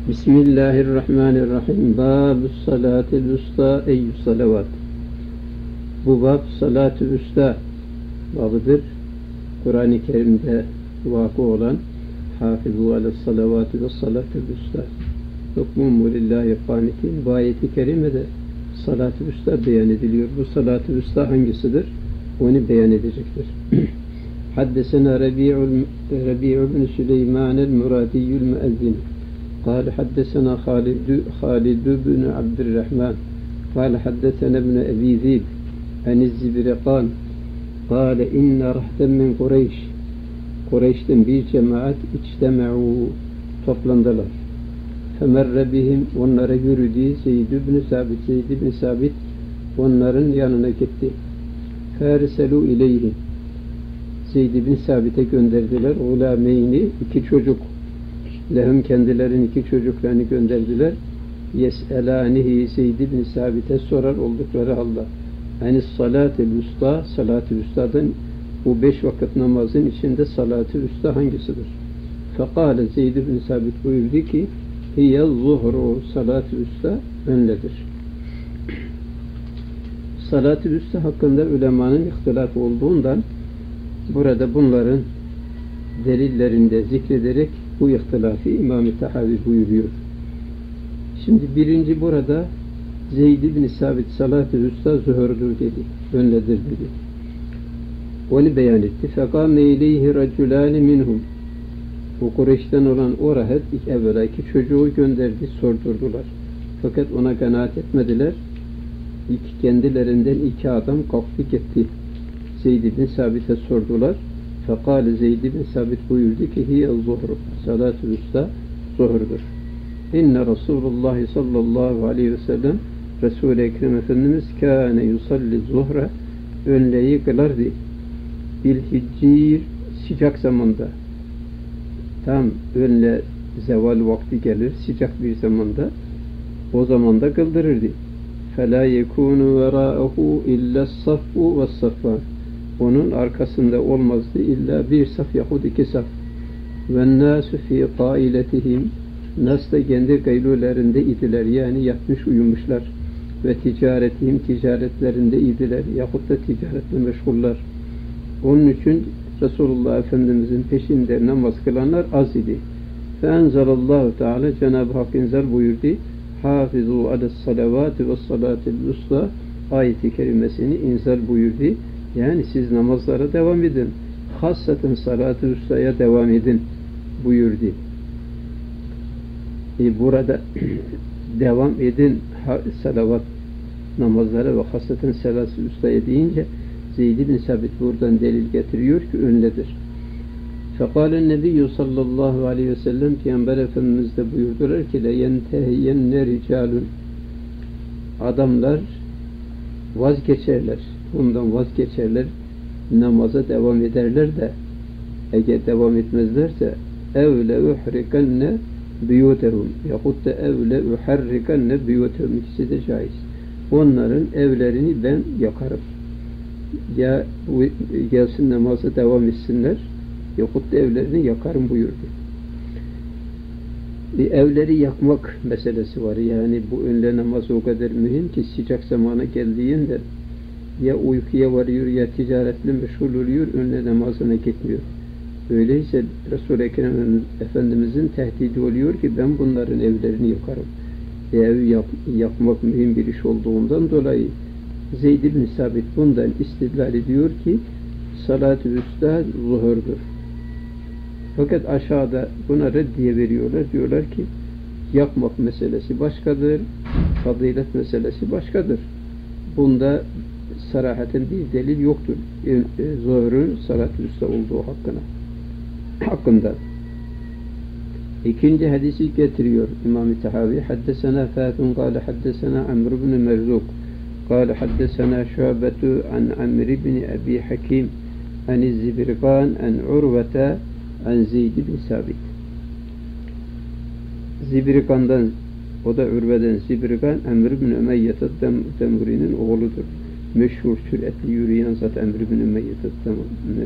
Bismillahirrahmanirrahim. Bab-ı salatil usta eyyü salavat. Bu bab salat-ı usta babıdır. Kur'an-ı Kerim'de vakı olan hafizu ala salavati ve salat-ı usta. Hukmumu lillahi qanitin. Bu ayeti kerimede salat-ı usta beyan ediliyor. Bu salat-ı usta hangisidir? Onu beyan edecektir. Haddesena Rabi'u bin Süleyman el-Muradiyyül müezzin. قال حدثنا خالد بن عبد الرحمن قال حدثنا ابن أبي ذئب عن الزبرقان قال إن رهطا من Kureyş'ten bir cemaat içtema'u toplandılar. Femerre bihim onlara yürüdü. Zeyd ibn Sabit onların yanına gitti. Ferselu ileyhi Zeyd ibn Sabit'e gönderdiler. Ulameyni iki çocuk. Lehum kendilerinin iki çocuklarını gönderdiler. Yes'elânihi Zeyd ibn Sabit'e sorar oldukları halde. Yani salat-ı usta, salat-ı usta'dan bu 5 vakit namazın içinde salat-ı usta hangisidir? Fekâle Zeyd ibn Sabit buyurdu ki hiye zuhru, salat-ı usta önledir. Salat-ı usta hakkında ulemanın ihtilafı olduğundan burada bunların delillerinde zikrederek bu ihtilafı İmam-ı Tahavi buyuruyor. Şimdi birinci burada Zeyd ibn Sabit salat-ı usta zuhurdur dedi. Önledir dedi. Onu beyan etti. Fekâme ileyhi racülâni minhum. Bu Kureyş'ten olan o rahat evvela iki çocuğu gönderdi, sordurdular. Fakat ona kanaat etmediler. Kendilerinden iki adam kalktı gitti. Zeyd ibn Sabit'e sordular. Fekâle Zeyd ibn Sabit buyurdu ki hiye zuhru. Salat-ı usta zuhurdur. İnne Resulullah sallallahu aleyhi ve sellem Resul-i Ekrem Efendimiz kâne yusalli zuhra önleyi kılardı. Bilhiccir sıcak zamanda. Tam önle zeval vakti gelir sıcak bir zamanda. O zamanda kıldırırdı. فَلَا يَكُونُ وَرَاءَهُ اِلَّا الصَّفُّ وَالصَّفَّانِ Onun arkasında olmazdı illa bir saf yahut iki saf. وَالنَّاسُ فِي قَائِلَتِهِمْ Nas da kendi gaylulerinde idiler. Yani yatmış uyumuşlar. Ve ticaretihim ticaretlerinde idiler. Yahut da ticaretle meşguller. Onun için Resulullah Efendimizin peşinde namaz kılanlar az idi. فَاَنْزَلَ Teala Cenab-ı Hak inzal buyurdu. Hafizu alas salavati ve salatil usta ayeti kerimesini inzal buyurdu. Yani siz namazlara devam edin. Hassaten salat-ı ustaya devam edin buyurdu. Burada devam edin salavat namazlara ve hassaten salat-ı ustaya deyince Zeyd ibn Sabit buradan delil getiriyor ki önledir. Fekâlen Nebiyyü sallallahu aleyhi ve sellem Peygamber Efendimiz de buyurdular ki leyentehiyenne ricalun adamlar vazgeçerler. Bundan vazgeçerler. Namaza devam ederler de eğer devam etmezlerse evle uhrikenne biyutehum yahut da evle uharrikenne biyutehum ikisi de caiz. Onların evlerini ben yakarım. Ya gelsin namaza devam etsinler yahut da evlerini yakarım buyurdu. Evleri yakmak meselesi var. Yani bu önle namaz o kadar mühim ki sıcak zamana geldiğinde ya uykuya varıyor ya ticaretle meşgul oluyor, önle namazına gitmiyor. Öyleyse Resul-i Ekrem Efendimizin tehdidi oluyor ki ben bunların evlerini yakarım. Ev yakmak mühim bir iş olduğundan dolayı Zeyd ibn Sabit bundan istidlal ediyor ki salat-ı usta zuhurdur. Fakat aşağıda buna reddiye veriyorlar. Diyorlar ki yakmak meselesi başkadır, fazilet meselesi başkadır. Bunda sarahaten bir delil yoktur. Zuhurun salat-ı usta olduğu hakkında. İkinci hadisi getiriyor İmam-ı Tahavi. Haddesena Fatun kâle haddesena Amr ibn Merzuk kâle haddesena Şu'betu an Amr ibn Abi Hakim an Zibirgan an Urvete an Zeyd ibn Sabit. Zibirgan'dan o da Urve'den Zibirgan Amr ibn Ümeyyet Demuri'nin oğludur. Meşhur süratli yürüyen zat Amr ibn Ümeyyet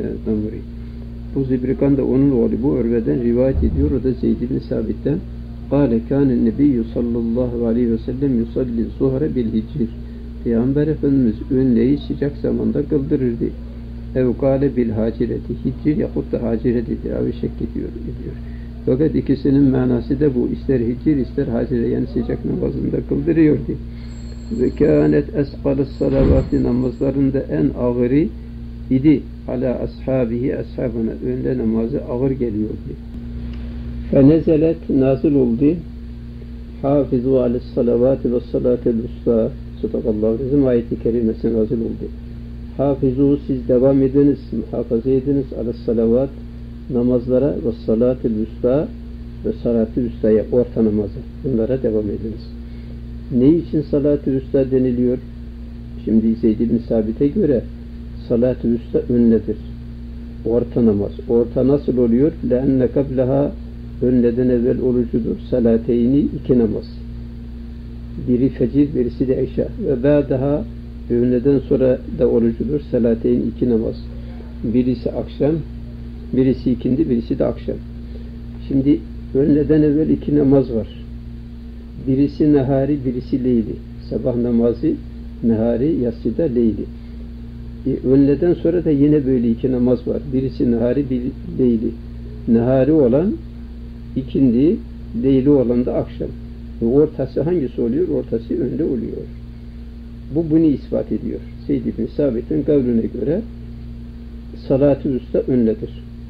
Demuri. Bu Zibirgan da onun oğlu. Bu Urve'den rivayet ediyor. O da Zeyd ibn Sabit'ten Kâle kâne nebiyyü sallallahu aleyhi ve sellem yusalli zuhre bil hicr. Peygamber Efendimiz öğleyi sıcak zamanda kıldırırdı. Ev kâle bil hacireti. Hicr yahut da hacireti diye şek ediyor. Fakat ikisinin manası da bu. İster hicr ister hacire, yani sıcak namazında kıldırıyordu. Ve kânet esqalus salavati, namazlarında en ağırı idi. Ala ashabihi, ashabına öğle namazı ağır geliyordu. Fenezelet, nazil oldu. Hafizu alis salavati ve salatel usta. Sadakallahu bizim ayet-i kerimesi nazil oldu. Hafizu, siz devam ediniz, muhafaza ediniz alis salavat, namazlara ve salatel usta ve salat-ı üstaya, orta namazı. Bunlara devam ediniz. Ne için salat-ı üsta deniliyor? Şimdi Zeyd ibn Sabit'e göre salat-ı üsta önledir. Orta namaz. Orta nasıl oluyor? لَاَنَّ قَبْلَهَا önleden evvel orucudur. Salateyni, iki namaz. Biri fecir, birisi de eşya. Ve daha öğleden sonra da orucudur. Salateyn, iki namaz. Birisi akşam, birisi ikindi, birisi de akşam. Şimdi öğleden evvel iki namaz var. Birisi nehari, birisi leyli. Sabah namazı nehari, yatsı da leyli. Öğleden sonra da yine böyle iki namaz var. Birisi nehari, bir leyli. Nehari olan ikindi, leyli olan da akşam. Ortası hangisi oluyor? Ortası önde oluyor. Bu bunu ispat ediyor. Zeyd ibn Sabit'in kavline göre salat-ı üsta önledir.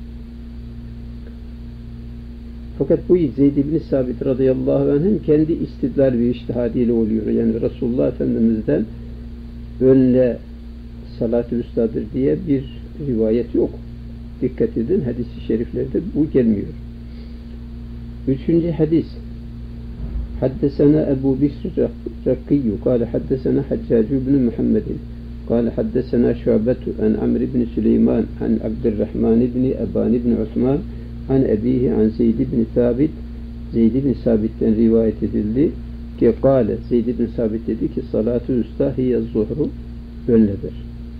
Fakat bu Zeyd ibn Sabit radıyallahu anh'ın kendi istidlal ve içtihadiyle oluyor. Yani Resulullah Efendimiz'den önle salat-ı üstadır diye bir rivayet yok. Dikkat edin, hadis-i şeriflerde bu gelmiyor. Üçüncü hadis. Haddesena Ebu Bisr Rakkiyyü kâle haddesena Haccacu ibn Muhammedin kâle haddesena Şu'betu an Amr ibn Süleyman an Abdurrahman ibn Eban ibn Osman an ebihi an Zeyd ibn Sabit. Zeyd ibn Sabit'ten rivayet edildi ki kâle, Zeyd ibn Sabit dedi ki salatü üstâ hiye zuhru, önledir.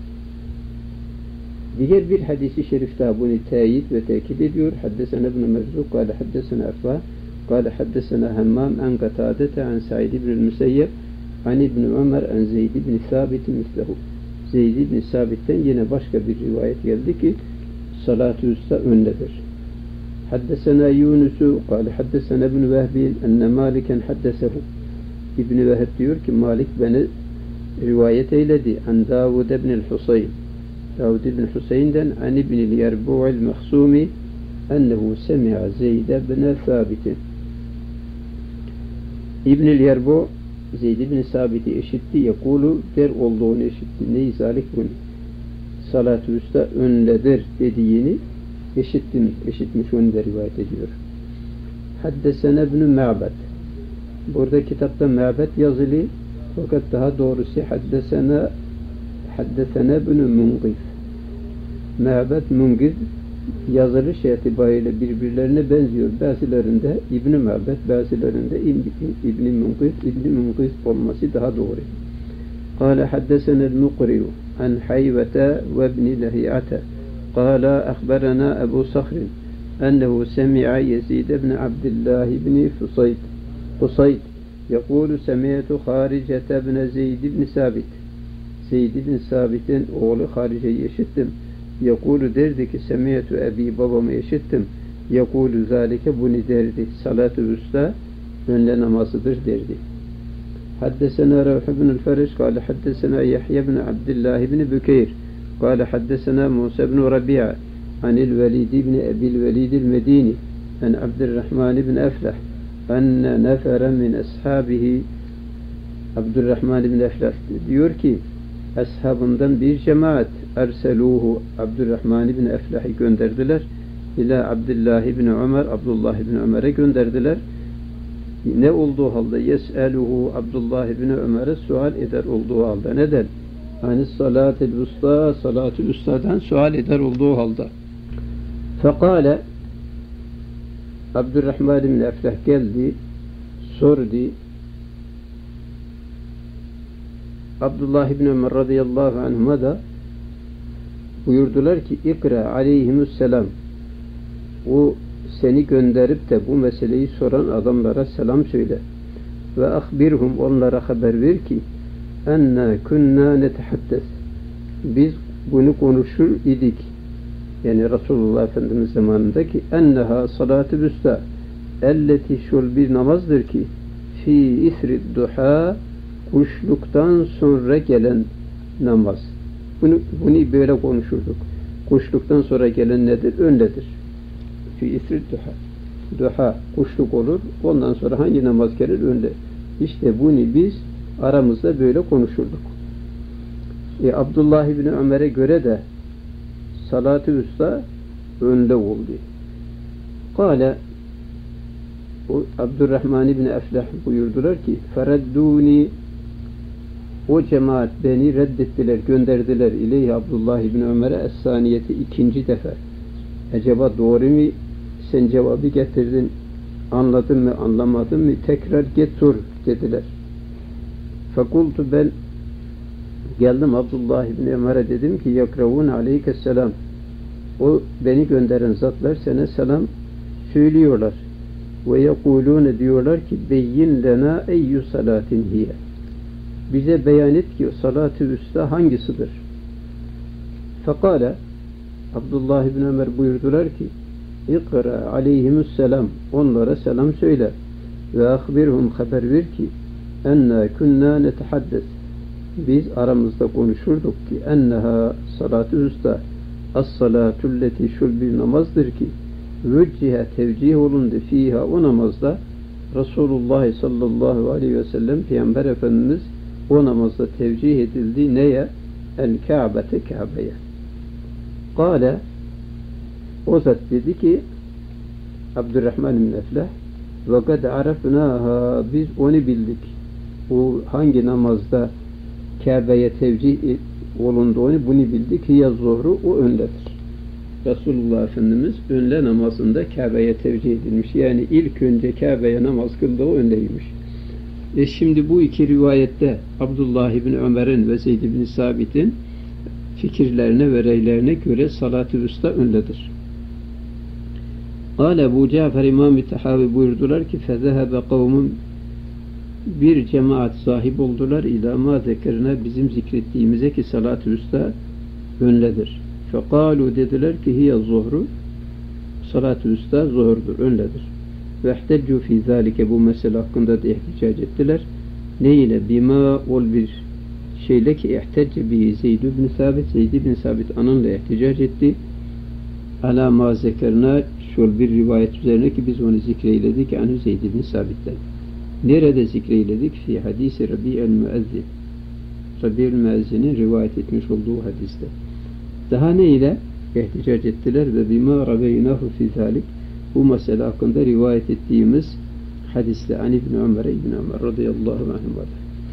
Diğer bir hadisi şerif daha bunu teyit ve tekit ediyor. Haddesena ibn Merzuk kâle haddesena Efvâ kâle haddesena Hemmâm en Katâdete en Sa'id ibn Müseyyeb an ibn Ömer en Zeyd ibn Sabit mislehu. Zeyd ibn Sabit'ten yine başka bir rivayet geldi ki salat-ı üsta önledir. Haddesena Yunus'u kâle haddesena ibn Vehbin enne Maliken haddesehu. İbn Vehb diyor ki Malik beni rivayet eyledi. An Davud ibn Husayn. Davud ibn Husayn'den an ibn Yerbu'il Mahsumi ennehu semi'a Zeyd ibn Sabit'in. İbn-i Yerbu Zeyd ibn Sabit'i işitti. Yekulu der olduğunu işitti. Ney zalik bunu? Salat-ı üsta önledir dediğini işitmiş, onu da rivayet ediyor. Haddesene ibn Ma'bad. Burada kitapta Ma'bad yazılı, fakat daha doğrusu haddesene ibn Mungif. Ma'bad, Mungif yazılış itibariyle birbirlerine benziyor. Bazılarında İbn-i Ma'bad, bazılarında İbn-i Mungif. İbn-i Mungif olması daha doğru. Kâle haddesene el-Muqri'u an Hayvete ve ibn Lahiyate قال أخبرنا أبو صخر أنه سمع يزيد بن عبد الله بن فصيد يقول سمعت خارجة بن زيد بن ثابت. Zeyd ibn Sabit'in oğlu Harice'yi işittim. Yekulu derdi ki semiyetü ebi, babamı işittim. Yekulu zalike, bunu derdi. Salat-ı üsta önle namazıdır derdi. Haddesena Ravh ibn el-Feriş kâle haddesena Yahya ibn Abdullah ibn Bükeyr kâle haddesena Musa ibn Rabi'a anil Velid ibn Ebil Velid el-Medini an Abdurrahman ibn Eflah enne nefere min ashabihi. Abdurrahman ibn Eflah diyor ki ashabından bir cemaat erseluhu, Abdurrahman ibn Eflah'ı gönderdiler. İlâ Abdullah ibn Ömer, Abdullah ibn Ömer'e gönderdiler. Ne olduğu halde yes'eluhu, Abdullah ibn Ömer'e sual eder olduğu halde. Neden? Hani salat-ı usta, salat-ı ustadan sual eder olduğu halde. Fekale, Abdurrahman ibn Eflah geldi, sordu. Abdullah ibn Ömer radıyallahu anhuma da buyurdular ki ikra aleyhimusselam, o seni gönderip de bu meseleyi soran adamlara selam söyle. Ve ahbirhum, onlara haber ver ki enna kunna netehaddes, biz bunu konuşur idik. Yani Resulullah Efendimiz zamanındaki enneha salat-ı büsta, elleti, şol bir namazdır ki fi isri duha, kuşluktan sonra gelen namaz. Bunu böyle konuşurduk. Kuşluktan sonra gelen nedir? Öndedir. Fi isri duha. Duha kuşluk olur. Ondan sonra hangi namaz gelir? Önde. İşte bunu biz aramızda böyle konuşurduk. Abdullah İbni Ömer'e göre de salat-ı üsta önde oldu. Kale, Abdurrahman İbni Eflah buyurdular ki feredduni, o cemaat beni reddettiler, gönderdiler ileyhi Abdullah İbni Ömer'e es-saniyeti, ikinci defa. Acaba doğru mu? Sen cevabı getirdin, anladın mı, anlamadın mı? Tekrar getir dediler. Fekultu, ben geldim Abdullah İbni Ömer'e dedim ki yakravun aleykesselam, o beni gönderen zatlar sana selam söylüyorlar. Ve yekulune, diyorlar ki beyyin lena eyyü salatin hiye, bize beyan et ki salat-ı üsta hangisidir? Fekale, Abdullah İbni Ömer buyurdular ki İkra aleyhimusselam, onlara selam söyle. Ve ahbirhum, haber ver ki enna kunna netehaddes, biz aramızda konuşurduk ki enneha salat-ı üsta as-salatulleti, şul bir namazdır ki vüccihe, tevcih olundu fiha, o namazda Resulullah sallallahu aleyhi ve sellem Peygamber Efendimiz o namazda tevcih edildi neye? El-Ka'bete, Kabe'ye. Kale, o zat dedi ki Abdurrahman bin Eflah ve kad arafnaha, biz onu bildik. O hangi namazda Kabe'ye tevcih olundu, onu bunu bildik. Hiye zuhru, o öndedir. Resulullah Efendimiz önle namazında Kabe'ye tevcih edilmiş. Yani ilk önce Kabe'ye namaz kıldığı o öndeymiş. Şimdi bu iki rivayette Abdullah İbni Ömer'in ve Zeyd İbni Sabit'in fikirlerine ve reylerine göre salat-ı üsta öndedir. Kâle Ebu Cafer İmam-ı Tahavi buyurdular ki fezehebe kavmun, bir cemaat sahip oldular ilâ mâ zekerine, bizim zikrettiğimize ki salat-ı üsta önledir. Fekâlu, dediler ki hiye zuhru, salat-ı üsta zuhurdur, önledir. Ve ihteccu fî zâlike, bu mesele hakkında da ihticac ettiler. Ne ile? Bima, ol bir şeyle ki ihtecce bihi Zeyd ibn Sabit, Zeyd ibn Sabit anınla ihticac etti. Alâ mâ zekerine, şöyle bir rivayet üzerine ki biz onu zikreyledik anhu Zeyd ibn Sabit'ten. Nerede zikreyledik? Fi hadisi Rabi'el Müezzin. Rabi'el Müezzin'in rivayet etmiş olduğu hadiste. Daha ne ile ihticac ettiler? Ve bima rabeynahu fi zalik, bu mesele hakkında rivayet ettiğimiz hadiste an İbn Ömer radıyallahu anh.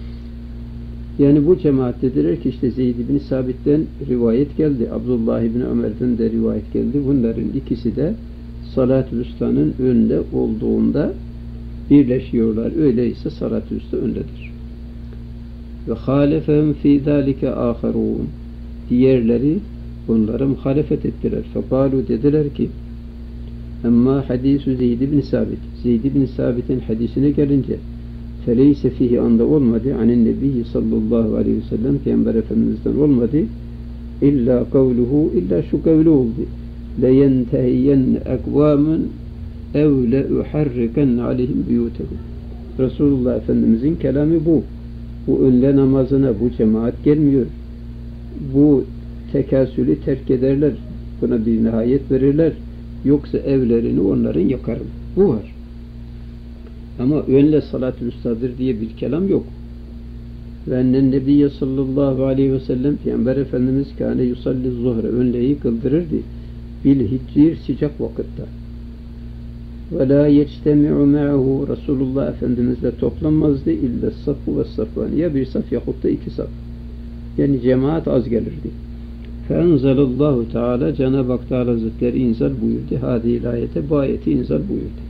Yani bu cemaat dediler ki işte Zeyd ibn Sabit'ten rivayet geldi, Abdullah ibn Ömer'den de rivayet geldi. Bunların ikisi de salat-ı üsta'nın önünde olduğunda birleşiyorlar. Öyleyse salat-ı üsta öndedir. Ve halefehum fî zâlike âkharûn, diğerleri onlara muhalefet ettiler. Fekâlu, dediler ki emma hadîsü Zeyd ibn Sabit, Zeyd ibn Sabit'in hadisine gelince feleyse fihi, anda olmadı, anin nebiyyi sallallahu aleyhi ve sellem, Peygamber Efendimiz'den olmadı, illa kavluhu, illa şu kavlu oldu, leyentehiyenne ekvâmun ev leuharrikenne aleyhim biyûtehum. Resulullah Efendimiz'in kelamı bu. Bu önle namazına bu cemaat gelmiyor. Bu tekasülü terk ederler. Buna bir nihayet verirler. Yoksa evlerini onların yakarım. Bu var. Ama önle salat-ı üstadır diye bir kelam yok. Ve ennen nebiyye sallallahu aleyhi ve sellem, Peygamber Efendimiz kâne yusalli zuhre, önleyi kıldırırdı. Bil hiccir, sıcak vakitte. Ve la yectemi'u me'ahu, Resulullah Efendimizle toplanmazdı illa safu ve safvan, ya bir saf yahut da iki saf. Yani cemaat az gelirdi. Feenzelallahu Teala, Cenab-ı Hak Teala Hazretleri inzal buyurdu. Hadi ayete, bu ayeti inzal buyurdu.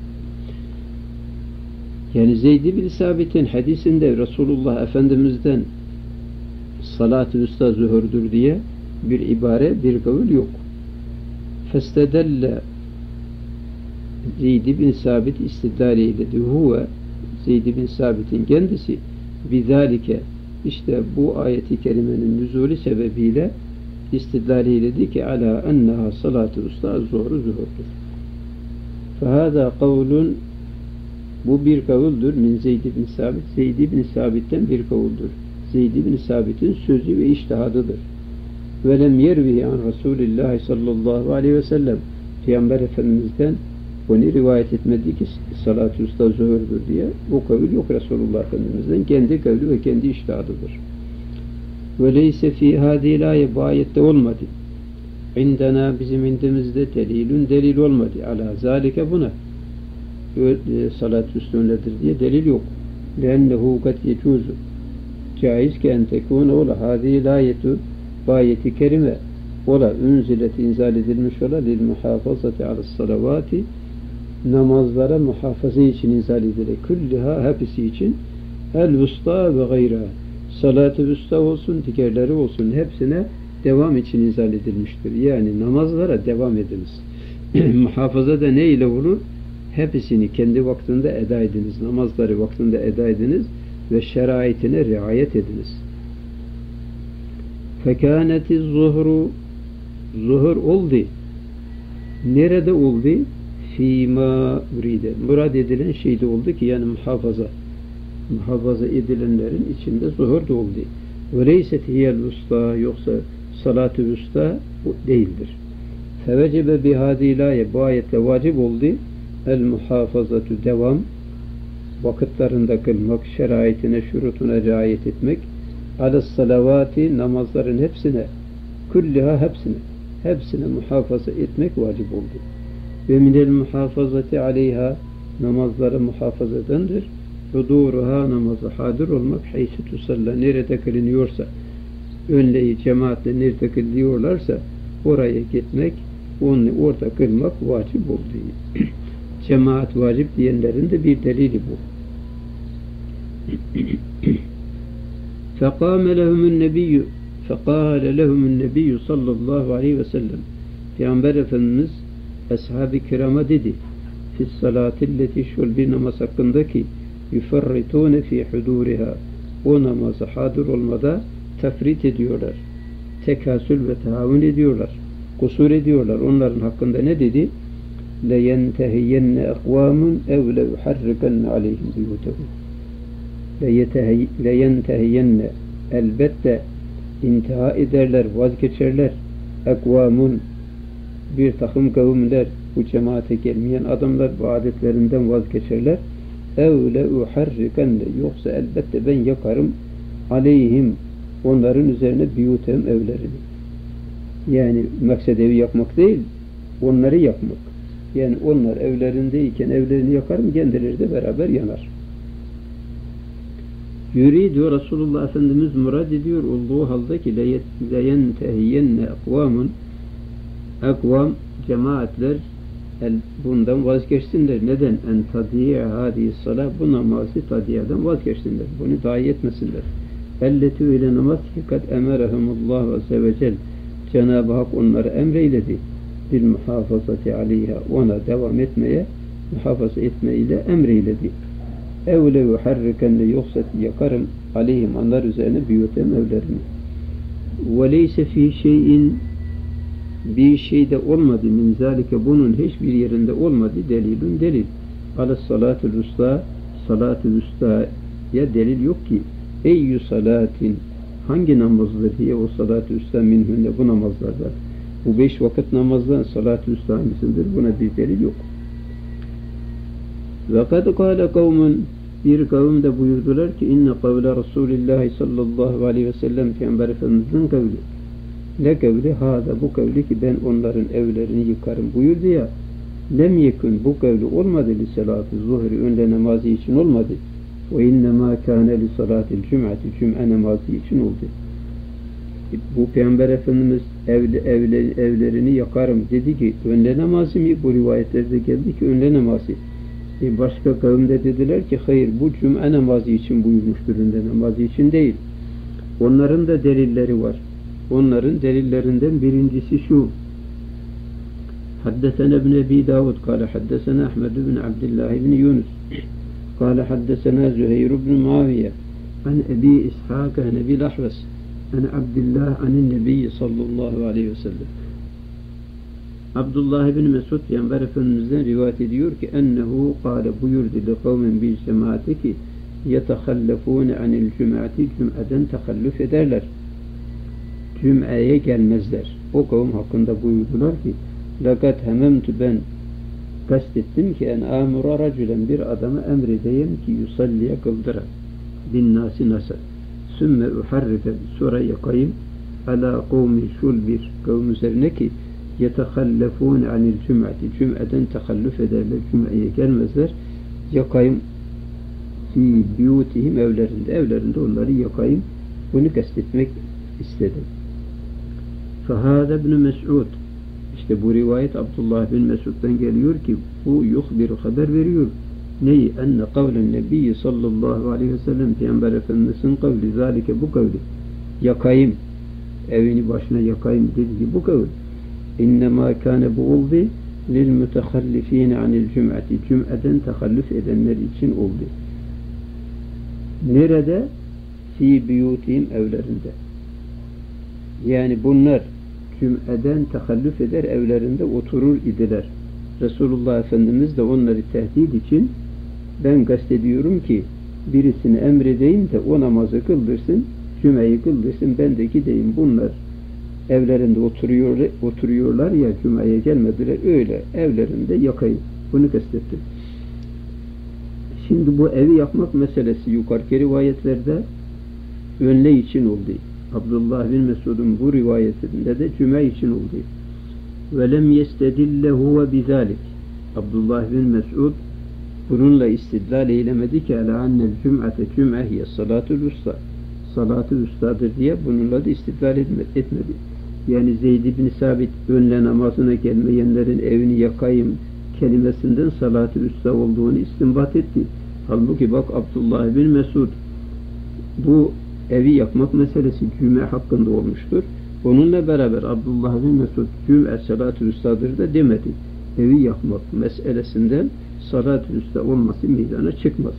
Yani Zeyd bin Sabit'in hadisinde Resulullah Efendimiz'den salat-ı üsta zuhurdur diye bir ibare, bir kavul yok. Festedelle Zeyd bin Sabit istidlal eyledi. Huve Zeyd bin Sabit'in kendisi bizalike işte bu ayeti kerimenin nüzulü sebebiyle istidlal eyledi ki ala enneha salatu usta zuhurdur. Fehâzâ kavlun bu bir kavuldür min Zeyd bin Sabit. Zeyd bin Sabit'ten bir kavuldur. Zeyd bin Sabit'in sözü ve içtihadıdır. Ve lem yervihi an Resulillah sallallahu aleyhi ve sellem Peygamber Efendimiz'den onu rivayet etmedi ki salat-ı usta zuhurdur diye. O kavil yok Resulullah Efendimiz'den. Kendi kavli ve kendi içtihadıdır. Ve leyse fî hâdîl âye bu ayette olmadı. İndena bizim indimizde delil olmadı. Alâ zâlike buna. Salat-ı üstündedir diye delil yok. Lennehu kat yecuzu. Caiz ki en tekûne ola hâdîl âyetu bu ayeti kerime ola ünzilet inzal edilmiş ola lil muhafazati alas salavati namazlara muhafaza için inzal edilir. Külliha hepsi için el vusta ve gayra salat-ı vusta olsun, diğerleri olsun hepsine devam için inzal edilmiştir. Yani namazlara devam ediniz. Muhafaza da ne ile olur? Hepsini kendi vaktinde eda ediniz. Namazları vaktinde eda ediniz ve şeraitine riayet ediniz. Fekâneti zuhur oldu. Nerede oldu? Fîmâ uride. Murad edilen şeyde oldu ki yani muhafaza edilenlerin içinde zuhur da oldu. Ve leyset hiyel usta yoksa salat-ı usta değildir. Fevecebe bihâdîlâye bu ayetle vacip oldu. El muhafazatü devam vakitlerinde kılmak, şeraitine, şurutuna riayet etmek alas salavati namazların hepsine külliha hepsine muhafaza etmek vacip oldu. Ve minel muhafazati aleyha namazları muhafazadandır. Huduruha namazı hadir olmak haysi tusalla nerede kılınıyorsa önleyi cemaatle nerede kılıyorlarsa oraya gitmek onu orada kılmak vacip oldu. Cemaat vacip diyenlerin de bir delili bu. فَقَامَ لَهُمُ النَّبِيُّ sallallahu aleyhi ve sellem Peygamber Efendimiz ashab-ı kirama dedi فِي şol bir namaz hakkındaki يُفَرِّتُونَ فِي حُدُورِهَا o namazı hadir olmada tefrit ediyorlar. Tekasül ve tahavün ediyorlar. Kusur ediyorlar. Onların hakkında ne dedi? لَيَنْتَهِيَنَّ اَقْوَامٌ اَوْ لَيُحَرِّكَنَّ عَلَيْهِمْ بِيُوتَهُمْ لَيَنْتَهِيَنَّ elbette intiha ederler, vazgeçerler. Ekvamun bir takım kavimler bu cemaate gelmeyen adamlar bu adetlerinden vazgeçerler. Evle uharrikenne yoksa elbette ben yakarım aleyhim onların üzerine biyutem evlerini. Yani maksed evi yakmak değil, onları yakmak. Yani onlar evlerindeyken evlerini yakarım, kendileri de beraber yanar. Yuridu Resulullah Efendimiz murad ediyor olduğu halde ki leyentehiyenne ekvam cemaatler bundan vazgeçsinler. Neden? En tadiye hadi salat bu namazı tadiyadan vazgeçsinler. Bunu dahi etmesinler. Elleti ile namaz ki kad emerehumullah azze ve cel Cenab-ı Hak onları emreyledi. Bil muhafazati aleyha ona devam etmeye muhafaza etmeyle emreyledi. Evle yuharrikenne yoksa yakarım aleyhim onlar üzerine büyütem evlerini. Ve leyse fi şeyin bir şeyde olmadı min zalike bunun hiçbir yerinde olmadı delil. Alas salatul usta salatul ustaya delil yok ki. Eyyü salatin hangi namazdır diye o salat-ı usta minhünde bu namazlardan. Bu 5 vakit namazdan salat-ı usta hangisidir? Buna bir delil yok. Ve kad kâle kavmun bir kavim de buyurdular ki inne kavle Resulullah sallallahu aleyhi ve sellem Peygamber Efendimiz'in kavli. Ne kavli? Hâda bu kavli ki ben onların evlerini yıkarım buyurdu ya. Lem yekun bu kavli olmadı li salat-ı zuhri önde namazı için olmadı. Ve innemâ kâne li salâtil cüm'ati cüm'e namazı için oldu. Bu Peygamber Efendimiz evlerini yakarım dedi ki önde namazı mı? Bu rivayetlerde geldi ki önde namazı. Başka kavimde dediler ki hayır bu cüm'e namazı için buyurmuştur önde namazı için değil. Onların da delilleri var. Onların delillerinden birincisi şu. حدثنا ابن أبي داود قال حدثنا أحمد بن عبد الله بن يونس قال حدثنا زهير بن معاوية عن أبي إسحاق عن أبي الأحوص عن عبد الله عن النبي صلى الله عليه وسلم. Abdullah bin Mesud Peygamber Efendimiz'den rivayet ediyor ki ennehu kâle buyurdu li kavmin bil cemaati ki yetehallefûne anil cum'ati cüm'eden tehallüf ederler. Cüm'eye gelmezler. O kavim hakkında buyurdular ki lakat hememtü ben kastettim ki en amura racülen bir adamı emredeyim ki yusalliye kıldıra bin nasi nasa sümme uharrife sonra yakayım ala kavmi şul bir kavim üzerine ki yetehallefûne anil cüm'ati cüm'eden tehallüf ederler, cüm'eye gelmezler. Yakayım fi biyutihim evlerinde onları yakayım. Bunu kastetmek istedim. Fehâde ibn Mes'ud, işte bu rivayet Abdullah bin Mesud'dan geliyor ki bu yuhbiru haber veriyor. Neyi? Enne kavlen nebiyyi sallallahu aleyhi ve sellem Peygamber Efendimiz'in kavli zalike bu kavli yakayım, evini başına yakayım dediği bu kavli İnnemâ kâne bu oldu lil mütehallifîne anil cüm'ati cüm'eden tehallüf edenler için oldu. Nerede? Fi biyutihim evlerinde. Yani bunlar cüm'eden tehallüf eder evlerinde oturur idiler. Resulullah Efendimiz de onları tehdit için ben kastediyorum ki birisini emredeyim de o namazı kıldırsın, cümeyi kıldırsın, ben de gideyim bunlar evlerinde oturuyorlar ya cümeye gelmediler öyle evlerinde yakayım. Bunu kastettim. Şimdi bu evi yakmak meselesi yukarıki rivayetlerde önle için oldu. Abdullah bin Mesud'un bu rivayetinde de cüme için oldu. Ve lem yestedille huve bizalik. Abdullah bin Mesud bununla istidlal eylemedi ki ala annel cüm'ate cüm'ehiye salatul usta. Salat-ı üstadır diye bununla da istidlal etmedi. Yani Zeyd ibn Sabit önle namazına gelmeyenlerin evini yakayım kelimesinden salat-ı üsta olduğunu istinbat etti. Halbuki bak Abdullah bin Mesud bu evi yakmak meselesi cüme hakkında olmuştur. Onunla beraber Abdullah bin Mesud cüme salat-ı üstadır da demedi. Evi yakmak meselesinden salat-ı üsta olması meydana çıkmaz.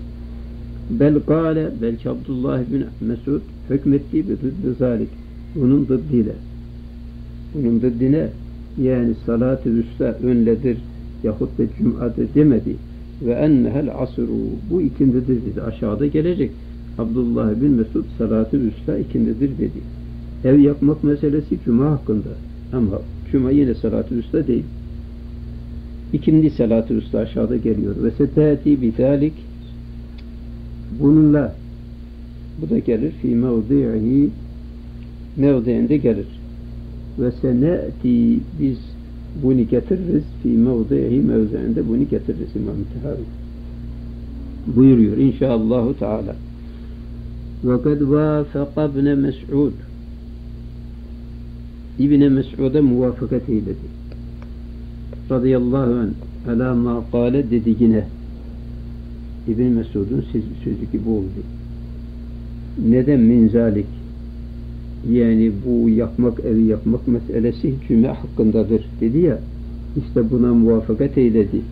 Belki Abdullah bin Mesud hükmettiği bir zıddı zalik. Bunun zıddıyla. Bunun zıddine yani salat-ı üsta önledir yahut da cum'adır demedi. Ve ennehel asru bu ikindidir dedi. Aşağıda gelecek. Abdullah bin Mesud salat-ı üsta ikindidir dedi. Ev yakmak meselesi cuma hakkında. Ama cuma yine salat-ı üsta değil. İkindi salat-ı üsta aşağıda geliyor. Ve setâti bizâlik bununla bu da gelir fi mevdi'ihi mevdiğinde gelir. Ve seneti biz bunu getiririz fi mevdi'ihi mevdiğinde bunu getiririz İmam Tehavi buyuruyor inşaallahu teala. Ve kad vâfeqa ibne Mes'ud İbn Mes'ud'a muvaffakat eyledi. Radıyallahu anh alâ mâ kâle dediğine İbn Mesud'un sözü gibi oldu. Neden minzalik? Yani bu yakmak, evi yakmak meselesi cüme hakkındadır dedi ya, işte buna muvaffakat eyledi.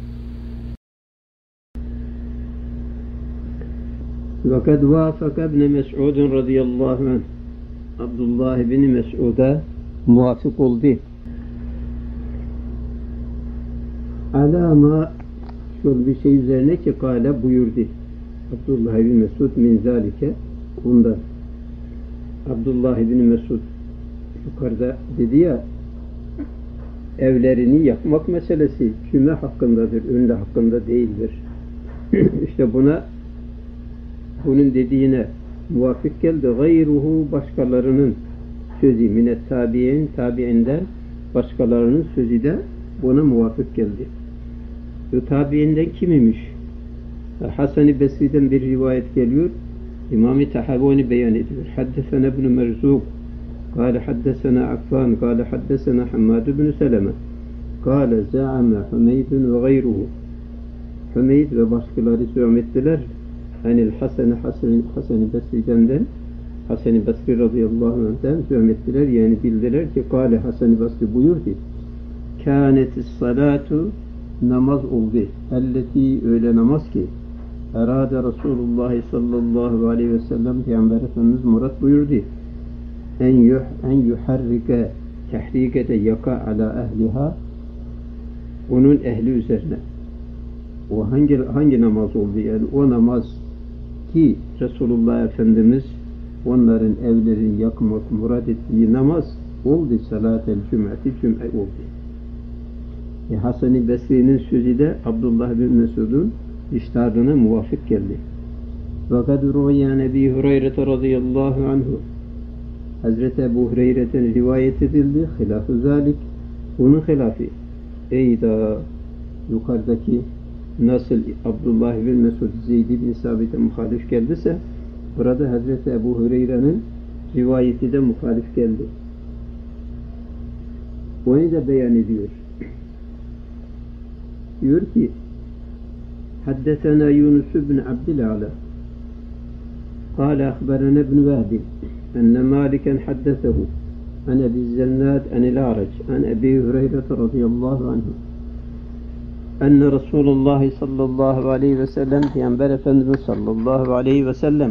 وَقَدْ وَافَقَ ابْنَ مَسْعُودٍ رَضِيَ اللّٰهُ عَنْهُ Abdullah bin Mes'ud'a muvafık oldu. Alama şöyle bir şey üzerine ki kâle buyurdu. Abdullah bin Mesud min zalike bundan. Abdullah bin Mesud yukarıda dedi ya evlerini yakmak meselesi cüme hakkındadır, önle hakkında değildir. İşte bunun dediğine muvafık geldi. Gayruhu başkalarının sözü minet tabi'inden başkalarının sözü de buna muvafık geldi. Tabi'inden kim imiş? Hasan-ı Besri'den bir rivayet geliyor. İmam-ı Tahavani beyan ediyor. Haddesena ibn Merzuk kâle haddesena Affan kâle haddesena Hammad ibn Seleme kâle zâame Hümeydun ve gayruhu Hümeyd ve başkaları zü'mettiler. Hani Hasan-ı Besri'den Hasan-ı Besri radıyallahu anh'den zü'mettiler. Yani bildiler ki kâle Hasan-ı Besri buyurdu. kânetis salatu namaz oldu. Elleti öyle namaz ki erade Resulullah sallallahu aleyhi ve sellem Peygamber Efendimiz murat buyurdu. En yuharrike tehrikete yaka ala ehliha onun ehli üzerine. O hangi namaz oldu? Yani o namaz ki Resulullah Efendimiz onların evlerini yakmak murad ettiği namaz oldu. Salat-el cüm'ati cüm'e oldu. Hasan-ı Besri'nin sözü de Abdullah bin Mesud'un iştihadına muvafık geldi. Ve kad ru'ya Nebi Hureyre radıyallahu anhu Hazreti Ebu Hureyre'den rivayet edildi. Hilaf-ı zalik. Bunun hilafı. Eyda yukarıdaki nasıl Abdullah bin Mesud Zeyd bin Sabit'e muhalif geldiyse burada Hazreti Ebu Hureyre'nin rivayeti de muhalif geldi. Onu da beyan ediyor. Diyor ki Haddesena Yunus bin Abdülala قال أخبرنا ابن وهب أن مالكا حدثه عن أبي الزناد عن الأعرج عن أبي هريرة رضي الله عنه أن رسول الله صلى الله عليه وسلم Peygamber Efendimiz sallallahu aleyhi ve sellem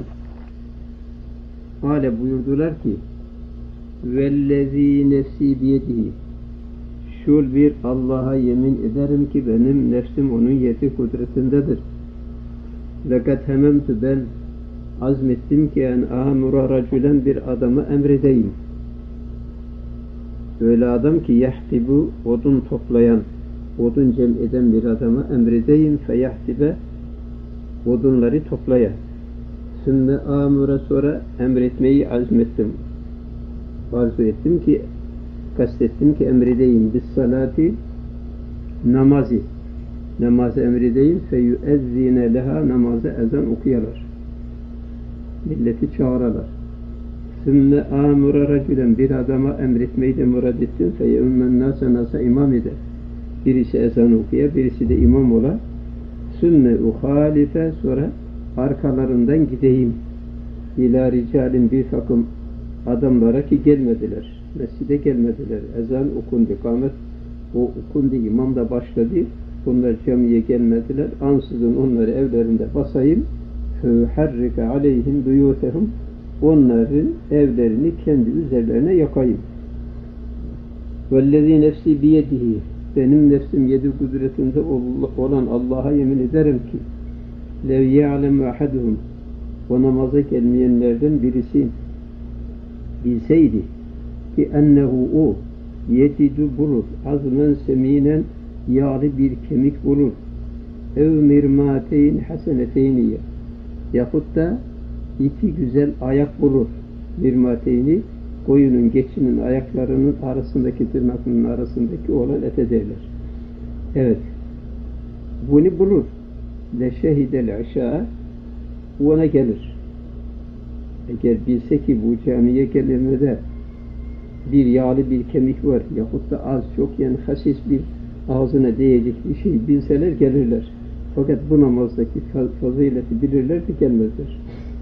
Kale buyurdular ki vellezî nefsî biyedihi şul bir Allah'a yemin ederim ki benim nefsim onun yeti kudretindedir. Lekad hememtü ben azmettim ki en amura racülen bir adamı emredeyim. Öyle adam ki yahtibu odun toplayan, odun cem eden bir adamı emredeyim feyahtibe odunları toplaya. Sümme amura sonra emretmeyi azmettim. Arzu ettim ki kastettim ki emredeyim bis salati namazı emredeyim feyüezzine leha namazı ezan okuyalar. Milleti çağırırlar. Sümme amura racülen bir adama emretmeyi de murad ettim feyü'mmen nasa imam eder. Birisi ezan okuya, birisi de imam ola. Sümme uhalife sonra arkalarından gideyim. İlâ ricalin bir takım adamlara ki gelmediler. Mescide gelmediler. Ezan okundu. Kâmet o okundu. İmam da başladı. Bunlar camiye gelmediler. Ansızın onları evlerinde basayım. فَيُحَرِّكَ عَلَيْهِمْ بُيُوتَهُمْ onların evlerini kendi üzerlerine yakayım. وَالَّذ۪ي nefsi biyedihi benim nefsim yedi kudretinde olan Allah'a yemin ederim ki لَوْ يَعْلَمْ أَحَدُهُمْ o namaza gelmeyenlerden birisi bilseydi ki ennehu o yetidu bulur azmen seminen yağlı bir kemik bulur ev mirmateyn haseneteyniye yahut da iki güzel ayak bulur. Mirmateyni koyunun geçinin ayaklarının arasındaki tırnakının arasındaki olan ete derler. Evet. Bunu bulur. Leşehidel aşağı ona gelir. Eğer bilse ki bu camiye gelmede bir yağlı bir kemik var yahut da az çok yani hasis bir ağzına değecek bir şey bilseler gelirler. Fakat bu namazdaki fazileti bilirler ki gelmezler.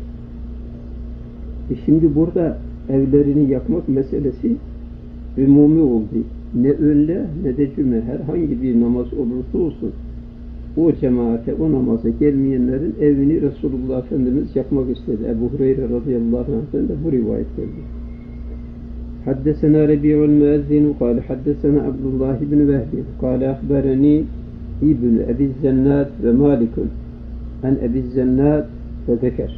Şimdi burada evlerini yakmak meselesi umumi oldu. Ne öğle ne de cüme herhangi bir namaz olursa olsun o cemaate, o namaza gelmeyenlerin evini Resulullah Efendimiz yakmak istedi. Ebu Hureyre radıyallahu anh'den de bu rivayet geldi. Haddesena Rebi'ul müezzin kâle haddesena Abdullah ibn Vehbi kâle ahbereni İbn Ebi Zennad ve Malikun en Ebi Zennad ve Zeker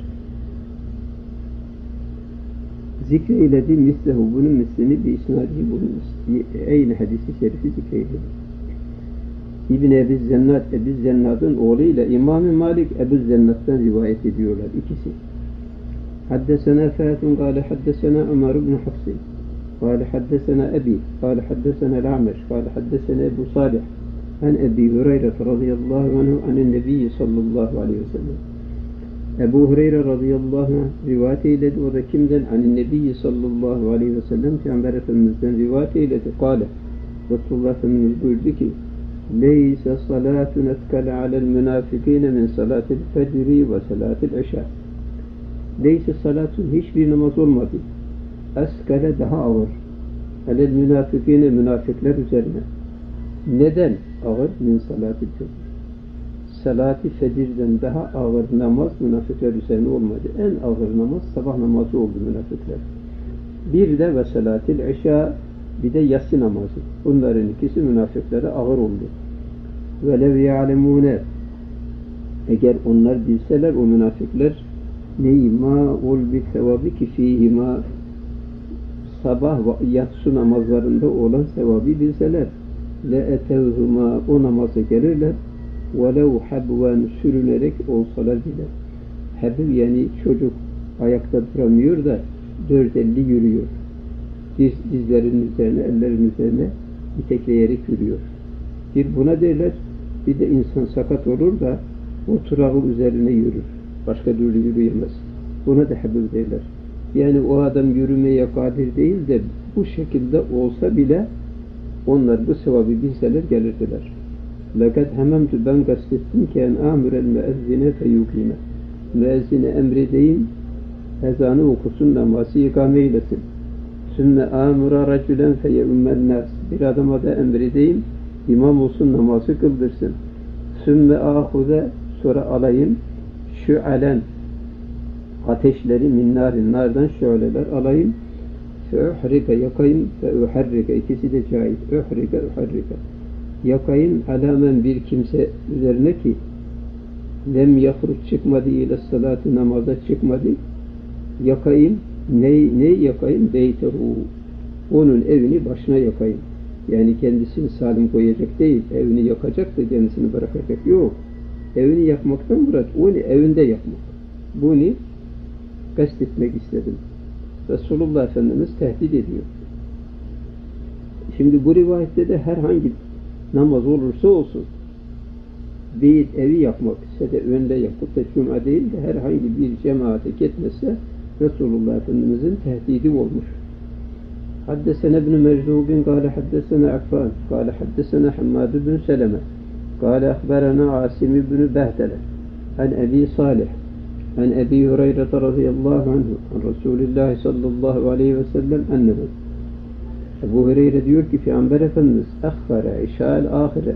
zikreyledi mislehu bunun mislini bir isnadi bulunmuş. Aynı hadisi şerifi zikreyledi. İbn Ebi Zennad, Ebi Zennad'ın oğluyla İmam-ı Malik Ebu Zennad'dan rivayet ediyorlar ikisi. Haddesena Fâtun kâle haddesena Ömer ibn Hafsi kâle haddesena Ebi kâle haddesena L'Ameş kâle haddesena Ebu Salih en Ebi Hureyre radıyallahu anhu anin Nebiyyi sallallahu aleyhi ve sellem. Ebu Hureyre radıyallahu anh rivayet eyledi. O da kimden? Anin Nebiyyi sallallahu aleyhi ve sellem Peygamber Efendimiz'den rivayet eyledi. Kâle Resulullah Efendimiz buyurdu ki leyse salatun etkale alel münafikine min salatil fecri ve salatil eşâ. Leyse salatun hiçbir namaz olmadı. Eskale daha ağır. Alel münafikine münafıklar üzerine. Neden ağır? Min salati fecr. Salati fecirden daha ağır namaz münafıklar üzerine olmadı. En ağır namaz sabah namazı oldu münafıklar. Bir de ve salatil işa, bir de yatsı namazı. Bunların ikisi münafıklara ağır oldu. Velev ya'lemûne, eğer onlar bilseler o münafıklar neyi ma ul bi sevabı ki fîhima, sabah ve yatsı namazlarında olan sevabı bilseler le etevhuma, o namaza gelirler velev habven, sürünerek olsalar bile. Habv yani çocuk ayakta duramıyor da 450 yürüyor. Dizlerin üzerine, ellerin üzerine itekleyerek yürüyor. Bir buna derler. Bir de insan sakat olur da oturağın üzerine yürür. Başka türlü yürüyemez. Buna da habib derler. Yani o adam yürümeye kadir değil de bu şekilde olsa bile onlar bu sevabı bilseler gelirdiler. Lekad hememtu, ben kastettim ki en amürel müezzine feyukime. Müezzine emredeyim, ezanı okusun, namazı ikame eylesin. Sümme amura racülen feyeummel nas. Bir adama da emredeyim, imam olsun, namazı kıldırsın. Sümme ahuze, sonra alayım, şü'alen, ateşleri min narin, nardan şöleler alayım. Fe'uhrike, yakayım, fe'uharrike, ikisi de caiz. Uhrike, uharrike. Yakayım alamen, bir kimse üzerine ki lem yahruç, çıkmadı ile salatı, namaza çıkmadı. Yakayım, ne yakayım? Beytehu, onun evini başına yakayım. Yani kendisini salim koyacak değil, evini yakacak da kendisini bırakacak. Yok. Evini yakmaktan murat, onu evinde yakmak. Bunu kastetmek istedim. Resulullah Efendimiz tehdit ediyor. Şimdi bu rivayette de herhangi namaz olursa olsun, değil evi yakmak ise de önde yakıp da cuma değil de herhangi bir cemaate gitmezse Resulullah Efendimizin tehdidi olmuş. Haddesene ibn Mecdubin kâle haddesene Affan kâle haddesene Hammad ibn Seleme kâle ahberena Asim ibn Behdele an Ebi Salih an Ebi Hureyre radıyallahu anhu an Resulullah sallallahu aleyhi ve sellem ennehu. Ebu Hureyre diyor ki Peygamber Efendimiz akhara işâ'l ahire,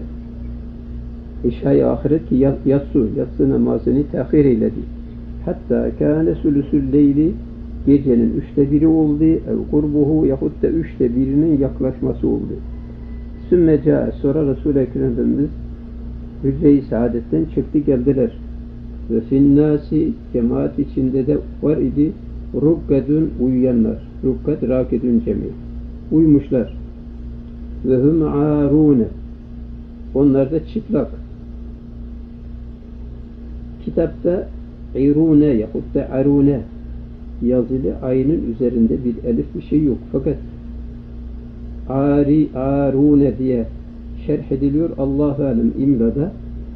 İşâ-i ahiret ki yatsı namazını tehir eyledi. Hatta kâne sülüsül leyli, gecenin 1/3 oldu. Ev kurbuhu, yahut da 1/3'inin yaklaşması oldu. Sümme câe, sonra Resul-i Ekrem Efendimiz hücre-i saadetten çıktı geldiler. Ve finnâsi, cemaat içinde de var idi rukkadun, uyuyanlar. Rukkad, rakidun cemi. Uyumuşlar. Ve hum ârûne, onlar da çıplak. Kitapta irune yahut da arune yazılı, ayının üzerinde bir elif bir şey yok. Fakat arune diye şerh ediliyor. Allah-u Alem imlada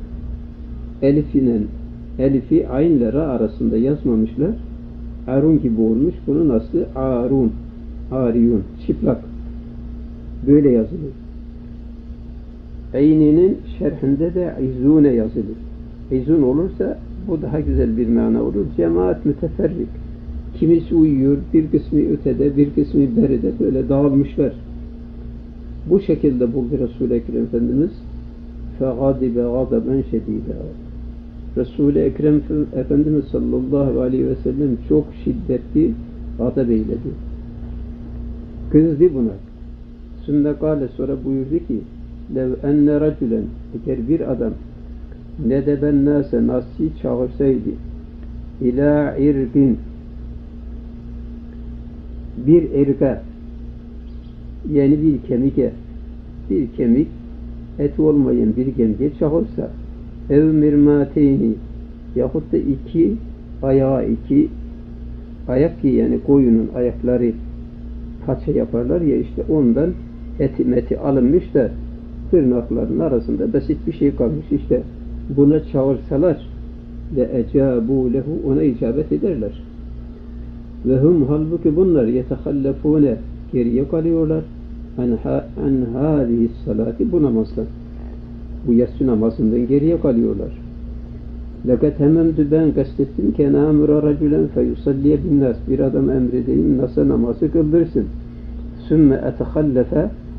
elifi aynla ra arasında yazmamışlar. Arun gibi olmuş. Bunun aslı arun, ariyun, çıplak. Böyle yazılıyor. Ayninin şerhinde de izune yazılır. İzun olursa bu daha güzel bir mana olur. Cemaat müteferrik. Kimisi uyuyor, bir kısmı ötede, bir kısmı beride, böyle dağılmışlar. Bu şekilde buldu Resul-i Ekrem Efendimiz. فَغَادِبَ غَضَبًا شَد۪يدًا. Resul-i Ekrem Efendimiz sallallahu aleyhi ve sellem çok şiddetli gadab eyledi. Kızdı buna. Sümme kâle, sonra buyurdu ki lev enne racülen, eğer bir adam nedeben nâse, nasi çağırsaydı ilâ irgin, bir irga yani bir kemik et olmayan bir gemiye çağırsa ev mirmateyni yahut da iki ayak ki yani koyunun ayakları paça yaparlar ya, işte ondan eti alınmış da tırnakların arasında basit bir şey kalmış, işte buna çağırsalar le ecabu lehu, ona icabet ederler. Ve hum, halbuki bunlar yetehallefune, geriye kalıyorlar an hâzihi salati, bu namazdan, bu yatsı namazından geriye kalıyorlar. Lekad hememtü, ben kastettim ki enâmura racülen feyusalliye binnâs, bir adam emredeyim nasa namazı kıldırsın. Sümme etehallefe,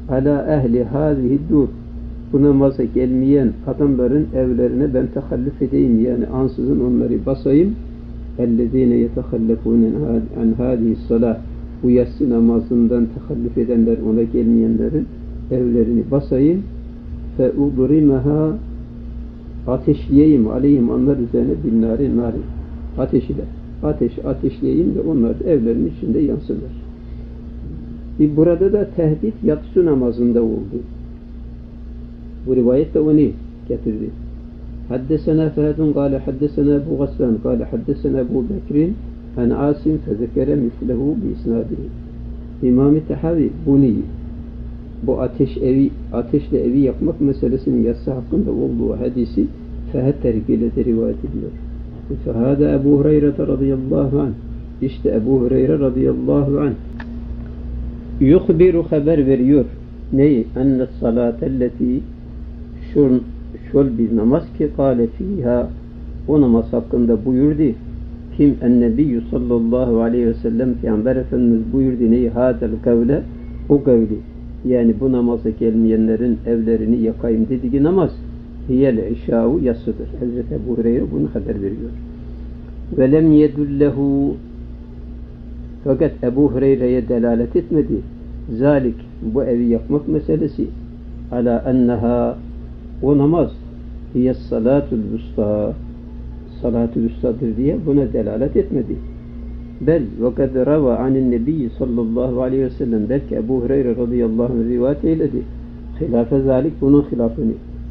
ala ehli hâzihi dur. Bu namaza gelmeyen adamların evlerine ben tehallüf edeyim, yani ansızın onları basayım. اَلَّذ۪ينَ يَتَخَلَّفُونَ عَنْ هَذِهِ الصَّلَاةِ Bu yatsı namazından tehallüf edenler, ona gelmeyenlerin evlerini basayım. فَاُضْرِمَهَا Ateşleyeyim aleyhim onlar üzerine binnâri nâri. Ateşleyeyim de onlar da evlerin içinde yansınlar. Burada da tehdit yatsı namazında oldu. Bu rivayet de onu getirdi. Haddesena Fehedun kâle haddesena Ebu Gassan kâle haddesena Ebu Bekrin en Asim fezekere mislehu bi isnadihi. İmam-ı Tehavi bunu, bu ateşle evi yakmak meselesinin yatsı hakkında olduğu hadisi Fehed terkiyle de rivayet ediyor. Fehâde Ebu Hureyre radıyallahu anh. İşte Ebu Hureyre radıyallahu anh yuhbiru haber veriyor. Neyi? Enne salatelleti şol bir namaz ki kâle fîhâ o namaz hakkında buyurdu. Kim? Ennebiyyü sallallahu aleyhi ve sellem Peygamber Efendimiz buyurdu. Neyi? Hâdel kavle o kavli. Yani bu namaza gelmeyenlerin evlerini yakayım dediği namaz hiyel işâ'u yatsıdır. Hazreti Ebu Hureyre bunu haber veriyor. Ve lem yedullehu fakat Ebu Hureyre'ye delalet etmedi. Zalik bu evi yakmak meselesi ala enneha o namaz hiyes salatul usta salatul ustadır diye buna delalet etmedi. Bel ve kad rava anin nebiyyi sallallahu aleyhi ve sellem belki Ebu Hureyre radıyallahu anh rivayet eyledi. Hilafe zalik bunun hilafını.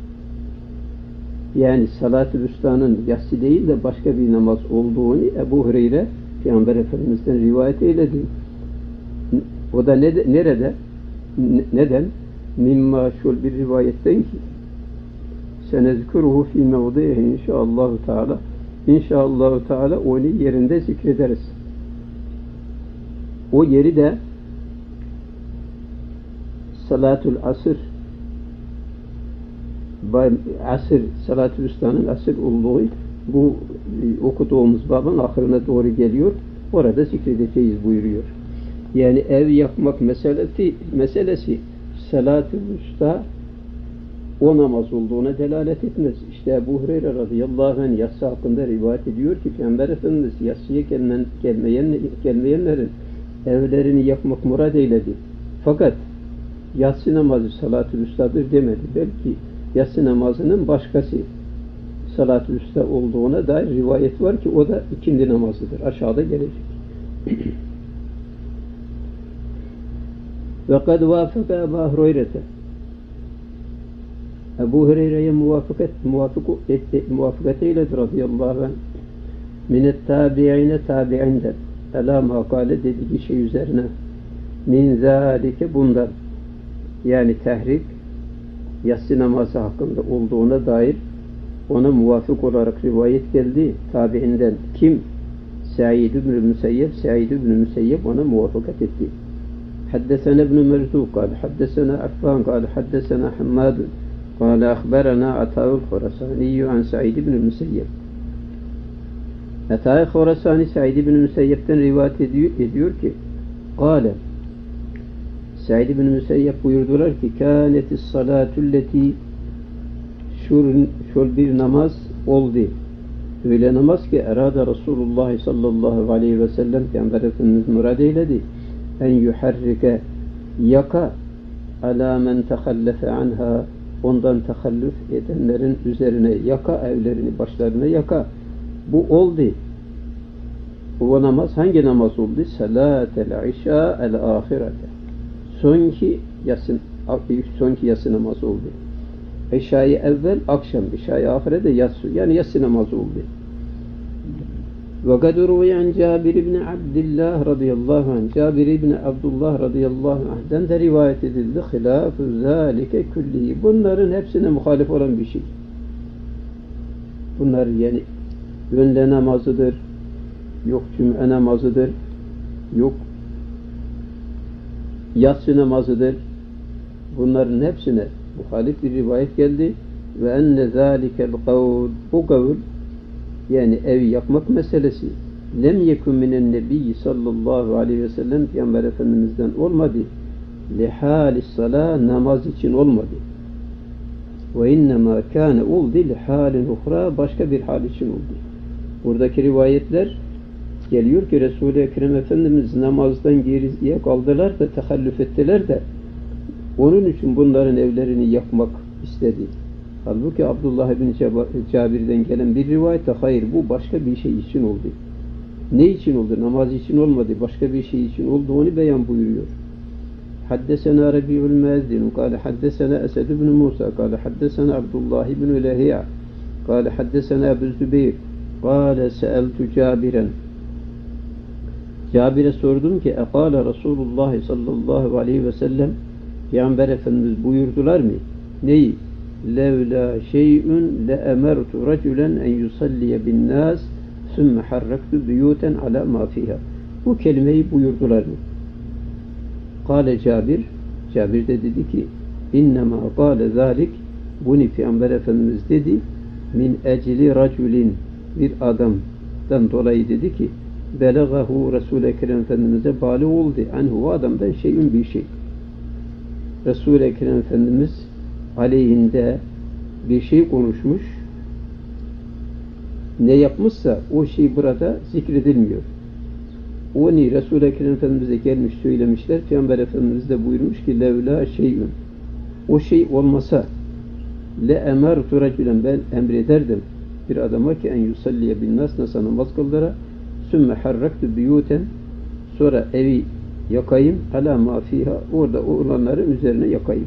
Yani salat-ı üstanın yatsı değil de başka bir namaz olduğunu Ebu Hureyre Peygamber Efendimiz'den rivayet eyledi. O da nerede? Neden? Mimma şul bir rivayetten ki senezkuruhu fî mevdihi inşaallahu teala. İnşaallahu teala onu yerinde zikrederiz. O yeri de salatul asr salat-ı üstanın asır olduğu bu okuduğumuz babın ahırına doğru geliyor. Orada zikredeceğiz buyuruyor. Yani ev yakmak meselesi salat-ı usta o namaz olduğuna delalet etmez. İşte Ebu Hureyre radıyallahu anh yatsı hakkında rivayet ediyor ki Peygamber Efendimiz yatsıya gelmeyenlerin evlerini yakmak murad eyledi. Fakat yatsı namazı salat-ı ustadır demedi. Belki yatsı namazının başkası salat-ı usta olduğuna dair rivayet var ki o da ikindi namazıdır. Aşağıda gelecek. Ve kad vâfaka Ebu Hureyre'te Ebu Hureyre'ye muvafıkat eyledi radıyallahu anh minet tabi'ine tabi'inden elâ makale dediği şey üzerine min zâlike bundan yani tehrik yatsı namazı hakkında olduğuna dair ona muvafık olarak rivayet geldi tabi'inden. Kim? Sa'id ibn Müseyyep ona muvaffakat etti. Haddesena ibn Merzuq kâle haddesena Affan kâle haddesena Hammad kâle akhberana Atâ'ul Khurasaniyyü an Sa'id ibn Müseyyep. Atâ-i Khurasani Sa'id ibn Müseyyep'ten rivayet ediyor ki kâle Sa'id ibn Müseyyep buyurdular ki kânetis salâtulleti şol bir namaz oldu. Öyle namaz ki erâde Resulullah sallallahu aleyhi ve sellem Peygamber Efendimiz murad eyledi. En yuharrike yaka alâ men tehallefe anha ondan tehallüf edenlerin üzerine yaka evlerini başlarına yaka. Bu oldu. Bu namaz hangi namaz oldu? Salâtel işâ el âhirete. Sonki yatsı namazı oldu. İşâ-i evvel akşam, İşâ-i ahirede yatsı. Yani yatsı namazı oldu. Ve kad ruviye an Cabir ibn Abdullah radıyallahu anh. Cabir ibn Abdullah radıyallahu anh'den de rivayet edildi. Hilâfu zâlike küllihi. Bunların hepsine muhalif olan bir şey. Bunlar yani önle namazıdır, yok cüm'e namazıdır, yok yatsı namazıdır. Bunların hepsine muhalif bir rivayet geldi. Ve enne zâlikel kavl bu kavl yani ev yakmak meselesi lem yekun minen nebiyyi sallallahu aleyhi ve sellem Peygamber Efendimiz'den olmadı. lihalis salah namaz için olmadı. Ve innema kâne oldu lihalin uhra başka bir hal için oldu. Buradaki rivayetler geliyor ki Resul-i Ekrem Efendimiz namazdan geriye kaldılar da tehallüf ettiler de onun için bunların evlerini yakmak istedi. Halbuki Abdullah bin Cabir'den gelen bir rivayette hayır bu başka bir şey için oldu. Ne için oldu? Namaz için olmadı. Başka bir şey için olduğunu beyan buyuruyor. Haddesena Rabi'ul Muezzin kâle haddesena Esed ibn Musa kâle haddesena Abdullah ibn Lehiya kâle haddesena Ebu Zübeyir kâle seeltu Cabiren Cabir'e sordum ki ekâle Resulullah sallallahu aleyhi ve sellem Peygamber Efendimiz buyurdular mı? Neyi? Levla şey'ün le emertu raculen en yusalliye bin nas sümme harraktu biyuten ala ma fiha. Bu kelimeyi buyurdular mı? Kâle Cabir, Cabir de dedi ki innema kâle zâlik bunu Peygamber Efendimiz dedi min ecli raculin bir adamdan dolayı dedi ki belagahu Resul-i Ekrem Efendimiz'e bâli oldu anhu o adamdan şeyin bir şey. Resul-i Ekrem Efendimiz aleyhinde bir şey konuşmuş ne yapmışsa o şey burada zikredilmiyor. Onu Resul-i Ekrem Efendimiz'e gelmiş söylemişler. Peygamber Efendimiz de buyurmuş ki levla şeyün o şey olmasa le emertu raculen ben emrederdim bir adama ki en yusalliye bin nas nasa namaz kıldıra sümme harraktu biyuten sonra evi yakayım ala ma fiha orada olanların üzerine yakayım.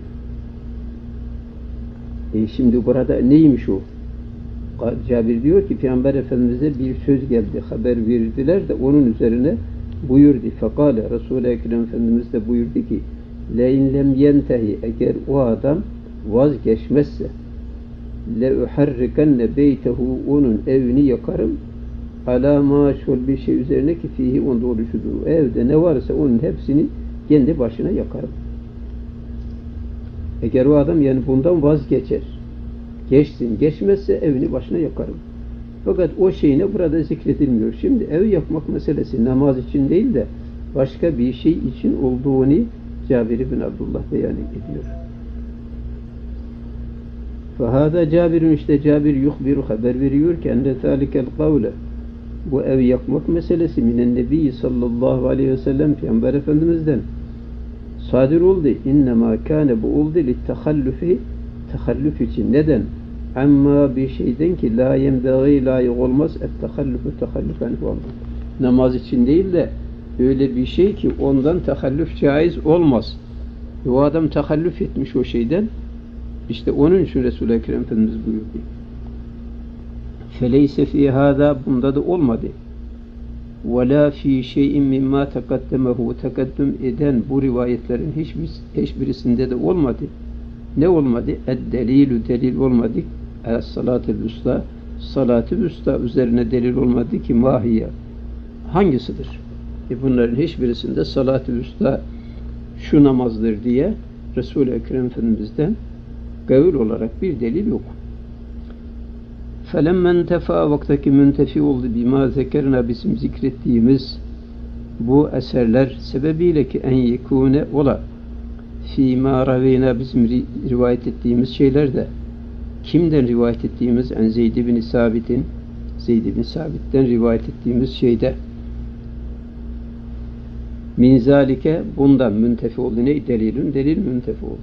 Şimdi burada neymiş o? Cabir diyor ki Peygamber Efendimiz'e bir söz geldi, haber verdiler de onun üzerine buyurdu. Fekale Resul-i Ekrem Efendimiz de buyurdu ki le'in lem yentehi eğer o adam vazgeçmezse le'uharrikenne beytehu onun evini yakarım ala maşul bir şey üzerine ki fihi onda oluşudur. Evde ne varsa onun hepsini kendi başına yakarım. Eğer o adam yani bundan vazgeçer, geçsin, geçmezse evini başına yakarım. Fakat o şeyine burada zikredilmiyor. Şimdi ev yakmak meselesi namaz için değil de başka bir şey için olduğunu Cabir bin Abdullah beyan ediyor. Fahada Cabir'in işte Cabir yuhbiru haber veriyor ki enne zâlikel kavle bu ev yakmak meselesi minen nebi sallallahu aleyhi ve sellem Peygamber Efendimiz'den sadir oldu. İnnemâ kâne bu oldu littehallüfi tehallüf için. Neden? Amma bir şeyden ki la yemdâgî layık olmaz ettehallüfü tehallüfen namaz için değil de öyle bir şey ki ondan tehallüf caiz olmaz. O adam tehallüf etmiş o şeyden. İşte onun için Resul-i Ekrem Efendimiz buyurdu. Feleyse fî hâdâ bunda da olmadı. وَلَا ف۪ي شَيْءٍ مِمَّا تَقَدَّمَهُ tekaddüm eden bu rivayetlerin hiçbirisinde de olmadı. Ne olmadı? Delilü delil olmadı. Salat-ı Vüsta Salat-ı Vüsta üzerine delil olmadı ki mahiye. Hangisidir? Bunların hiçbirisinde Salat-ı Vüsta şu namazdır diye Resul-i Ekrem Efendimiz'den kavul olarak bir delil yok. فَلَمَّنْ تَفَا vaktaki müntefi oldu bima zekerna bizim zikrettiğimiz bu eserler sebebiyle ki en yekune ola fîmâ ravînâ bizim rivayet ettiğimiz şeylerde kimden rivayet ettiğimiz en Zeyd bin Sabit'in Zeyd bin Sabit'ten rivayet ettiğimiz şeyde min zâlike bundan müntefi oldu. Ne? Delilün delil müntefi oldu.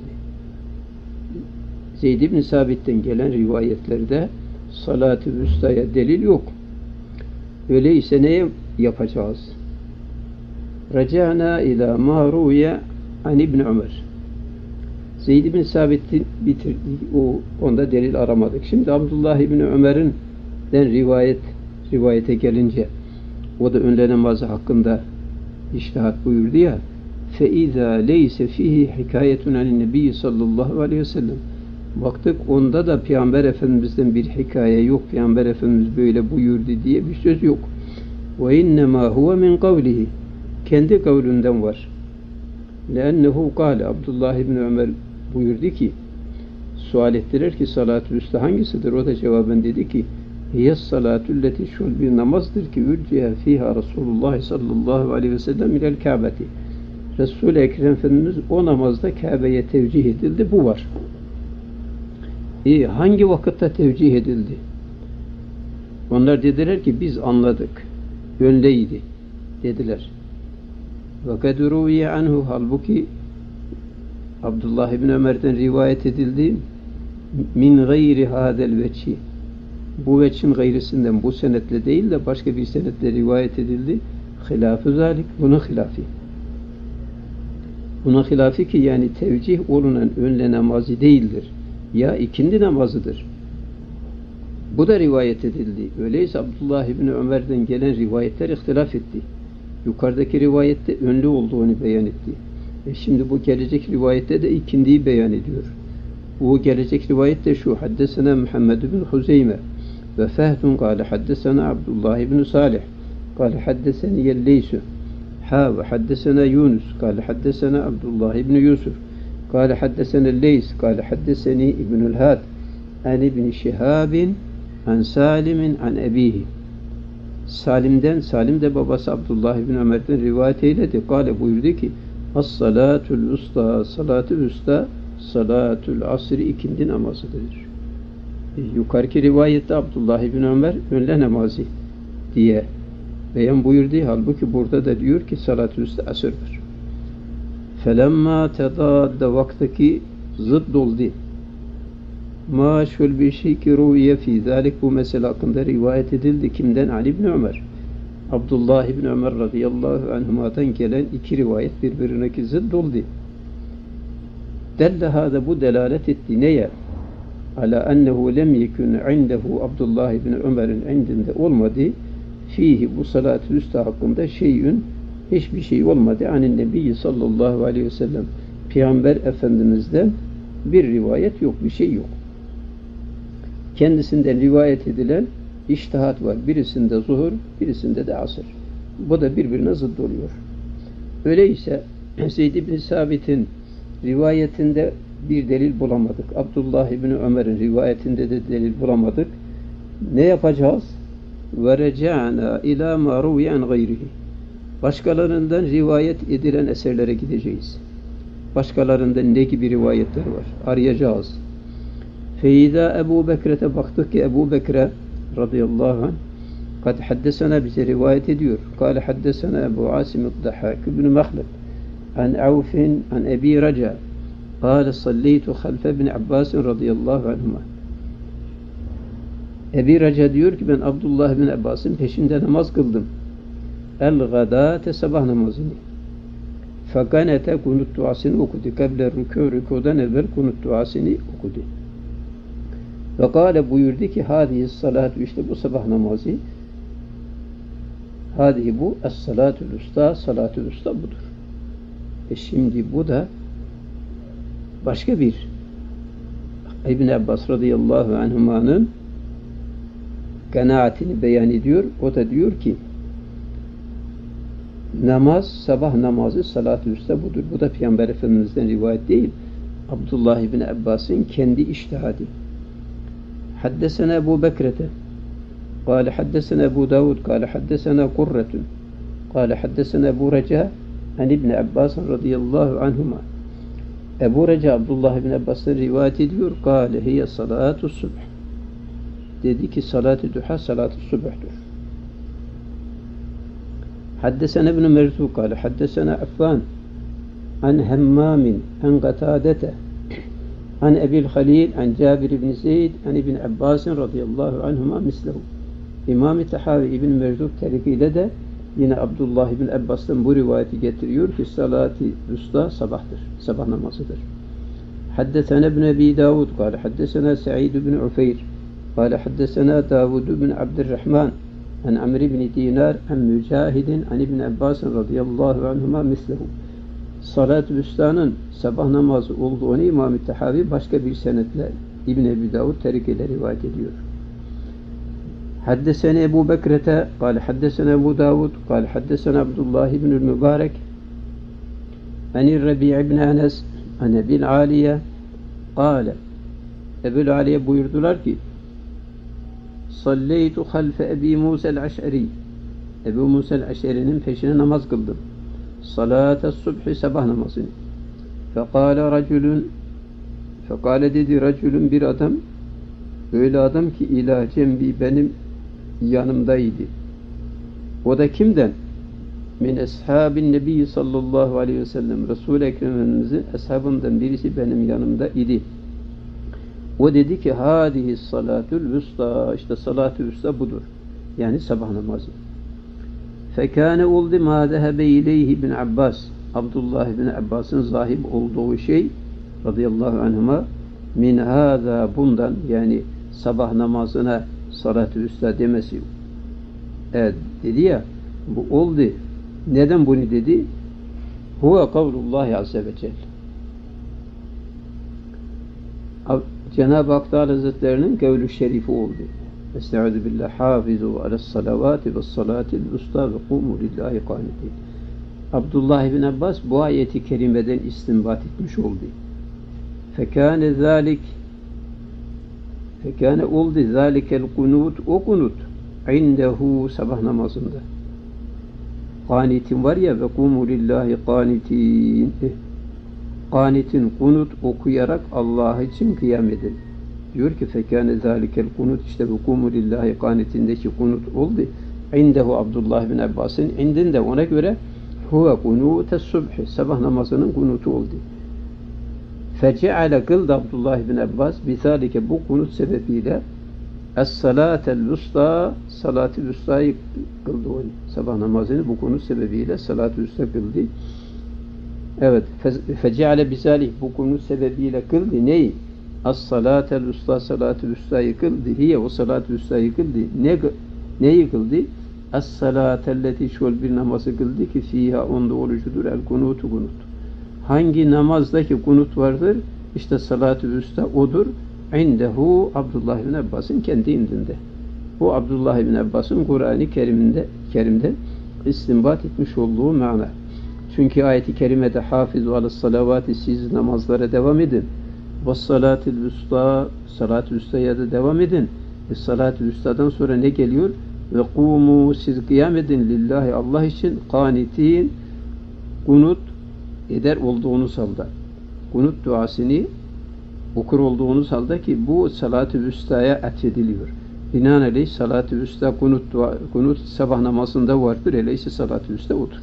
Zeyd bin Sabit'ten gelen rivayetlerde Salat-ı Vüsta'ya delil yok. Öyleyse neye yapacağız? Raca'na ila ma'ruye an İbn Ömer. Zeyd bin Sabit'i bitirdik. Onda delil aramadık. Şimdi Abdullah İbn Ömer'in rivayete gelince o da önle namazı hakkında iştihat buyurdu ya فَاِذَا لَيْسَ ف۪يهِ حِكَايَةٌ عَنِ النَّبِيِّ sallallahu aleyhi ve sellem baktık onda da Peygamber Efendimiz'den bir hikaye yok. Peygamber Efendimiz böyle buyurdu diye bir söz yok. وَاِنَّمَا هُوَ مِنْ قَوْلِهِ kendi kavlünden var. لَاَنَّهُ قَالَ Abdullah İbni Ömer buyurdu ki sual ettiler ki salat-ı üstü hangisidir? O da cevaben dedi ki hiye salatülleti şul bir namazdır ki ürciye fiha Resulullah sallallahu aleyhi ve sellem ilel Kâbeti Resul-i Ekrem Efendimiz o namazda Kabe'ye tevcih edildi. Bu var. Hangi vakitte tevcih edildi? Onlar dediler ki biz anladık. Öyleydi dediler. Ve ruviye anhu, halbuki Abdullah ibn Ömer'den rivayet edildi. Min gayri hadel veçhi. Bu veçhin gayrisinden, bu senetle değil de başka bir senetle rivayet edildi. Hilafı zalik. Buna hilafi. Buna hilafi ki yani tevcih olunan önle namazı değildir. Ya ikindi namazıdır. Bu da rivayet edildi. Öyleyse Abdullah ibn Ömer'den gelen rivayetler ihtilaf etti. Yukarıdaki rivayette önlü olduğunu beyan etti. Şimdi bu gelecek rivayette de ikindiyi beyan ediyor. Bu gelecek rivayette şu: Haddesena Muhammed ibn Huzeyme ve Fehdun kâle haddesena Abdullah ibn Salih kâle haddeseni Yelleysu ve haddesena Yunus kâle haddesena Abdullah ibn Yusuf kâle haddesena Leys kâle haddeseni İbnül Had an İbn Şihabin an Salim'in an ebihi. Salim de babası Abdullah ibn Ömer'den rivayet eyledi. Kâle buyurdu ki: As-salâtul usta, salat-ı usta, salatul asri ikindi namazıdır. Yukarıki rivayette Abdullah ibn Ömer önle namazı diye beyan buyurdu. Halbuki burada da diyor ki salat-ı usta asırdır. Felemma tedadde vaktaki zıdd oldu. Ma şöyle bir şey ki ruhiye fi zalik, bu mesele hakkında rivayet edildi. Kimden? Ali ibn Ömer. Abdullah ibn Ömer radıyallahu anhuma'dan gelen iki rivayet birbirine zıdd oldu. Dellehâde, bu delalet etti neye? Ala ennehu lem yekun indehu, Abdullah ibn Ömer'in indinde olmadı. Fihi, bu salat-ı üsta hakkında hiçbir şey olmadı. Anin Nebi sallallahu aleyhi ve sellem, Peygamber Efendimiz'den bir rivayet yok, bir şey yok. Kendisinden rivayet edilen içtihat var. Birisinde zuhur, birisinde de asır. Bu da birbirine zıdd oluyor. Öyleyse Zeyd ibn Sabit'in rivayetinde bir delil bulamadık. Abdullah ibn Ömer'in rivayetinde de delil bulamadık. Ne yapacağız? وَرَجَعْنَا اِلَى مَا رُوِيَ عَنْ غَيْرِهِ. Başkalarından rivayet edilen eserlere gideceğiz. Başkalarından ne gibi rivayetler var? Arayacağız. فَاِذَا Ebu Bekir'e baktık ki Ebu Bekir radıyallahu anh kad haddesena, bize rivayet ediyor. Kâle haddesena Ebu Asim el-Dahhak ibn Mahleb an Avfin an Ebi Raca kâle salleytu halfe ibn Abbas radıyallahu anhuma. Ebi Raca diyor ki ben Abdullah ibn Abbas'ın peşinde namaz kıldım. El-gadâte, sabah namazını. Fakanete, kunut duasını okudu. Kable rükû, rükûdan evvel kunut duasını okudu. Ve kâle, buyurdu ki hâdihi salatu, işte bu sabah namazı. Hâdihi, bu es-salâtul usta, salat-ı usta budur. Şimdi bu da başka bir İbn Abbas radıyallahu anhuma'nın kanaatini beyan ediyor. O da diyor ki namaz, sabah namazı salat-ı usta budur. Bu da Peygamber Efendimiz'den rivayet değil. Abdullah ibn Abbas'ın kendi içtihadi. Haddesena Ebu Bekir'e قال حدثنا أبو داود قال حدثنا قرة قال حدثنا أبو رجاء عن ابن عباس رضي الله عنهما. Ebu Reca Abdullah ibn Abbas'tan rivayet ediyor. Kâle hiye salâtu subh. Dedi ki salat-ı duha salat-ı subh'tur. Haddesena ibn Merzu kâle haddesena Affan an Hemmâmin an Gatâdete an Ebil Halil an Cabir ibn Zeyd an ibn Abbas radıyallahu anhuma mislehu. İmam-ı Tahavi İbn Merzuq tarikiyle de yine Abdullah ibn Abbas'tan bu rivayeti getiriyor ki salat-ı usta sabahtır, sabah namazıdır. Haddesena ibn Ebi Davud kâle haddesena Sa'id ibn Ufeyr kâle haddesena Davud ibn Abdurrahman an Amr ibn Dinar an Mücahidin an ibn Abbas radıyallahu anhuma mislehu. Salat-ı usta'nın sabah namazı olduğunu İmam-ı Tahavi başka bir senetle İbn Ebi Davud tarikiyle rivayet ediyor. Haddesena Ebu Bekir'e kâle haddesena Ebu Davud kâle haddesena Abdullah ibn-ül Mübarek anir Rabi' ibn Enes an Ebil Aliye kâle, Ebil Aliye buyurdular ki salleytu halfe Ebi Musa el-Aş'ari, Ebu Musa el-Aş'ari'nin peşine namaz kıldım. salate subhi sabah namazını. Fekale dedi racülün bir adam, öyle adam ki ila cembi benim yanımdaydı. O da kimden? Min ashabin nebi sallallahu aleyhi ve sellem. Resul-i Ekrem'imizin ashabından birisi benim yanımda idi. O dedi ki hadihi salatul vusta, işte salat-ı vusta budur. Yani sabah namazı. Fekâne oldu mâ zehebe ileyhi bin Abbas. Abdullah bin Abbas'ın zahib olduğu şey radıyallahu anhuma min hâzâ bundan, yani sabah namazına salat-ı vusta demesi dedi ya, bu oldu. Neden bunu dedi? Huve kavlullahi azze ve celle. Cenab-ı Hak Teala Hazretlerinin kavlu şerifi oldu. Estaizu billah hafizu alas salavati ve salatil usta ve kumu lillahi qanitin. Abdullah bin Abbas bu ayeti kerimeden istinbat etmiş oldu. Fekâne oldu zâlikel kunut, o kunut indehu sabah namazında. Qanitin var ya, ve kumu lillahi qanitin. Qanitin kunut okuyarak Allah için kıyam edin. Diyor ki fekâne zâlikel kunut, işte ve kumu lillahi qanitindeki kunut oldu. İndehu Abdullah bin Abbas'ın indinde, ona göre huve kunûtes subhi, sabah namazının kunutu oldu. Feceale kıldı Abdullah bin Abbas bizalike, bu kunut sebebiyle es-salâtel vusta, salat-ı vustayı kıldı onu. Sabah namazını bu kunut sebebiyle salat-ı vusta kıldı. Evet, feceale bizalik, bu kunut sebebiyle kıldı. Neyi? Es-salâtel vusta, salat-ı vustayı kıldı. Hiye, o salat-ı vustayı kıldı. Neyi kıldı? Es-salâtelleti, şöyle bir namazı kıldı ki fiha, onda olucudur el kunutu, kunut. Hangi namazdaki kunut vardır? İşte salat-ı vusta odur. İndehu Abdullah bin Abbas'ın kendi indinde. Bu Abdullah bin Abbas'ın Kur'an-ı Kerim'de istinbat etmiş olduğu mana. Çünkü ayet-i kerimede hafizu alas salavati, siz namazlara devam edin. Ve salatil vusta, salat-ı vustaya da devam edin. Salat-ı vustadan sonra ne geliyor? Ve kumu, siz kıyam edin lillahi, Allah için, qanitin, kunut eder olduğunuz halde. Kunut duasını okur olduğunuz halde ki bu salat-ı vustaya atfediliyor. Binaenaleyh salat-ı vusta kunut sabah namazında vardır. Öyleyse salat-ı vusta odur.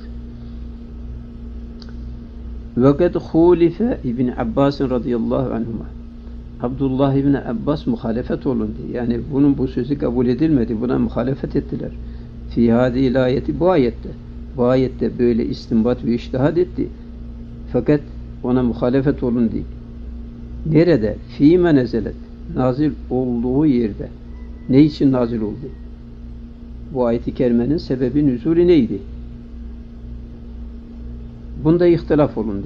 Ve kad hulife İbn Abbas radıyallahu anhuma. Abdullah ibn Abbas muhalefet olundu. Yani bunun bu sözü kabul edilmedi. Buna muhalefet ettiler. Fi hadi ayeti, bu ayette. Bu ayette böyle istinbat ve içtihad etti. Fakat ona muhalefet olundu. Nerede? Fîme nezelet. Nazil olduğu yerde. Ne için nazil oldu? Bu ayet-i kerimenin sebebi nüzulü neydi? Bunda ihtilaf olundu.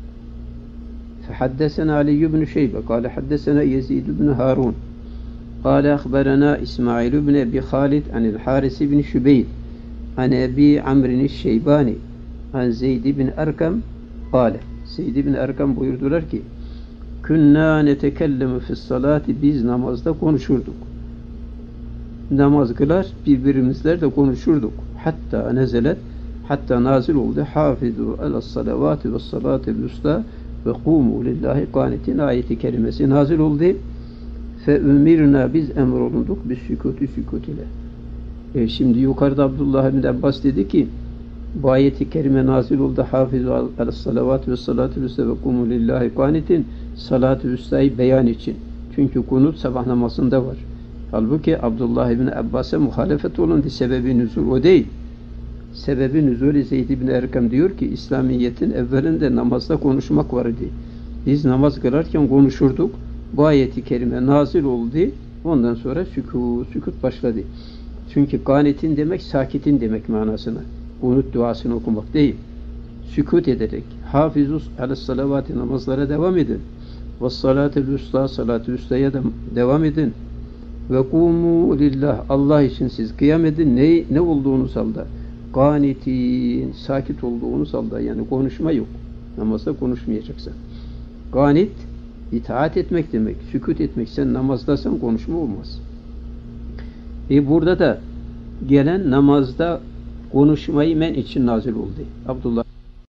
فحدثنا علي بن شيبة قال حدثنا يزيد بن هارون قال أخبرنا إسماعيل بن أبي خالد عن الحارث بن شبيل عن أبي عمرو الشيباني عن زيد بن أركم قال Zeyd ibn Erkam buyurdular ki künna netekellemu fissalati, biz namazda konuşurduk. Namaz kılar, birbirimizle de konuşurduk. Hatta nezelet, hatta nazil oldu. Hafizu alas salavati ve salatil usta ve kumu lillahi qanitin ayeti kerimesi nazil oldu. Fe ümirna, biz emrolunduk bis sükut ile. Şimdi yukarıda Abdullah bin Abbas dedi ki bu ayeti kerime nazil oldu. Hafizu alas salavat ve salatil usta ve kumu lillahi qanitin, salat-ı ustayı beyan için. Çünkü kunut sabah namazında var. Halbuki Abdullah ibn Abbas'a muhalefet olundu. Sebebi nüzul o değil. Sebebi nüzul Zeyd ibn Erkam diyor ki İslamiyet'in evvelinde namazda konuşmak vardı. Biz namaz kılarken konuşurduk. Bu ayeti kerime nazil oldu. Ondan sonra sükut başladı. Çünkü kanitin demek sakitin demek manasına. Kunut duasını okumak değil. Sükut ederek hafizus alas salavati, namazlara devam edin. Ve salatul usta, salat-ı ustaya da devam edin. Ve kumu lillah, Allah için siz kıyam edin. Ne olduğunuz halde? Qanitin, sakit olduğunuz halde, yani konuşma yok. Namazda konuşmayacaksın. Qanit, itaat etmek demek, sükut etmek. Sen namazdasan konuşma olmaz. Burada da gelen namazda konuşmayı men için nazil oldu. Abdullah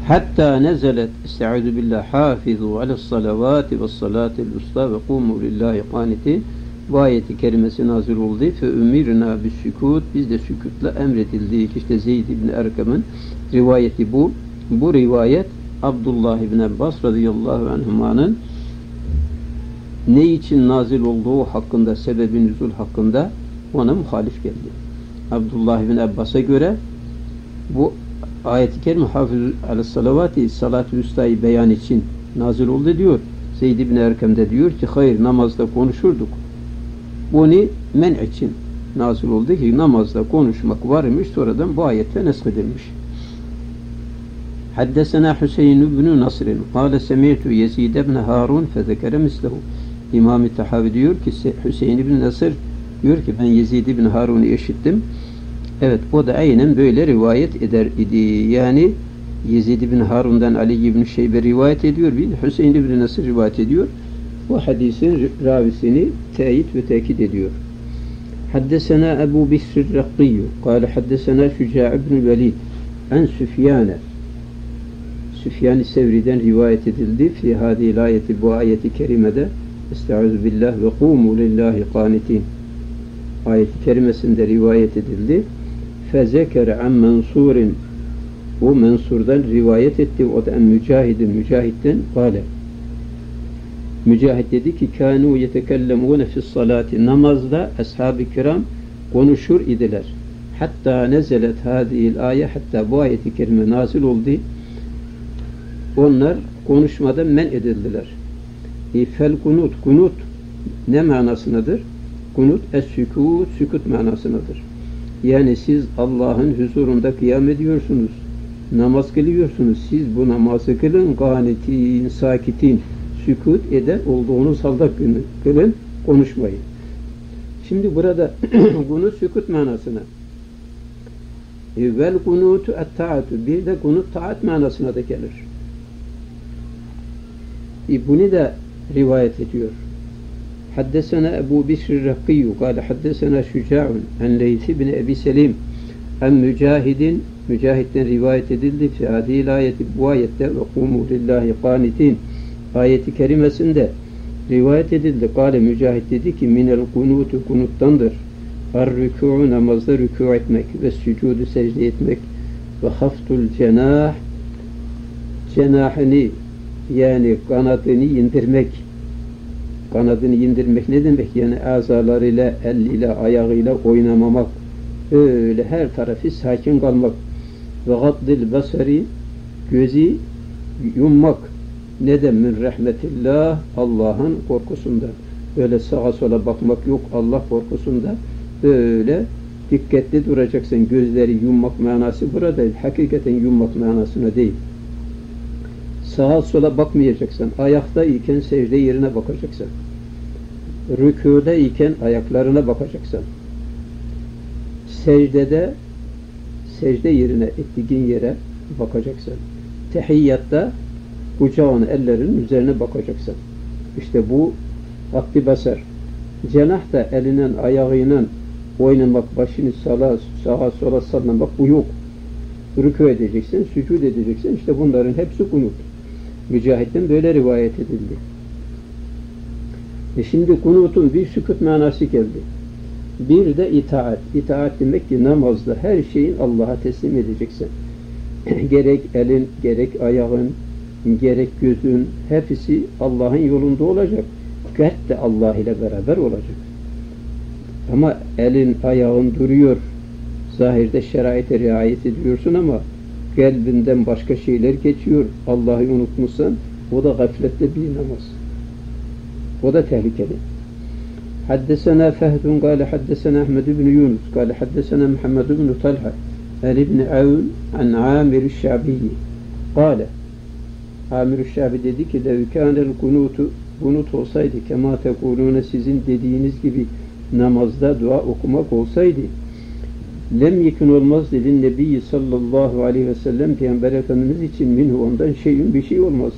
Hatta nezelet estaizu billah hafizu alas salavati ve salatil usta ve kumu lillahi qanitin. Bu ayeti kerimesi nazil oldu. Fe ümirna bis sükut. Biz de sükutla emredildik. İşte Zeyd ibn Erkam'ın rivayeti bu. Bu rivayet Abdullah ibn Abbas radıyallahu anhuma'nın ne için nazil olduğu hakkında, sebebi nüzul hakkında ona muhalif geldi. Abdullah ibn Abbas'a göre bu ayet-i kerime hafız aleyhissalavati salat-ı üstayı beyan için nazil oldu diyor. Zeyd ibn Erkam da diyor ki hayır, namazda konuşurduk. Bunu men için nazil oldu ki namazda konuşmak varmış, sonradan bu ayette nesk edilmiş. Haddesena Hüseyin ibn Nasr kâle semi'tu Yezid ibn Harun fezekere mislehu. İmam-ı Tahavi diyor ki Hüseyin ibn Nasr diyor ki ben Yezid ibn Harun'u işittim. Evet, o da aynen böyle rivayet eder idi. Yani Yezid ibn Harun'dan Ali ibn Şeybe rivayet ediyor. Bir Hüseyin ibn Nasr rivayet ediyor. Bu hadisin ravisini teyit ve tekit ediyor. Haddesena Ebu Bisr Rakkiyyü kâle haddesena Şüca' ibn Velid en Süfyan'e Süfyan-ı Sevri'den rivayet edildi. Fi hâdî ayeti, bu ayeti kerimede Estaizu billah ve kûmû lillahi qânitin ayeti kerimesinde rivayet edildi. Fezekere an Mansur'in, o Mansur'dan rivayet etti. O da en Mücahid'in, Mücahid'den kâle. Mücahid dedi ki kânû yetekellemûne fissalâti, namazda ashab-ı kiram konuşur idiler. Hatta nezelet hâdihil ayet, hatta bu ayeti kerime nazil oldu. Onlar konuşmadan men edildiler. Fel kunut, kunut ne manasındadır? Kunut es-sükût, sükût manasındadır. Yani siz Allah'ın huzurunda kıyam ediyorsunuz, namaz kılıyorsunuz. Siz bu namazı kılın, gânitin, sakitin, sükût eder olduğunuz halde kılın, konuşmayın. Şimdi burada kunut sükût manasına. Vel kunutu et-ta'atu, bir de kunut taat manasına da gelir. Bunu da rivayet ediyor. Haddesena Ebu Bisr Rakkiyyü kâle haddesena Şüca'un en Leys ibn Ebi Selim en Mücahid'in, Mücahid'den rivayet edildi. Fi hâdîl ayeti, bu ayette ve kûmû lillahi qânitin ayeti kerimesinde rivayet edildi. Kâle Mücahid dedi ki minel kunutu, kunuttandır. Ar-rükû'u, namazda rükû etmek ve sücûdü secde etmek ve haftul cenah, cenahını yani kanadını indirmek. Kanadını indirmek ne demek? Yani azalarıyla, eliyle, ayağıyla oynamamak. Öyle her tarafı sakin kalmak. Ve gaddil basari, gözü yummak. Neden? Min rahmetillah, Allah'ın korkusundan. Öyle sağa sola bakmak yok, Allah korkusunda. Öyle dikkatli duracaksın. Gözleri yummak manası burada. Hakikaten yummak manasına değil. Sağa sola bakmayacaksın. Ayakta iken secde yerine bakacaksın. Rükûda iken ayaklarına bakacaksın. Secdede secde yerine, ettiğin yere bakacaksın. Tehiyyatta kucağın, ellerin üzerine bakacaksın. İşte bu akli basar. Cenah da elinin, ayağıyla oynamak, başını sağa sola sallamak, bu yok. Rükû edeceksin, sücud edeceksin. İşte bunların hepsi kunut. Mücahid'den böyle rivayet edildi. Şimdi kunutun bir sükût manası geldi. Bir de itaat. İtaat demek ki namazda her şeyin Allah'a teslim edeceksin. Gerek elin, gerek ayağın, gerek gözün, hepsi Allah'ın yolunda olacak. Kalp de Allah ile beraber olacak. Ama elin, ayağın duruyor. Zahirde şeraite riayet ediyorsun ama kalbinden başka şeyler geçiyor. Allah'ı unutmuşsan o da gaflette bir namaz. O da tehlikeli. Haddesena Fehdun kâle haddesena Ahmed ibn Yunus kâle haddesena Muhammed ibn Talha el ibn Avn an Amir-i Şabi'yi kâle Amir-i Şabi dedi ki lev kânel kunutu, kunut olsaydı kema tekulûne, sizin dediğiniz gibi namazda dua okumak olsaydı lem yekun olmaz dedi Nebi sallallahu aleyhi ve sellem, Peygamber Efendimiz için minhu, ondan şeyin bir şey olmazdı.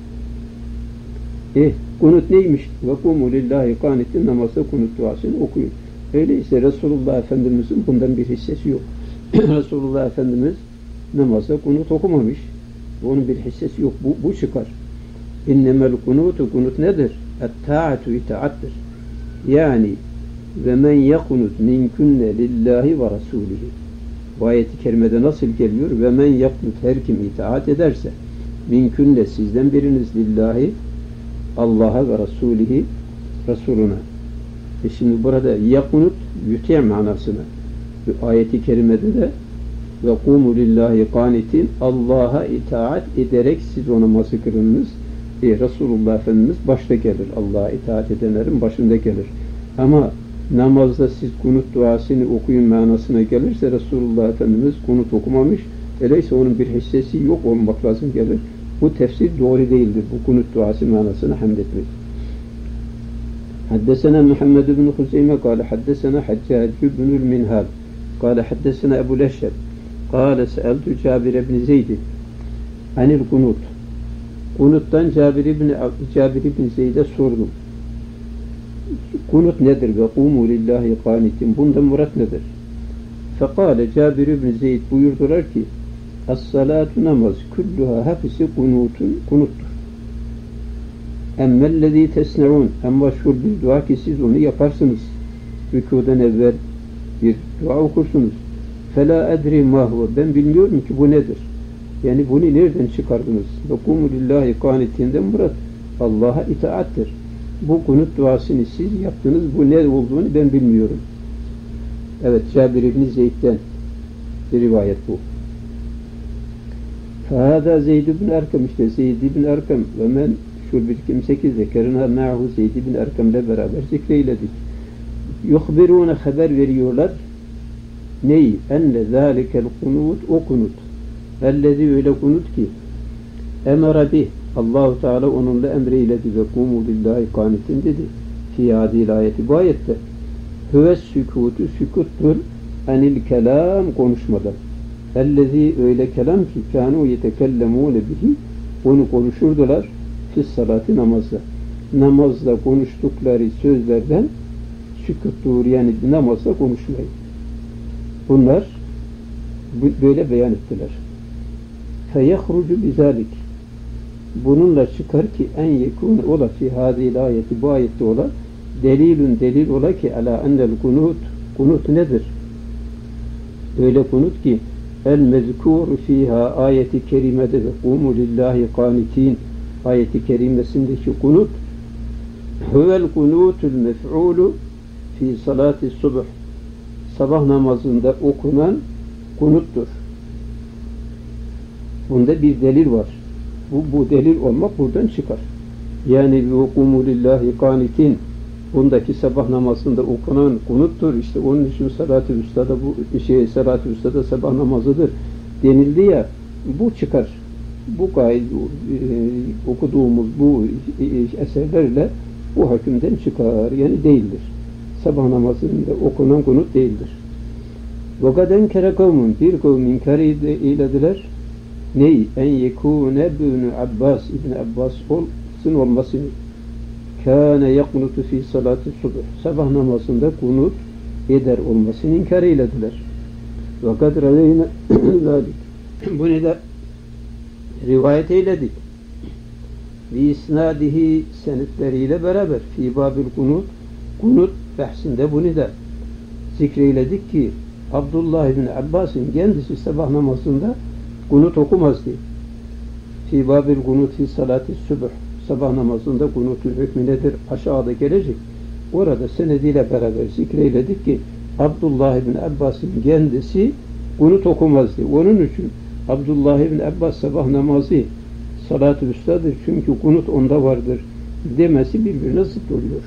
Kunut neymiş? Ve kumu lillahi qanitin, namazda kunut duasını okuyun. Öyleyse Resulullah Efendimiz'in bundan bir hissesi yok. Resulullah Efendimiz namazda kunut okumamış. Onun bir hissesi yok. Bu çıkar. İnnemel kunutu, kunut nedir? Et-ta'atu, itaattır. Yani ve men yekunut minkunne lillahi ve rasulihi. Bu ayet-i kerimede nasıl geliyor? Ve men yekunut, her kim itaat ederse minkunne, sizden biriniz, lillahi, Allah'a ve rasulihi, Resuluna. Şimdi burada yekunut yuti' manasına. Bu ayet-i kerimede de ve kumu lillahi qanitin, Allah'a itaat ederek siz o namazı kılınız. Resulullah Efendimiz başta gelir. Allah'a itaat edenlerin başında gelir. Ama namazda siz kunut duasını okuyun manasına gelirse Resulullah Efendimiz kunut okumamış. Öyleyse onun bir hissesi yok olmak lazım gelir. Bu tefsir doğru değildir. Bu kunut duası manasına hamd etmek. Haddesena Muhammed ibn Huzeyme kâle haddesena Haccac ibnül Minhal kâle haddesena Ebu Leşşeb kâle seeltü Cabir ibn Zeyd'i anil kunut. Kunuttan Cabir ibn Zeyd'e sordum. Kunut nedir? Ve kumu lillahi qanitin. Bundan murat nedir? Fekale Cabir ibn Zeyd buyurdular ki as-salatu, namaz, kulluha, hepsi kunuttur. Emmellezî tesne'un, ama şu bir dua ki siz onu yaparsınız. Rükûden evvel bir dua okursunuz. Fela edri ma huve, ben bilmiyorum ki bu nedir? Yani bunu nereden çıkardınız? Ve kumu lillahi qanitinden murat Allah'a itaattir. Bu kunut duasını siz yaptınız, bu ne olduğunu ben bilmiyorum. Evet, Cabir ibn Zeyd'den bir rivayet bu. Fâdâ Zeyd ibn Erkam, işte Zeyd ibn Erkam ve men şu bir kimse zekerina ma'hu Zeyd ibn Erkam'le beraber zikreyledik. Yuhbirûne, haber veriyorlar. Neyi? Enne zâlikel kunut, o kunut. Ellezî, öyle kunut ki emara bih, Allah-u Teala onunla emreyledi ve kumu lillahi qanitin dedi. Fî hâzîl ayeti, bu ayette hüves sükûtü, sükuttur anil kelam, konuşmadan. Ellezî, öyle kelam ki kânû yetekellemûne bihi, onu konuşurdular fis salati, namazda. Namazda konuştukları sözlerden sükuttur, yani namazda konuşmayı. Bunlar böyle beyan ettiler. Feyehrucu bizalik, bununla çıkar ki en yekûne ola fi hâzîl ayeti, bu ayette ola delilun, delil ola ki alâ ennel kunut, kunut nedir? Öyle kunut ki el mezkûru fîhâ, ayeti kerimede ve kumu lillahi qanitin ayeti kerimesindeki kunut huvel kunutul mef'ûlu fi salâti subh, sabah namazında okunan kunuttur. Bunda bir delil var. Bu delil olmak buradan çıkar. Yani kumu lillahi qanitin, bundaki sabah namazında okunan kunuttur. İşte onun için salat-ı üstada, bu salat-ı üstada sabah namazıdır denildi ya, bu çıkar. Bu gayet okuduğumuz bu eserlerle bu hükümden çıkar. Yani değildir. Sabah namazında okunan kunut değildir. Ve kaden kere kavmun, bir kavmin inkar eylediler. Ney? En yekûne ibn Abbas, İbn Abbas olmasını. Kâne yaknutu fî salâti subh, sabah namazında kunut eder olmasını inkar eylediler. Ve kad reveyne zâlik, bunu da rivayet eyledik. Ve isnadihi, senetleriyle beraber fî babil kunut bahsinde bunu da zikreyledik ki Abdullah ibn Abbas'ın kendisi sabah namazında kunut okumazdı. Fî babil kunut fî salâti subh, sabah namazında kunutun hükmü nedir? Aşağıda gelecek. Orada senediyle beraber zikreyledik ki Abdullah ibn Abbas'ın kendisi kunut okumazdı. Onun için Abdullah ibn Abbas sabah namazı salat-ı üstadır çünkü kunut onda vardır demesi birbirine zıt oluyor.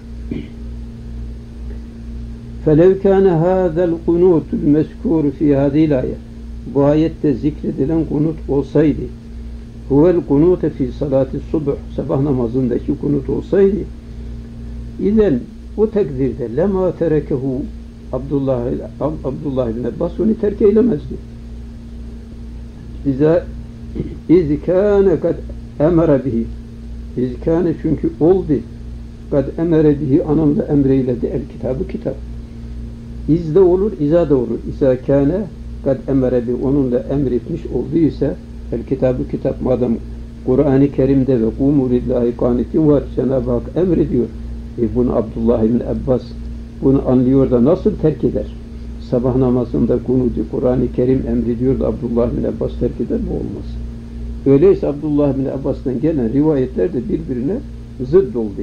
فَلَوْ كَانَ هَذَا الْقُنُوتُ الْمَذْكُورُ فِي هَذِهِ الْآيَةِ, bu ayette zikredilen kunut olsaydı, huvel kunute fi salati subh, sabah namazındaki kunut olsaydı, izen bu takdirde lema terekehu Abdullah ibn Abbas onu terk eylemezdi. İzkâne kad emere bihi, İzkâne çünkü oldu, kad emere bihi, anamda emreyledi el kitabı, kitap. İzde olur, iza da olur. İza kâne kad emere bihi, onunla emretmiş olduysa El kitabı kitap madem Kur'an-ı Kerim'de ve kumu lillahi kanitin var. Cenab-ı Hak emrediyor. Bunu Abdullah ibn Abbas bunu anlıyor da nasıl terk eder? Sabah namazında kunutu Kur'an-ı Kerim emrediyor da Abdullah ibn Abbas terk eder mi? Olmaz. Öyleyse Abdullah ibn Abbas'tan gelen rivayetler de birbirine zıdd oldu.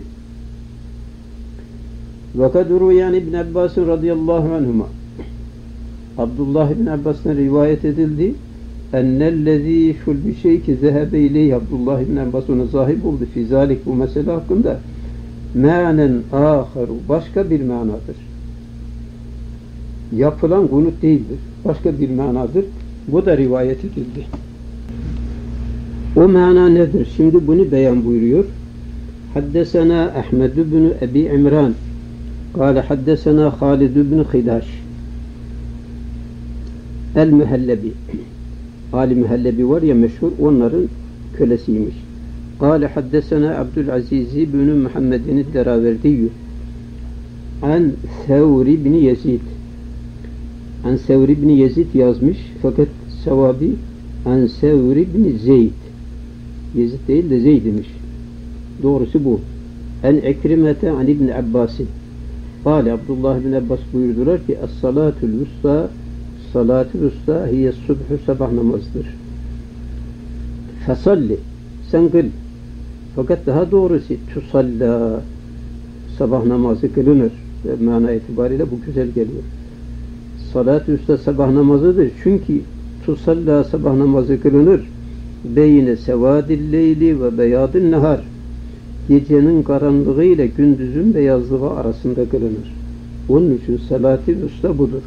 وَقَدْ رُوَيَانِ İbn Abbas radıyallahu anhuma Abdullah ibn Abbas'tan rivayet edildi. اَنَّ şul bir şey ki zehebe ileyh Abdullah ibn Abbas ona zahip oldu. Fizalik bu mesele hakkında mânen âharu başka bir manadır. Yapılan kunut değildir. Başka bir manadır. Bu da rivayet edildi. O mana nedir? Şimdi bunu beyan buyuruyor. Haddesena Ahmed ibn Ebi İmran قال حدثنا خالد بن خداش El-Mühellebi Ali Mühellebi var ya meşhur onların kölesiymiş. قال حدثنا Abdülaziz ibn Muhammed'in el-Deraverdi an Sevri bin Yezid an Sevri bin Yezid yazmış fakat sevabi an Sevri bin Zeyd Yezid değil de Zeyd demiş. Doğrusu bu. En Ekrimete an İbn Abbas'in Kale Abdullah bin Abbas buyurdular ki Es-salatul usta salatul usta hiye subhu sabah namazıdır. Fesalli sen kıl. Fakat daha doğrusu tusalla sabah namazı kılınır. Ve mana itibariyle bu güzel geliyor. Salat-ı usta sabah namazıdır. Çünkü tusalla sabah namazı kılınır. Beyne sevadil leyli ve beyadil nehar. Gecenin karanlığı ile gündüzün beyazlığı arasında kılınır. Onun için salat-ı usta budur.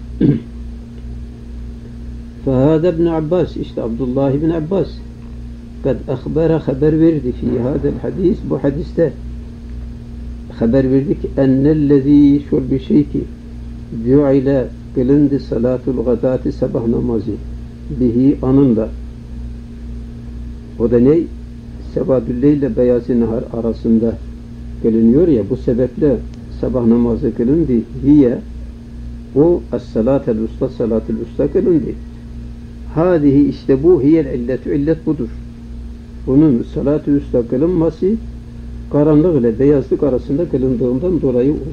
Fehâde ibn Abbas işte Abdullah ibn Abbas kad akhbara haber verdi fi hadel hadis bu hadiste haber verdi ki ennellezî şur bir şey ki cu'ile kılındı salatul gadati sabah namazı bihi anında o da ne? Sevadülle ile beyaz-ı nehar arasında kılınıyor ya bu sebeple sabah namazı kılındı hiye o es-salatel usta salatul usta kılındı. Hadihi işte bu hiyel illetü illet budur. Bunun salat-ı usta kılınması karanlık ile beyazlık arasında kılındığından dolayı oldu.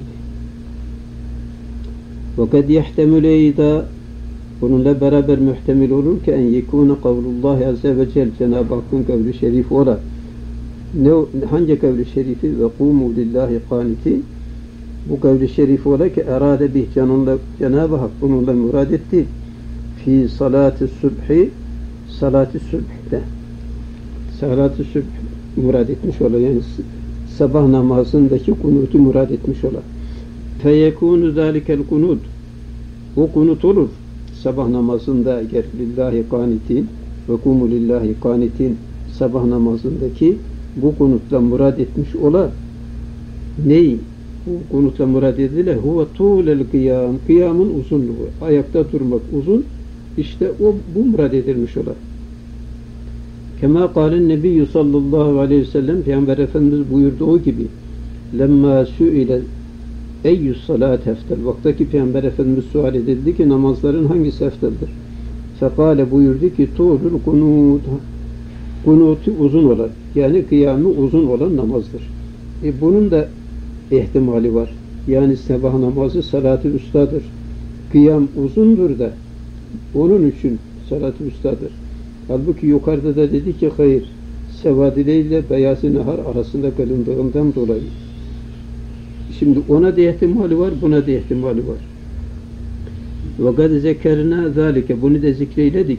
وَقَدْ يَحْتَمُلْ اَيْدَا bununla beraber muhtemel olur ki en yekûne kavlullahi azze ve celle Cenab-ı Hakk'ın kavli şerifi ola. Hangi kavli şerifi? Ve kûmû lillahi qânitin bu kavli şerifi ola ki erâde bih Cenab-ı Hak bununla murad etti. Fi salat-ı subhi salat-ı subh'te salat-ı subh murad etmiş ola yani sabah namazındaki kunutu murad etmiş ola. Feyekûnü zâlikel kunut o kunut olur. Sabah namazında eğer lillahi kanitin ve kumu lillahi kanitin sabah namazındaki bu kunutla murad etmiş ola ney? Bu kunutla murad edilir huve tuğlel kıyam kıyamın uzunluğu ayakta durmak uzun işte o bu murad edilmiş ola. Kema kâlen nebiyyü sallallahu aleyhi ve sellem Peygamber Efendimiz buyurduğu gibi lemma sü'ile eyyü salat eftel vaktaki Peygamber Efendimiz sual edildi ki namazların hangisi efteldir? Fekale buyurdu ki tuğlul kunutu uzun olan yani kıyamı uzun olan namazdır. Bunun da ihtimali var. Yani sabah namazı salat-ı ustadır. Kıyam uzundur da onun için salat-ı ustadır. Halbuki yukarıda da dedi ki hayır sevadile ile beyaz-ı nehar arasında kılındığından dolayı. Şimdi ona da ihtimali var, buna da ihtimali var. وَقَدْ زَكَرْنَا ذَٰلِكَ bunu da zikreyledik.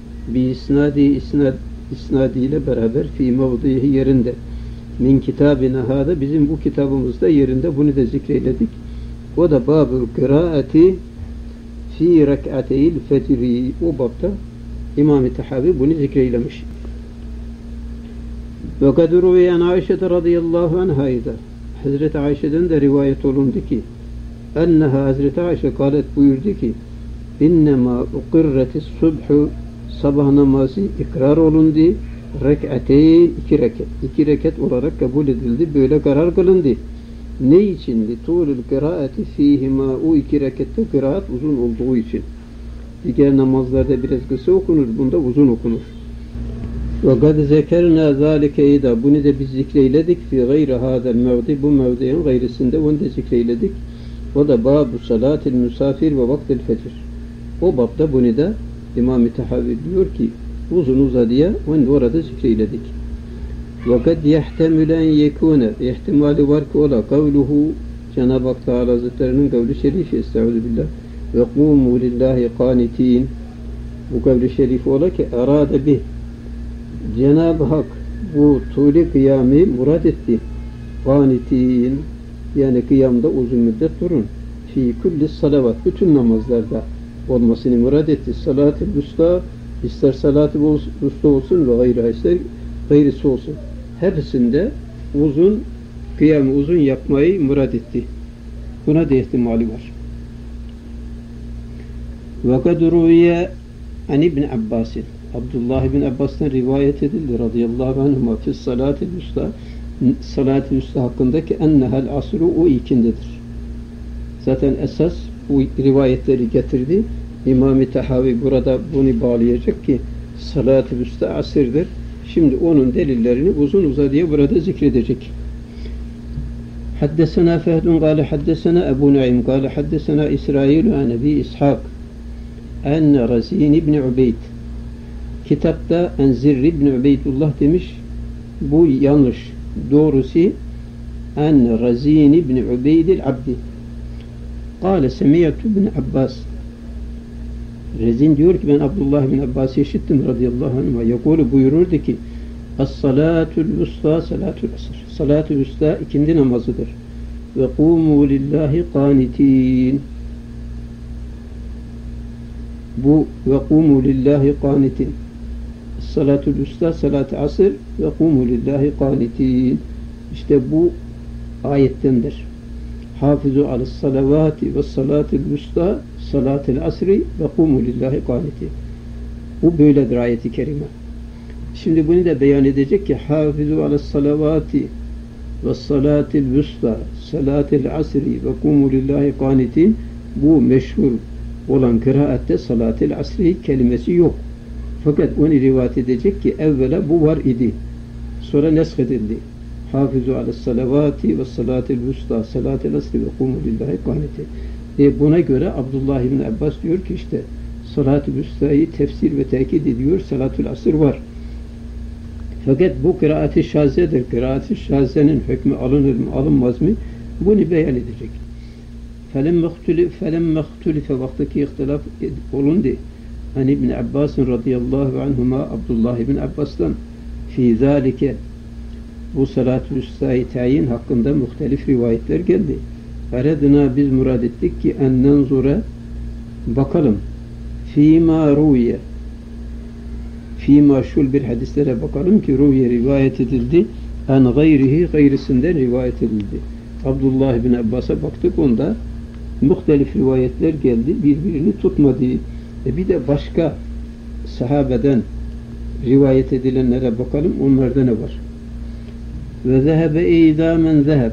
İsnadiyle beraber fi mevdihi yerinde. Min kitabina hâda bizim bu kitabımızda yerinde bunu da zikreyledik. O da babul kıraati fi rek'ateyil fecri o babda İmam-ı Tahavi bunu zikreylemiş. وَقَدْ رُوِيَ عَنْ عَيْشَةَ radıyallahu anhâ Hazreti Ayşe'den de rivayet olundu ki enneha Hazreti Ayşe kâlet buyurdu ki innema ukirretis subhu sabah namazı ikrar olundu rek'ateyn iki rekat olarak kabul edildi böyle karar kılındı ne içindi? Tuğlul kıraati fihima o iki rekatte kıraat uzun olduğu için diğer namazlarda biraz kısa okunur bunda uzun okunur وَقَدْ زَكَرْنَا ذَٰلِكَ اِذَا Bunu da biz zikreyledik. فِي غَيْرَ هَذَا الْمَوْضِ Bu mevdiğin gayrısında onu da zikreyledik. O da bab-ı salatil musafir ve vaktil fecr. O babda bunu da İmam-ı Tahavi diyor ki uzun uzadıya onu da orada zikreyledik. وَقَدْ يَحْتَمِلَ اَنْ يَكُونَ İhtimali var ki ola kavluhu Cenab-ı Hak Teala Hazretlerinin kavli şerifi estağfirullah ve qumu lillahi qanitin bu kavli şerifi ola ki erade bih Cenab-ı Hak bu tuli kıyami murad etti. Qanitin yani kıyamda uzun müddet durun. Fi kulli salavat bütün namazlarda olmasını murad etti. Salat-ı usta ister salat-ı usta olsun ve gayrı ister gayrısı olsun. Hepsinde uzun kıyamı uzun yapmayı murad etti. Buna da ihtimali var. Ve kad ruviye an İbn Abbas'in Abdullah bin Abbas'tan rivayet edildi radıyallahu anhuma fi salat-ı usta salat-ı usta hakkındaki ennehel asru o ikindedir. Zaten esas bu rivayetleri getirdi. İmam-ı Tahavi burada bunu bağlayacak ki salat-ı usta asırdır. Şimdi onun delillerini uzun uzadıya burada zikredecek. Haddesena Fehdun kâle haddesena Ebu Nu'aym kâle haddesena İsrail an Ebi İshak enne Razin ibn Ubeyd kitapta en Zirr ibn Ubeydullah demiş. Bu yanlış. Doğrusu en Razin ibn Ubeydil Abdi kâle semiyetü ibn Abbas Rezin diyor ki ben Abdullah bin Abbas'ı işittim radıyallahu anh'a. Yakulu buyururdu ki as-salatul usta salatul asr. Salatul usta ikindi namazıdır. Ve qumu lillahi qanitin. Bu ve qumu lillahi qanitin. Salatul usta salat-ı asr ve qumu lillahi qanitin. İşte bu ayettendir. Hafizu alas salavati ve salatul usta salatul asri ve qumu lillahi qanitin. Bu böyledir ayeti kerime. Şimdi bunu da beyan edecek ki hafizu alas salavati ve salatul usta salatul asri ve qumu lillahi qanitin bu meşhur olan kıraatte salatul asri kelimesi yok. Fakat onu rivayet edecek ki evvela bu var idi. Sonra nesk edildi. Hafizu alas salavati ve salatul usta salatul asri ve qumu lillahi qanitin. Buna göre Abdullah ibn Abbas diyor ki işte salat-ı usta'yı tefsir ve tekit ediyor. Salatul asr var. Fakat bu kıraat-ı şazedir. Kıraat-ı şazenin hükmü alınır mı alınmaz mı? Bunu beyan edecek. فَلَمَّ اخْتُلِفَ vaktaki ihtilaf olundu. Hani İbn Abbas radıyallahu anhuma Abdullah ibn Abbas'tan fi zalike bu salat-ı usta'yı tayin hakkında muhtelif rivayetler geldi. Eredina biz murad ettik ki enden zura bakalım fîmâ ruviye fîmâ şul bir hadislere bakalım ki ruviye rivayet edildi en gayrihi gayrisinden rivayet edildi. Abdullah bin Abbas'a baktık onda muhtelif rivayetler geldi birbirini tutmadı. Bir de başka sahabeden rivayet edilenlere bakalım onlarda ne var? Ve zehebe eydâ men zeheb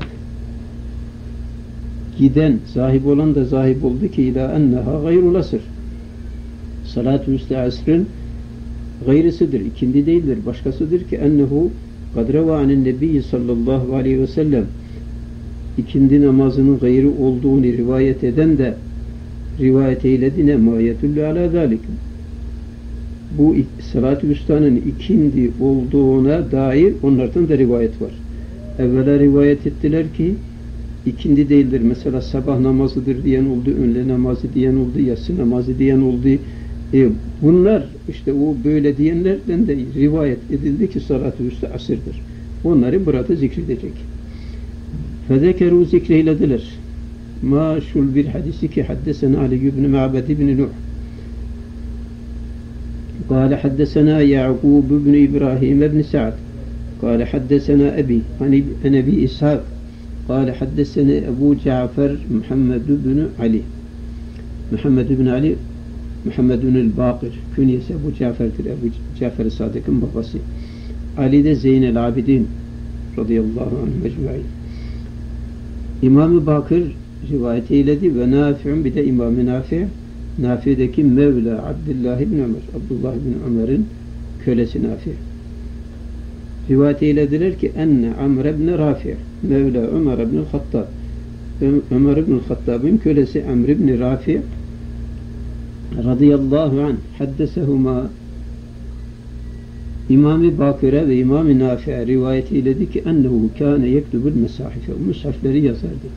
giden, sahip olan da sahip oldu ki ila enneha gayrul asr. Salat-ı üstü asrın gayrısıdır, ikindi değildir, başkasıdır ki ennehu kadreva anin nebiyyi sallallahu aleyhi ve sellem ikindi namazının gayrı olduğunu rivayet eden de rivayet eyledi ne mâyetüllü ala zâlik. Bu salat-ı üstânın ikindi olduğuna dair onlardan da rivayet var. Evvela rivayet ettiler ki ikindi değildir. Mesela sabah namazıdır diyen oldu, öğle namazı diyen oldu, yatsı namazı diyen oldu. Bunlar işte o böyle diyenlerden de rivayet edildi ki salat-ı üstü asırdır. Onları burada zikredecek. Fezekeru zikreylediler. Maşul bir hadisi ki haddesena Ali ibn Ma'bed ibn Nuh. قال حدثنا يعقوب بن إبراهيم بن سعد قال حدثنا أبي عن أبي إسحاق قال حدثنا أبو جعفر محمد بن علي محمد بن الباقر künyesi Ebu Cafer'dir. Ebu Cafer Sadık'ın babası. Ali de Zeynel Abidin radıyallahu anh mecmu'in. İmam-ı Bakır rivayet eyledi ve Nafi'un bir de İmam-ı Nafi'deki Mevla Abdullah ibn Ömer. Abdullah ibn Ömer'in kölesi Nafi. rivayet eylediler ki enne Amr ibn Rafi' Mevla Ömer ibn Hattab, Ömer ibn Hattab'ın kölesi Amr ibn Rafi' radıyallahu anh haddesehuma, İmam-ı Bakır'a ve İmam-ı Nafi'e rivayet eyledi ki ennehu kâne yektubul mesahife, mushafleri yazardı.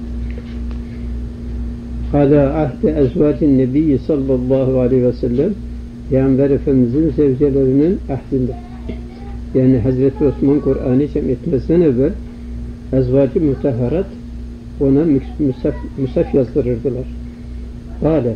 Ala ahde ezvacin nebiyyi sallallahu aleyhi ve sellem, Peygamber Efendimizin zevcelerinin ahdinde. Yani Hazreti Osman Kur'an'ı cem etmesinden evvel ezvacı mutahharat ona musaf yazdırırdılar. Kâle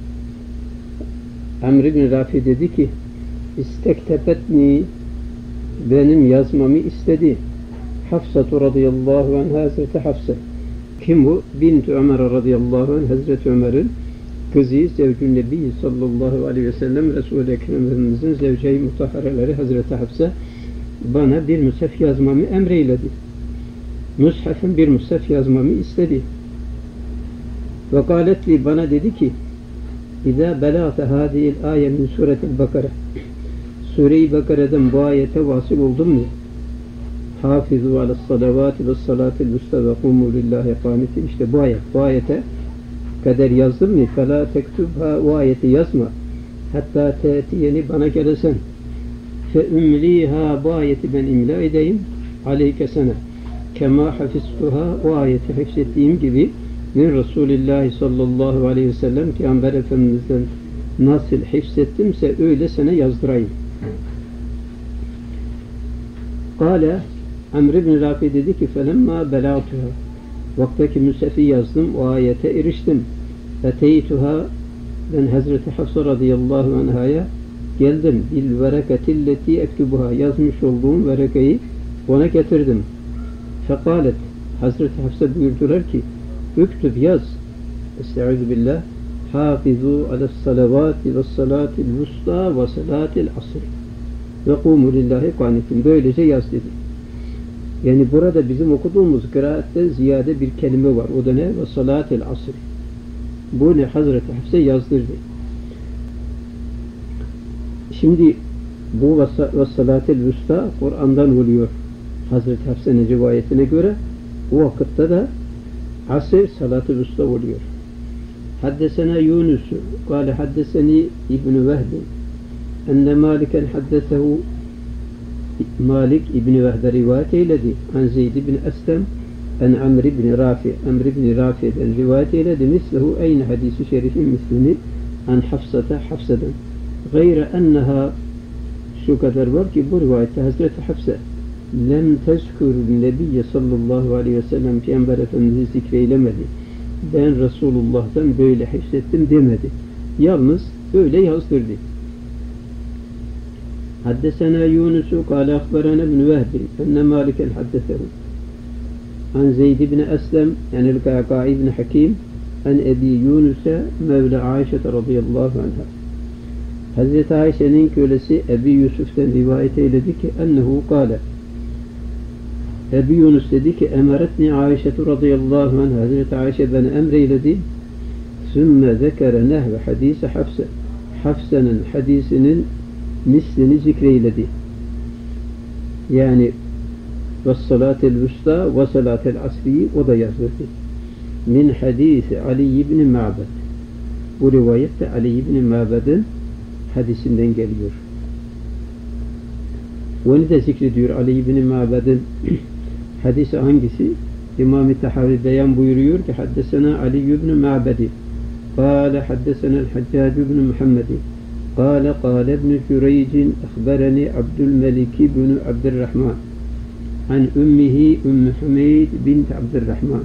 Amr ibn Rafi dedi ki istektebetni, benim yazmamı istedi. Hafsatu radıyallahu anh, Hazreti Hafsa. Kim bu? Bint Ömer radıyallahu anh, Hazreti Ömer'in kızı, zevcün Nebi sallallahu aleyhi ve sellem, Resul-i Ekrem Efendimizin zevce-i mutahhareleri Hazreti Hafsa bana bir mushaf yazmamı emreyledi. Mushafın bir mushaf yazmamı istedi. Ve kâletli, bana dedi ki İzâ belâte hâdihil âye min suretil Bakara, Sure-i Bakara'dan bu ayete vasıl oldum mu? Hâfizû alessalâvâti ve salâtil vüstâ ve kûmû lillâhi kânitin. İşte bu ayete kadar yazdım mı? Felâ tektubha, o ayeti yazma. Hatta te'tiyeni, bana gelesen. Fe ümlîhâ, bu ayeti ben imla edeyim. Aleyke sana. Kemâ hafiztuhâ, o ayeti hafzettiğim gibi min Resulillahi sallallahu aleyhi ve sellem, Peygamber Efendimiz'den nasıl hifzettimse öyle sana yazdırayım. Kâle Amr ibn Rafi dedi ki felemma belâtuha, vaktaki müsefi yazdım, o ayete eriştim. Eteytuha, ben Hazreti Hafsa radıyallahu anhaya geldim. Bil verekatilleti ektubuha, yazmış olduğum verekayı ona getirdim. Fekalet, Hazreti Hafsa buyurdular ki üktüb, yaz. Estaizu billah. Hâfizû alessalavâti ve salâtil vustâ ve salâtil asr ve kûmû lillahi kânitin. Böylece yaz dedi. Yani burada bizim okuduğumuz kıraatte ziyade bir kelime var. O da ne? Ve salâtil asr. Bu ne? Hazreti Hafsa yazdırdı. Şimdi bu ve salâtil vustâ Kur'an'dan oluyor. Hazreti Hafsa'nın rivayetine göre o vakitte de asr salat-ı vüsta oluyor. Haddesena Yunus kâle haddeseni İbn-i Vehbi enne Maliken haddesehu, Malik İbn-i Vehbe rivayet eyledi. An Zeyd ibn Eslem en Amr ibn Rafi, Amr ibn Rafi'den rivayet eyledi. Mislehu aynı hadisi şerifin mislini an Hafsa'dan. Gayre enneha, şu kadar var ki bu rivayette Hazreti Hafsa lem tezkûr Nebiyye sallallahu aleyhi ve sellem, Peygamber Efendimiz'i zikreylemedi. Ben Resulullah'tan böyle hifzettim demedi. Yalnız öyle yazdırdı. Haddesena Yunus'u kâle akberana ibn Vehbi enne Maliken haddesehu an Zeyd ibn Eslem yani el-Kâkâ ibn Hakim en Ebi Yunus'a Mevla Ayşe radıyallahu anha. Hazreti Ayşe'nin kölesi Ebi Yusuf'tan rivayet eyledi ki ennehu kâle, Ebi Yunus dedi ki emeretni Ayşe radıyallahu anh, Hazreti Ayşe beni emreyledi. Sümme zekere nehve hadise Hafsa, Hafsa'nın hadisinin mislini zikreyledi. Yani ve salatel vüsta ve salatel asri, o da yazıldı. Min hadisi Ali ibn Ma'bed. Bu rivayette Ali ibn Ma'bed'in hadisinden geliyor. Onu da zikrediyor Ali ibn Ma'bed'in hadisi hangisi? İmam-ı Tahavi beyan buyuruyor ki haddesena Ali ibn Ma'bedi kâle haddesena el-Haccac ibn Muhammedi kâle kâle ibn Cüreycin akhbereni Abdülmelik ibn Abdurrahman an ümmihi Ümmü Hümeyd bint Abdurrahman.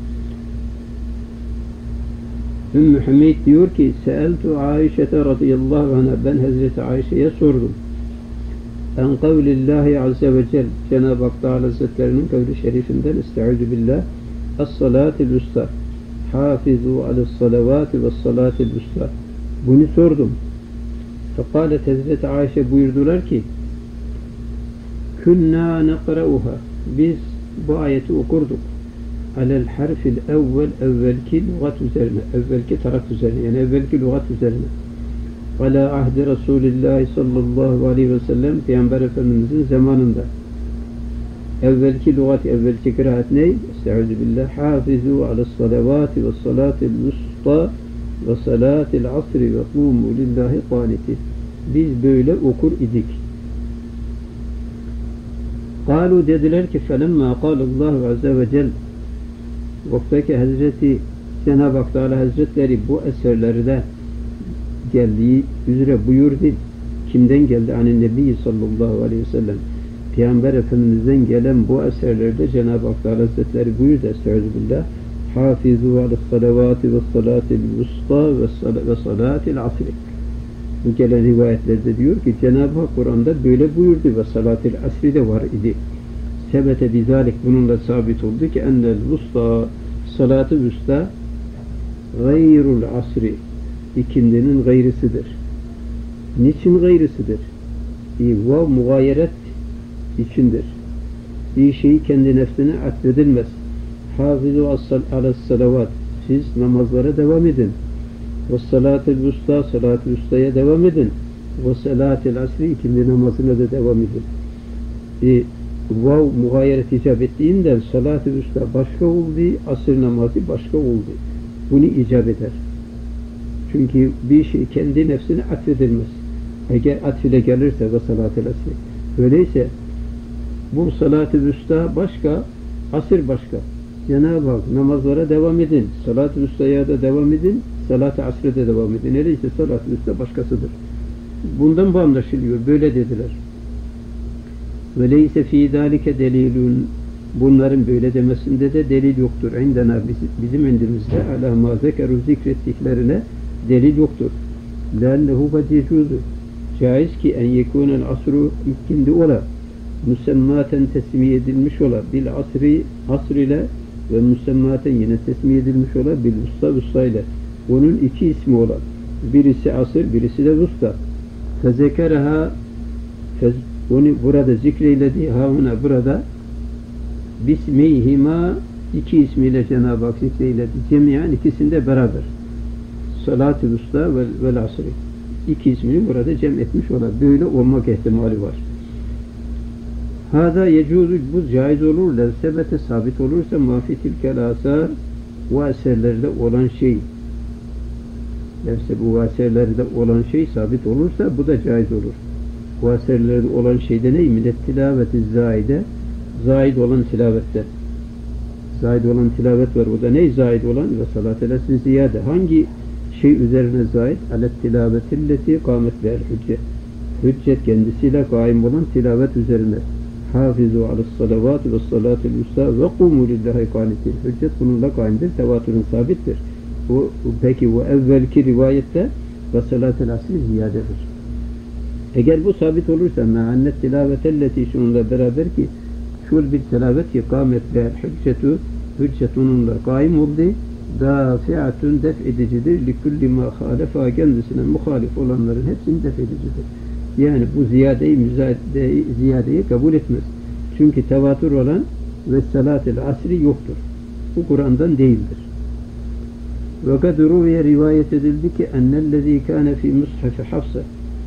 Ümmü Hümeyd diyor ki seeltu Ayşe radıyallahu anha, ben Hazreti Ayşe'ye sordum. En kavlillahi azze ve cel, Cenab-ı Hak Teala Hazretlerinin kavli şerifinden estaizu billah as-salatil usta hafizu aleyhissalavati ve salatil usta. Bunu sordum. Fekalet, Hazreti Ayşe buyurdular ki künna nekra'uha, biz bu ayeti okurduk alel harfil evvelki lügat üzerine, evvelki taraf üzerine, yani evvelki lügat üzerine. Ala ahdi Resulillahi sallallahu aleyhi ve sellem, Peygamber Efendimizin zamanında. Evvelki lügat, evvelki kıraat ne? Estağfirullah. Hafizu ala salavati ve salatil vusta ve salatil asri ve kumu lillahi qanitin. Biz böyle okur idik. Kalu dediler ki felemma kâlallahu azze ve cel vaktaki Hazreti Cenab-ı Hak Teala Hazretleri bu eserlerde geldiği üzere buyurdu. Kimden geldi? Hani Nebi sallallahu aleyhi ve sellem. Peygamber Efendimiz'den gelen bu eserlerde Cenab-ı Hak Teala Hazretleri buyurdu. Estağfirullah. Hafizu ala salavati ve salatil vusta ve salatil asri. Bu gelen rivayetlerde diyor ki Cenab-ı Hak Kur'an'da böyle buyurdu ve salatil asri de var idi. Sebete bizalik bununla sabit oldu ki ennel vusta salat-ı vusta gayrul asri ikindinin gayrısıdır. Niçin gayrısıdır? Vav mugayeret içindir. Bir şeyi kendi nefsine atfedilmez. Hafizu alas salavat. Siz namazlara devam edin. Ve salatil vusta, salat-ı vustaya devam edin. Ve salatil asri ikindi namazına da devam edin. Vav mugayeret icap ettiğinden salat-ı vusta başka oldu, asr namazı başka oldu. Bunu icap eder. Çünkü bir şey kendi nefsine atfedilmez. Eğer atfile gelirse ve salat-ı asri. Öyleyse bu salat-ı vüsta başka, asır başka. Cenab-ı Hak namazlara devam edin, salat-ı vüstaya da devam edin, salat-ı asre de devam edin. Öyleyse salat-ı vüsta başkasıdır. Bundan bu anlaşılıyor. Böyle dediler. Veleyse fî zâlike delilun. Bunların böyle demesinde de delil yoktur. İndena bizim indimizde alâ mâ zekeru zikrettiklerine delil yoktur. Lennehu kad yecuzu. Caiz ki en yekûnel asru ikindi ola. Müsemmaten tesmiye edilmiş ola. Bil asr ile ve müsemmaten yine tesmiye edilmiş ola. Bil vusta ile. Onun iki ismi ola. Birisi asr, birisi de vusta. Fezekeraha onu burada zikreyledi. Havuna burada bismeyhima iki ismiyle Cenab-ı Hak zikreyledi. Cemiyen ikisinde beraber. Salat-ı vusta ve asri. İki ismini burada cem etmiş olan. Böyle olmak ihtimali var. Hâdâ yecuzu bu caiz olur. Sebete sabit olursa mafitil kelasar o eserlerde olan şey bu eserlerde olan şey sabit olursa bu da caiz olur. Bu eserlerde olan şeyde ne? Millet tilaveti zaide zaid olan tilavette. Zaid olan tilavet var. O da ne? Zaid olan ve salat-ı lesri ziyade. Hangi şey üzerine zaid? Alet tilavetilleti kâmet bel hüccet. Hüccet kendisiyle kaim olan tilavet üzerine. Hafizu alas salavati ve salatil usta ve kumu lillahi kânitin. Hüccet bununla kaimdir. Tevatürün sabittir. Peki bu evvelki rivayette ve salatil asri ziyadedir. Eğer bu sabit olursa me'annet tilavetelleti şununla beraber ki şul bir tilavet ki kâmet bel hüccet onunla kaim oldu. Dafi'atun def edicidir. Likulli ma hâlefa kendisine muhalif olanların hepsini def edicidir. Yani bu ziyadeyi kabul etmez. Çünkü tevatür olan ve salat-ı asri yoktur. Bu Kur'an'dan değildir. Ve kad ruviye rivayet edildi ki ennellezî kâne fî mushaf Hafsa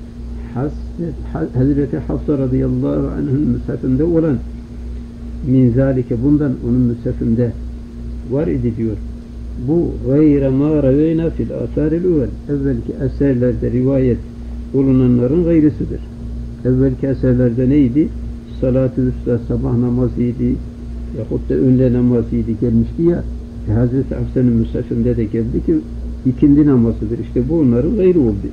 Hazreti Hafsa radıyallahu anh'ın mushafında olan min zâlike bundan onun mushafında var idi diyor. Bu gayre mâ reveyna fil âsâril evvel. Evvelki eserlerde rivayet bulunanların gayrısıdır. Evvelki eserlerde neydi? Salat-ı üstâ sabah namazıydı yahut da öğle namazıydı gelmişti ya. Hazreti Hafsa'nın müsafirinde de geldi ki ikindi namazıdır. İşte bu onların gayrı oldu.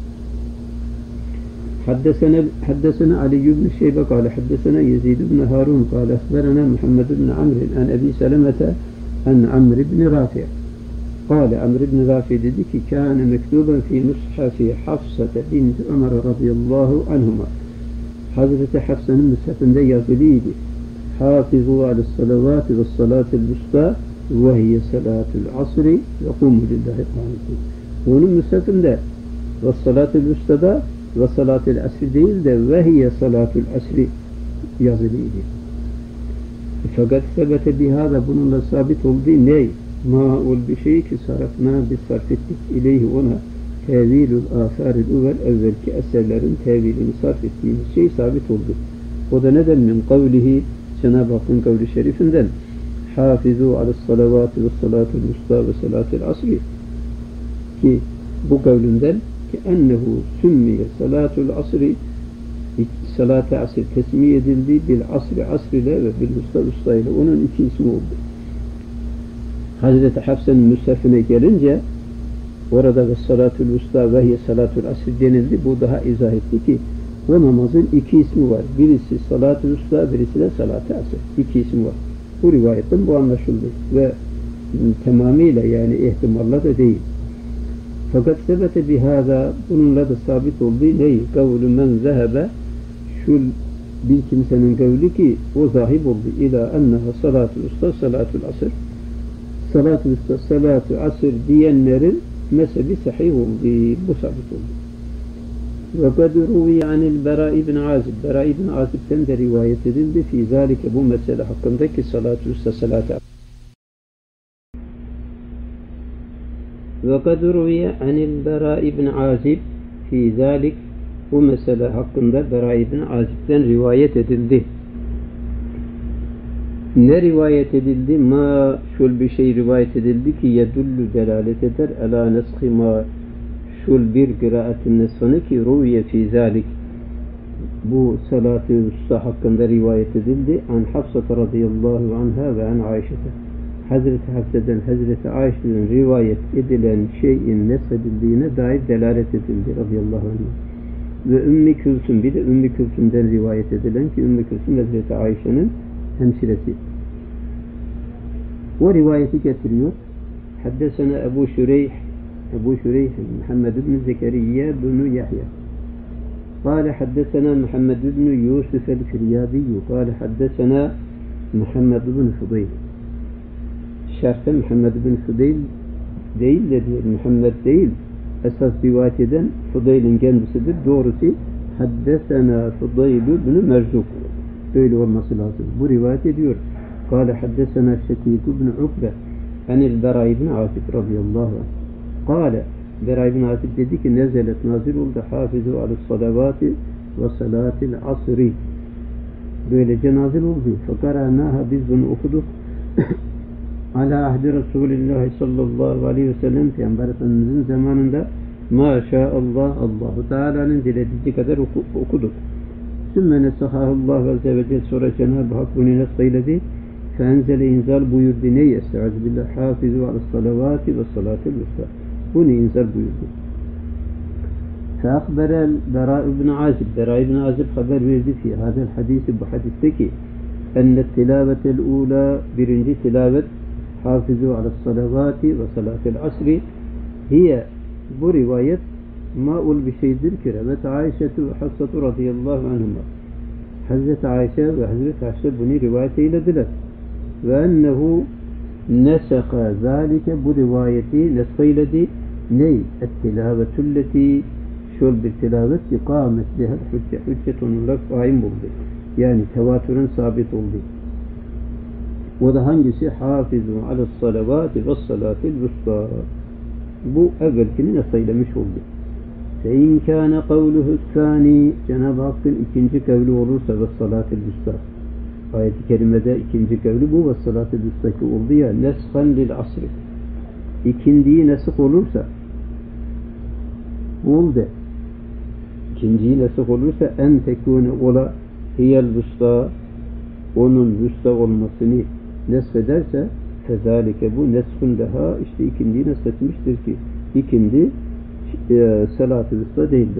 Haddesena Ali ibn Şeybe kâle haddesena Yezid ibn Harun kâle ehberena Muhammed ibn Amr an Ebi Selemete an Amr ibn Rafi' kâle Amr ibn Rafi' dedi ki kâne mektuben fî mushafi Hafsa'te bint Ömer radıyallahu anhuma. Hazreti Hafsa'nın müshafinde yazılıydı. Hafizu alas salavati ve salatil vusta ve hiye salatul asri ve kumu lillahi qanitin. Onun müshafinde ve salatul vusta'da ve salatul asri değil de ve hiye salatul asri yazılıydı. Fakat sebete bihâda bununla sabit olduğu ne? Ma ol bir şey ki sarafna biz sarf ettik ileyhi ona tevilül âfâril evvelki eserlerin tevilini sarf ettiğimiz şey sabit oldu. O da neden min kavlihi Cenab-ı Hakk'ın kavli şerifinden Hafizu aleyhissalavati ve salatul usta ve salatul asri ki bu kavlinden ki ennehu sümmiye salatul asri salat-ı asr tesmiye edildi bil asri asriyle ve bil usta ile onun iki ismi oldu. Hazreti Hafsa'nın müshafine gelince orada ve salatul usta ve hiye salatul asr denildi. Bu daha izah etti ki o namazın iki ismi var. Birisi salat-ı usta, birisi de salat-ı asr. İki ismi var. Bu rivayetten bu anlaşıldı. Ve tamamıyla yani ihtimalla da değil. Fakat sebete bihâzâ bununla da sabit oldu. Ney? Kavlu men zehebe şu bir kimsenin kavli ki o zahib oldu. İlâ enneha salat-ı usta, salat-ı asr. Salat-ı usta, salat-ı asr diyenlerin mezhebi sahih oldu. Bu sabit oldu. وَقَدْ رُوِيَ عَنِ الْبَرَاءِ بْنِ عَازِبٍ Bera ibn Azib'ten de rivayet edildi. Fî zâlike bu mesele hakkındaki salat-ı usta, salat-ı asr. وَقَدْ رُوِيَ عَنِ الْبَرَاءِ بْنِ عَازِبٍ Fî zâlik bu mesele hakkında Bera ibn Azib'ten rivayet edildi. Ne rivayet edildi? Ma şul bir şey rivayet edildi ki yedullu delalet eder ala neshi ma şul bir kıraatin nesfanı ki ruviye fî zâlik bu salat-ı usta hakkında rivayet edildi. An Hafsa radıyallahu anha ve an Ayşe'te Hazreti Hafsa'dan Hazreti Ayşe'den rivayet edilen şeyin nesedildiğine dair delalet edildi radıyallahu anh. Ve Ümmü Külsüm bir de Ümmü Külsüm'den rivayet edilen ki Ümmü Külsüm Hazreti Ayşe'nin hemşiresi. O rivayeti getiriyor. Haddesena Ebu Şureyh Muhammed ibn Zekeriya bin Yahya. قال حدثنا محمد بن يوسف الفريابي قال حدثنا محمد بن فضيل. Şerhte Muhammed bin Fudeyl değil de diyor. Muhammed değil. Esas rivayet eden Fudeyl'in kendisidir. Doğrusu haddesena Fudeyl bin Merzuk. Öyle olması lazım. Bu rivayet ediyor. قال حدثنا شقيق بن عقبة عن البراء بن عازب رضي الله عنه. قال Bera ibn Azib dedi ki nezelet nazil oldu hafizu aleyhissalavati ve salatil asri. Böylece nazil oldu. Fakaranaha biz bunu okuduk. Ala ahdi Resulullah sallallahu aleyhi ve sellem Peygamber Efendimizin zamanında maşallah Allahu Teala'nın dilediği kadar okuduk. Sümme nesahahullah azze ve celle sonra Cenab-ı Hak bunu nesayledi. Fenzele inzal buyurdu. Ney? Estaizu billah hafizu aleyhissalavati ve salatil usta. Bunu inzal buyurdu. Feakberel Bera ibn Azib. Bera ibn Azib haber verdi fi hadel hadisi bu hadisteki enne tilavetel ula birinci tilavet hafizu aleyhissalavati ve salatil asri hiye bu rivayet ma'ul bir şeydir ki evet Ayşe'tu ve Hafsatu radıyallahu anhuma Hazreti Ayşe ve Hazreti Hafsa bunu rivayet eylediler ve ennehu neseka zalike bu rivayeti neskeyledi ney? Et-tilavetülleti şöyle bir tilavet ki kâmet lehel hücce hüccet onunla kaim oldu. Yani tevatürün sabit oldu. O da hangisi? Hafizu aleyhissalavati ve salatil usta. Bu evvelkini neseylemiş oldu. فَاِنْ كَانَ قَوْلُهُ الثَّانِي Cenab-ı Hakk'ın ikinci kavli olursa ve salatil usta. Ayet-i kerimede ikinci kavli bu ve salatil ustaki oldu ya neshan lil asri. İkindiyi nesih olursa oldu. İkinciyi nesih olursa en tekûne ola hiyel usta onun usta olmasını nesfederse fezalike bu neshun daha işte ikindiyi neshetmiştir ki ikindi salat-ı usta değildir.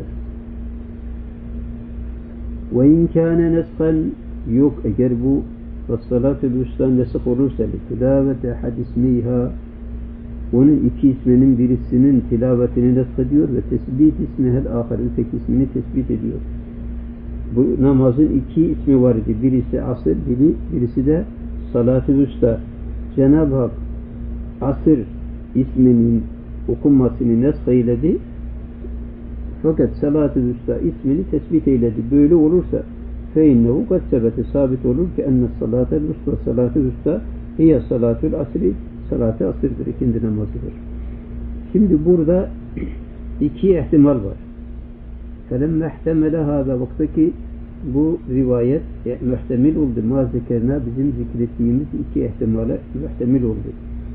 Ve in kâne neshan yok eğer bu salat-ı usta nesih olursa tilavete hadismiha onun iki isminin birisinin tilavetini neshediyor ve tesbit ismihel ahir öteki ismini tespit ediyor. Bu namazın iki ismi var idi. Birisi asır, birisi de salat-ı usta. Cenab-ı Hak asır isminin okunmasını nesheyledi. Fakat salat-ı usta ismini tespit eyledi. Böyle olursa feinnehu kad sebete sabit olur ki enne salat-ı usta salat-ı usta hiye salat-ül asri salat-ı asırdır. İkindi namazıdır. Şimdi burada iki ihtimal var. فَلَمَّ احْتَمَلَ هَذَا vaktaki Bu rivayet muhtemel oldu. Ma zekerna bizim zikrettiğimiz iki ihtimale muhtemel oldu.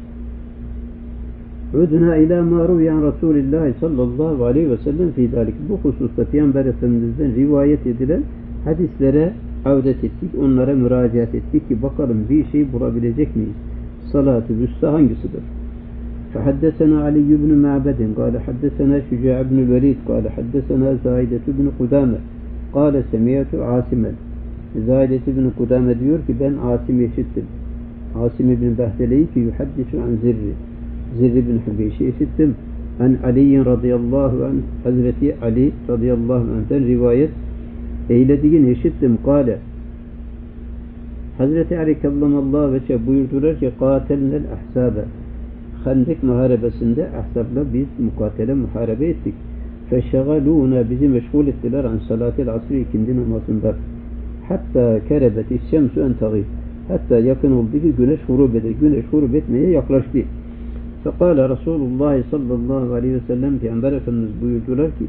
Udna ila ma ruviyan Resulullah sallallahu aleyhi ve sellem fi dalik. Bu hususta Peygamber Efendimiz'den rivayet edilen hadislere avdet ettik. Onlara müracaat ettik ki bakalım bir şey bulabilecek miyiz? Salat-ı Vüsta hangisidir? فحدثنا علي بن معبد قال حدثنا شجاع بن الوليد قال حدثنا زايدة بن قدامة قال سمعت عاصما. Zaidet ibn Kudame diyor ki ben Asim'i işittim. Asim ibn Behdele'yi ki yuhaddisu an Zirri bin Hübeyş'i işittim. An Ali'in radıyallahu anh Hazreti Ali radıyallahu anh'ten rivayet eylediğini işittim. Kale Hazreti Ali kallamallahu veçe buyurdular ki katelnel ahsabe. Hendek muharebesinde ahsabla biz muharebe ettik. Feşegalûne bizi meşgul ettiler an salatil asri ikindi namazında. Hatta kerebeti şemsü en tağib. Hatta yakın oldu ki güneş hurub eder. Güneş hurub etmeye yaklaştı. Fekale Resulullah sallallahu aleyhi ve sellem Peygamber Efendimiz buyurdular ki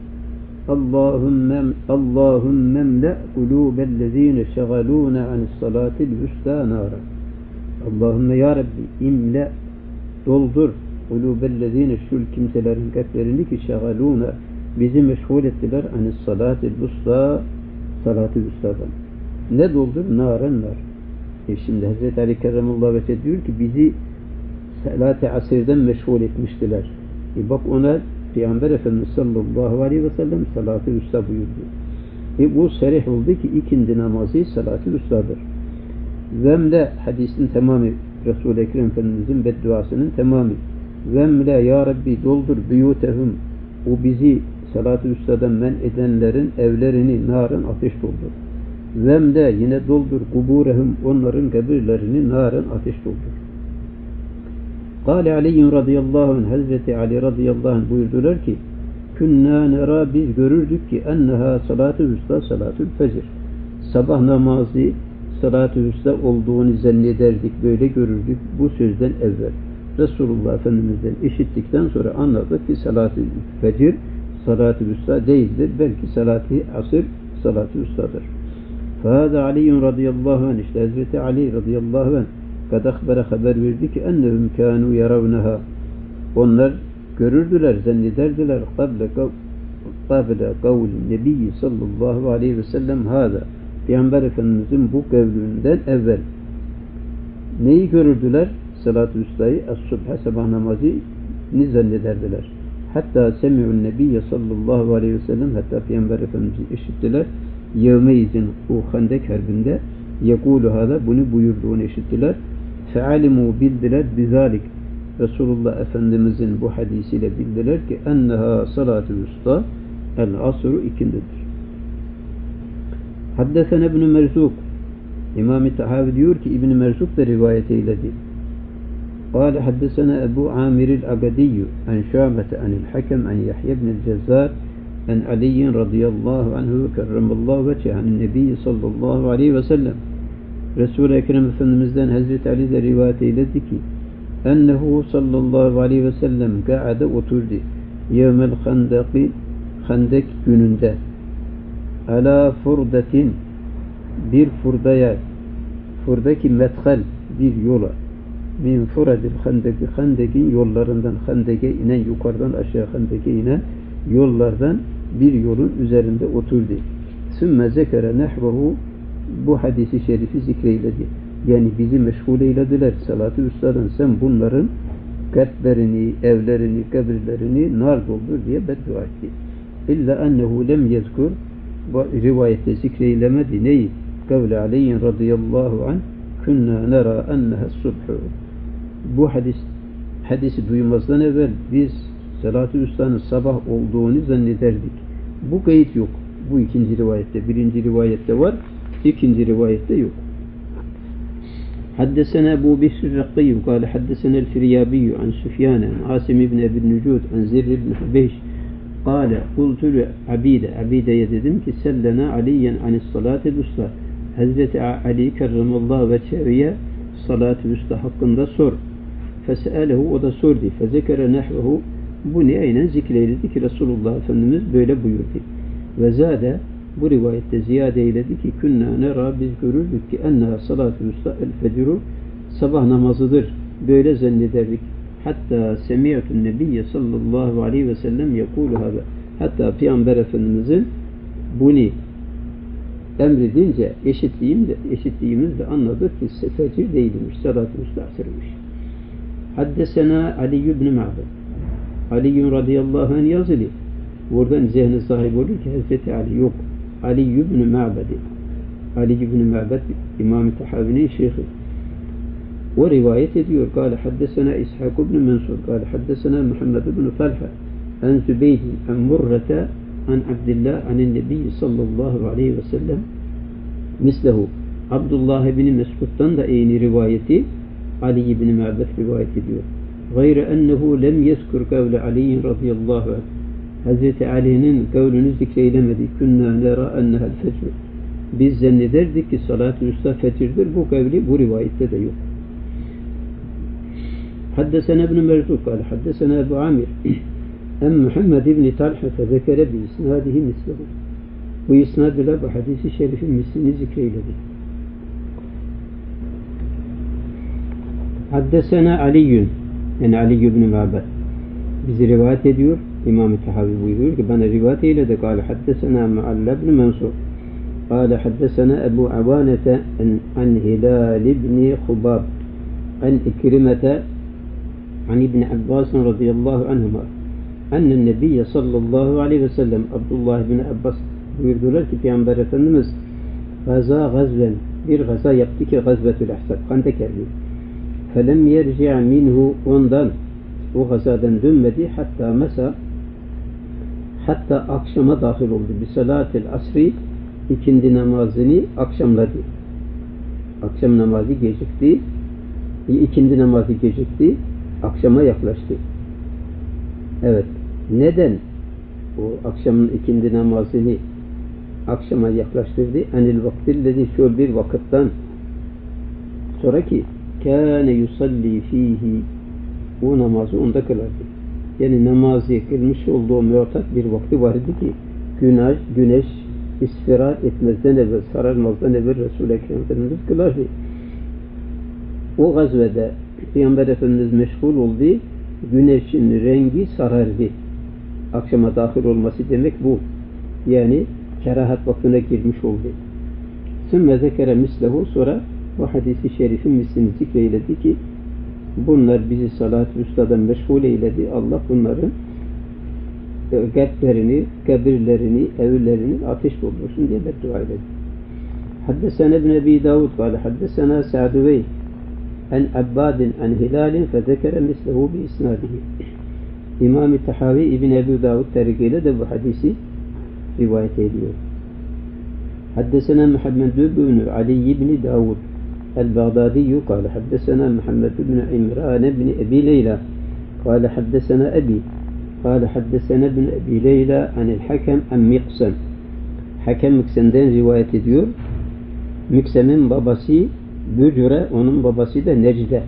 Allahümme mle kulûbellezîne şegalûne anis salatil vüstâ nâra. Allahümme ya Rabbi imle doldur kulûbellezîne şul kimselerin kalplerini ki şegalûne bizi meşgul ettiler anis salatil vüstâ salat-ı vüstâdan. Ne doldur? Nâren nar. Şimdi Hazreti Ali kerramallahu veçhe diyor ki bizi salat-ı asirden meşgul etmiştiler. Bak ona Peygamber Efendimiz sallallahu aleyhi ve sellem salat-ı vüsta buyurdu. Bu serih oldu ki ikindi namazı salat-ı vüstadır. Vemle hadisin tamamı Resul-i Ekrem Efendimizin bedduasının tamamı. Vemle ya Rabbi doldur büyutehum o bizi salat-ı vüstadan men edenlerin evlerini naren ateş doldur. Vemle yine doldur kuburehum onların kabirlerini naren ateş doldur. Kâle Aliyyun radıyallahu anh Hazreti Ali radıyallahu anh buyurdular ki künnâ nera biz görürdük ki enneha salat-ı vüsta salat-ül fecr. Sabah namazı salat-ı vüsta olduğunu zannederdik, böyle görürdük bu sözden evvel. Resulullah Efendimiz'den işittikten sonra anladık ki salat-ı fecr salat-ı vüsta değildir. Belki salat-ı asır salat-ı vüstadır. Fâdâ Aliyyun radıyallahu anh işte Hazreti Ali radıyallahu anh kad akhbara haber verdi ki ennehum kânû yaravneha onlar görürdüler, zannederdiler qabla kavli nebiyyi sallallahu aleyhi ve sellem hâdâ Peygamber Efendimizin bu kavlinden evvel neyi görürdüler? Salat-ı Üsta'yı as-subha sabah namazı ni zannederdiler. Hatta semi'un nebiyye sallallahu aleyhi ve sellem hatta Peygamber Efendimiz'i işittiler. Yevmeizin o Hendek harbinde yekulu hâdâ bunu buyurduğunu işittiler. Fealimu bildiler bizalik Resulullah Efendimizin bu hadisiyle bildiler ki enneha salat-ı usta el-asru ikindidir. Haddesene İbn-i Merzuk İmam-ı Tahavi diyor ki İbn-i Merzuk da rivayet eyledi. قال حدثنا أبو عامر الأبدي عن شعبة عن الحكم عن يحيى بن الجزار عن علي رضي الله عنه وكرم الله وجهه عن النبي صلى الله عليه وسلم Resul-i Ekrem Efendimiz'den Hazreti Ali de rivayet eyledi ki ennehu sallallahu aleyhi ve sellem ka'ade oturdu yevmel Hendek gününde ala furdatin bir furdaya furdaki methal bir yola min furadil Hendek'in yollarından Hendek'e inen yukarıdan aşağı Hendek'e inen yollardan bir yolun üzerinde oturdu. Sümme zekere nehvehu bu hadisi şerifi zikreyledi. Yani bizi meşgul eylediler. Salat-ı Üstad'ın sen bunların kalplerini, evlerini, kabirlerini nar doldur diye beddua etti. İlla ennehu lem yezkur bu rivayette zikreylemedi. Neyi? Kavle aleyhin radıyallahu anh künna nera enneha subhu. Bu hadisi duymazdan evvel biz Salat-ı Üstad'ın sabah olduğunu zannederdik. Bu kayıt yok. Bu ikinci rivayette. Birinci rivayette var. İkinci rivayette yok. Haddesena Ebu Bisr Rakkiyyum kâle haddesena el-Firyabiyyü an Süfyâne an Asim ibn Ebi Nücud an Zirr ibn Hübeyş kâle kultu Abide'ye dedim ki sellena Aliyen anis salâti usta Hazreti Ali kerramallahu veçheye salat-ı usta hakkında sor. Fese'alehu o da sordu. Fezekere nehvehu bu ne aynen zikreyledi ki Resulullah Efendimiz böyle buyurdu. Ve zâde Bu rivayette ziyade eyledi ki künna nera, biz görürdük ki enneha salatü usta el fecru, sabah namazıdır. Böyle zannederdik. Hatta semiyetun nebiyye sallallahu aleyhi ve sellem yekulu hâbe. Hatta Peygamber Efendimizin bunu emredince eşitliğimizle anladık ki fecir değilmiş, salat-ı müstahsırmış. Haddesena Ali ibn Ma'bad. Ali radıyallahu anh yazılı. Buradan zihni sahip olur ki Hazreti Ali yok. Ali ibn Ma'bad. Ali ibn Ma'bad İmam-ı Tahavi'nin şeyhi. O rivayet ediyor. Kâle haddesena İshak ibn Mansur. Kâle haddesena Muhammed ibn Talha. An Zübeydin, an Murrata, an Abdillah, anin Nebi sallallahu aleyhi ve sellem mislehu. Abdullah ibn Mesud'dan da aynı rivayeti Ali ibn Ma'bad rivayet ediyor. Gayre ennehu lem yezkur kavle Ali radıyallahu anh. Hazreti Ali'nin kavlünü zikreylemedi. Künna nera ennehel fecr. Biz zannederdik ki salat-ı üsta fecirdir. Bu kavli bu rivayette de yok. Haddesena ibn Merzuk kâle haddesena Ebu Amir en Muhammed ibn Talha zekere bi isnadihi mislehu. Bu isnad ile bu hadisi şerifin mislini zikreyledi. Haddesena Aliyyün, yani Ali ibn Ma'bad bizi rivayet ediyor. İmam-ı Tahavi buyuruyor ki bana rivayet eyledi. Kâle haddesena Mualla ibn Mansur. Kâle haddesena Ebu Avanete an Hilal ibn Khubab an İkrimete an İbn Abbas radıyallahu anhuma annen Nebiyye sallallahu aleyhi ve sellem Abdullah ibn Abbas buyurdular ki Peygamber Efendimiz gazven bir gaza yaptı ki gazvetül ahzab, Kandek Harbi. Felem yerci' minhu, ondan o gazadan dönmedi hatta akşama dahil oldu. Bi salatil asri, ikindi namazını akşamladı. Akşam namazı gecikti. İkindi namazı gecikti. Akşama yaklaştı. Evet. Neden o akşamın ikindi namazını akşama yaklaştırdı? Anil vaktillezi, şöyle bir vakitten sonra ki kâne yusalli fihi, o namazı onda kılardı. Yani namazı kılmış olduğu muatat bir vakti vardı ki güneş isfirar etmezden evvel, sararmazdan evvel Resul-i Ekrem Efendimiz kılardı. O gazvede Peygamber Efendimiz meşgul oldu. Güneşin rengi sarardı. Akşama dahil olması demek bu. Yani kerahat vaktine girmiş oldu. Sümme zekere mislehu, sonra bu hadisi şerifin mislini zikreyledi ki bunlar bizi salat-ı üstadan meşgul eyledi. Allah bunların kalplerini, kabirlerini, evlerini ateş doldursun diye beddua eyledi. Haddesena ibn Ebi Davud kâle haddesena Sa'düvey en Abbadin en Hilalin fezekere mislehu bi isnadihi. İmam-ı Tahavi İbn Ebi Davud tarikiyle de bu hadisi rivayet ediyor. Haddesena Muhammed ibn Ali ibn Davud el-Bağdadi kâle haddesena Muhammed ibn İmran ibn Ebi Leyla kâle haddesena Ebi kâle haddesena ibn Ebi Leyla anil Hakem en Miqsem. Hakem Miqsem'den rivayet ediyor. Miqsem'in babası Bücre, onun babası da Necde.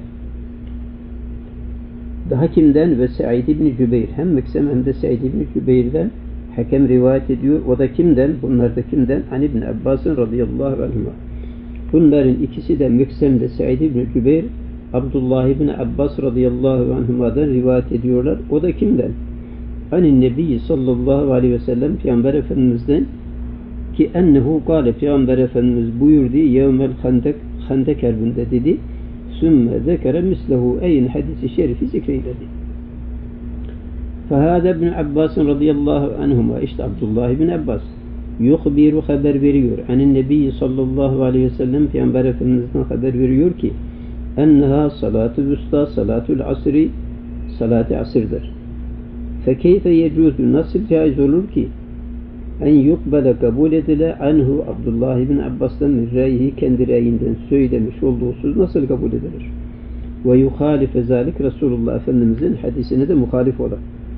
Daha kimden? Ve Sa'id ibn Cübeyr. Hem Miqsem hem de Sa'id ibn Cübeyr'den Hakem rivayet ediyor. O da kimden? Bunlar da kimden? An İbn Abbas'ın radıyallahu anhuma. Bunların ikisi de Miqsem de Sa'id ibn Cübeyr, Abdullah ibn Abbas radıyallahu anhuma'dan rivayet ediyorlar. O da kimden? Anin Nebi sallallahu aleyhi ve sellem, Peygamber Efendimiz'den ki ennehu kâle, Peygamber Efendimiz buyurdu yevmel Hendek Harbi'nde dedi. Sümme zekere mislehu, eyni hadisi şerifi zikreyledi. Fehâde ibn Abbas radıyallahu anhuma, işte Abdullah ibn Abbas yuhbiru, haber veriyor. Anin Nebi sallallahu aleyhi ve sellem, Peygamber Efendimiz'den haber veriyor ki enneha salatu vüsta, salatul asri, salat-ı asırdır. Fekeyfe yecuzu, nasıl caiz olur ki en yukbele, kabul edile anhu, Abdullah ibn Abbas'tan mirrayihi, kendi reyinden söylemiş olduğu söz nasıl kabul edilir? Ve yuhalife zalik, Resulullah Efendimiz'in hadisine de muhalif olan.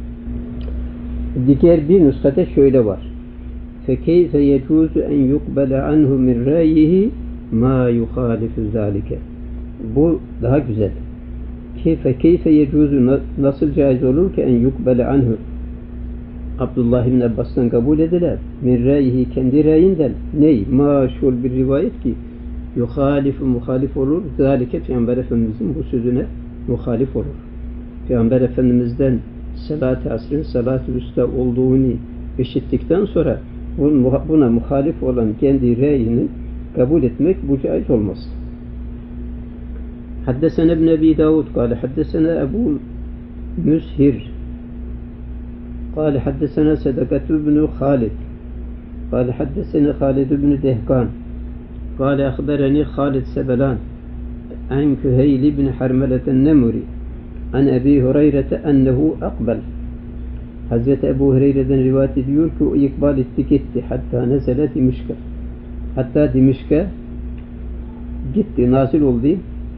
Diğer bir nüshada şöyle var. Fekeyfe yecuzu en yukbele anhu mirrayihi ma yuhalife zalike. Bu daha güzel. Keyfe yecuzu, nasıl caiz olur ki en yukbele anhu, Abdullah ibn Abbas'tan kabul ediler. Min râyihi, kendi reyinden. Ney? Maşhur bir rivayet ki yuhalifu, muhalif olur. Zalike Peygamber Efendimizin bu sözüne muhalif olur. Peygamber Efendimiz'den salat-ı asrın, salat-ı üsta olduğunu işittikten sonra buna muhalif olan kendi reyini kabul etmek bu caiz olmaz. Haddesena ibn Ebi Davud kâle haddesena Ebu Müshir kâle haddesena Sedekatü ibn Halid kâle haddesena Halid ibn Dehkan kâle ahbereni Halid Sebelan an Küheyl ibn Harmeleten Nemuri an Ebi Hureyre'te ennehu akbel. Hazreti Ebu Hureyre'den rivayet ediyor ki o ikbal etti gitti. Hatta nezele Dimişk'e. Hatta Dimişk'e gitti, nazil oldu.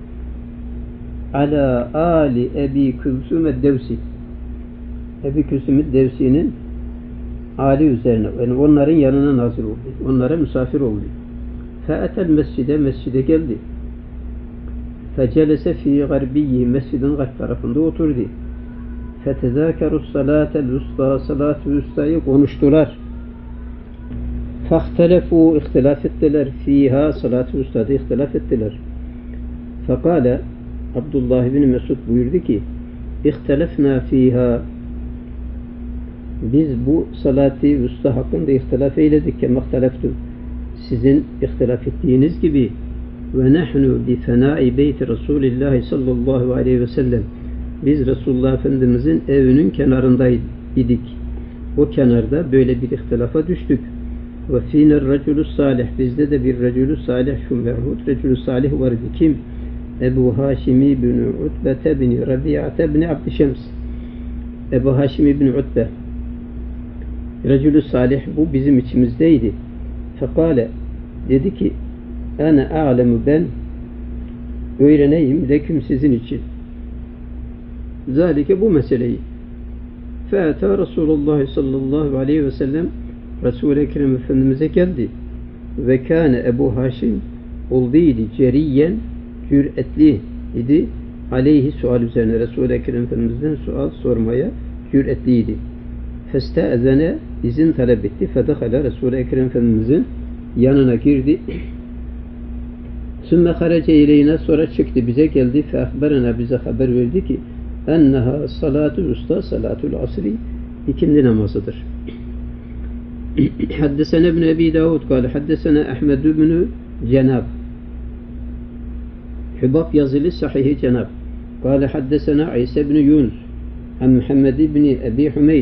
Ala Ali Ebi Külsüm Eddevsi. Ebi Külsüm Eddevsi'nin Ali üzerine, yani onların yanına nazil oldu. Onlara misafir oldu. Fe'etel mescide geldi. Fecelese fi garbiyi, mescidin garp tarafında oturdu. Fetezâkerus salâtel usta, salat-ı ustayı konuştular. Fahtelefu, ihtilaf ettiler. Fiha, salat-ı ustada ihtilaf ettiler. Fekâle, Abdullah bin Mesud buyurdu ki, ihtilafna fiha, biz bu salat-ı usta hakkında ihtilaf eyledik ki ihtilaftum. Sizin ihtilaf ettiğiniz gibi ve nehnu bi fenâi beyti Resulillah sallallahu aleyhi ve sellem, biz Resulullah Efendimizin evinin kenarındaydık. O kenarda böyle bir ihtilafa düştük. Ve fîner racülü salih, bizde de bir racülü salih, şu merhud racülü salih vardı. Kim? Ebu Haşimi bin Utbe bin Rabi'ate bin Abdişems. Ebu Haşimi bin Utbe racülü salih, bu bizim içimizdeydi. Fekale, dedi ki ana a'lemu, ben öğreneyim leküm, sizin için. Zalike, bu meseleyi. Fe'ata Resulullah sallallahu aleyhi ve sellem, Resul-i Ekrem Efendimiz'e geldi. Ve kâne Ebu Haşim olduydu ceriyen, cüretli idi. Aleyhi, sual üzerine, Resul-i Ekrem Efendimiz'den sual sormaya cüretliydi. Feste'ezene, izin talep etti. Fedehale, Resul-i Ekrem Efendimiz'in yanına girdi. Sümme harece ileyne, sonra çıktı, bize geldi. Fe'ahberena, bize haber verdi ki enneha salatu usta, salatul asri, ikindi namazıdır. Haddesene ibn Ebi Davud kâle haddesene Ahmed ibn Cenab, Hübab yazılı Sahih-i Cenab, kâle haddesene İsa ibn Yunus an Muhammed ibn Ebi Humeyd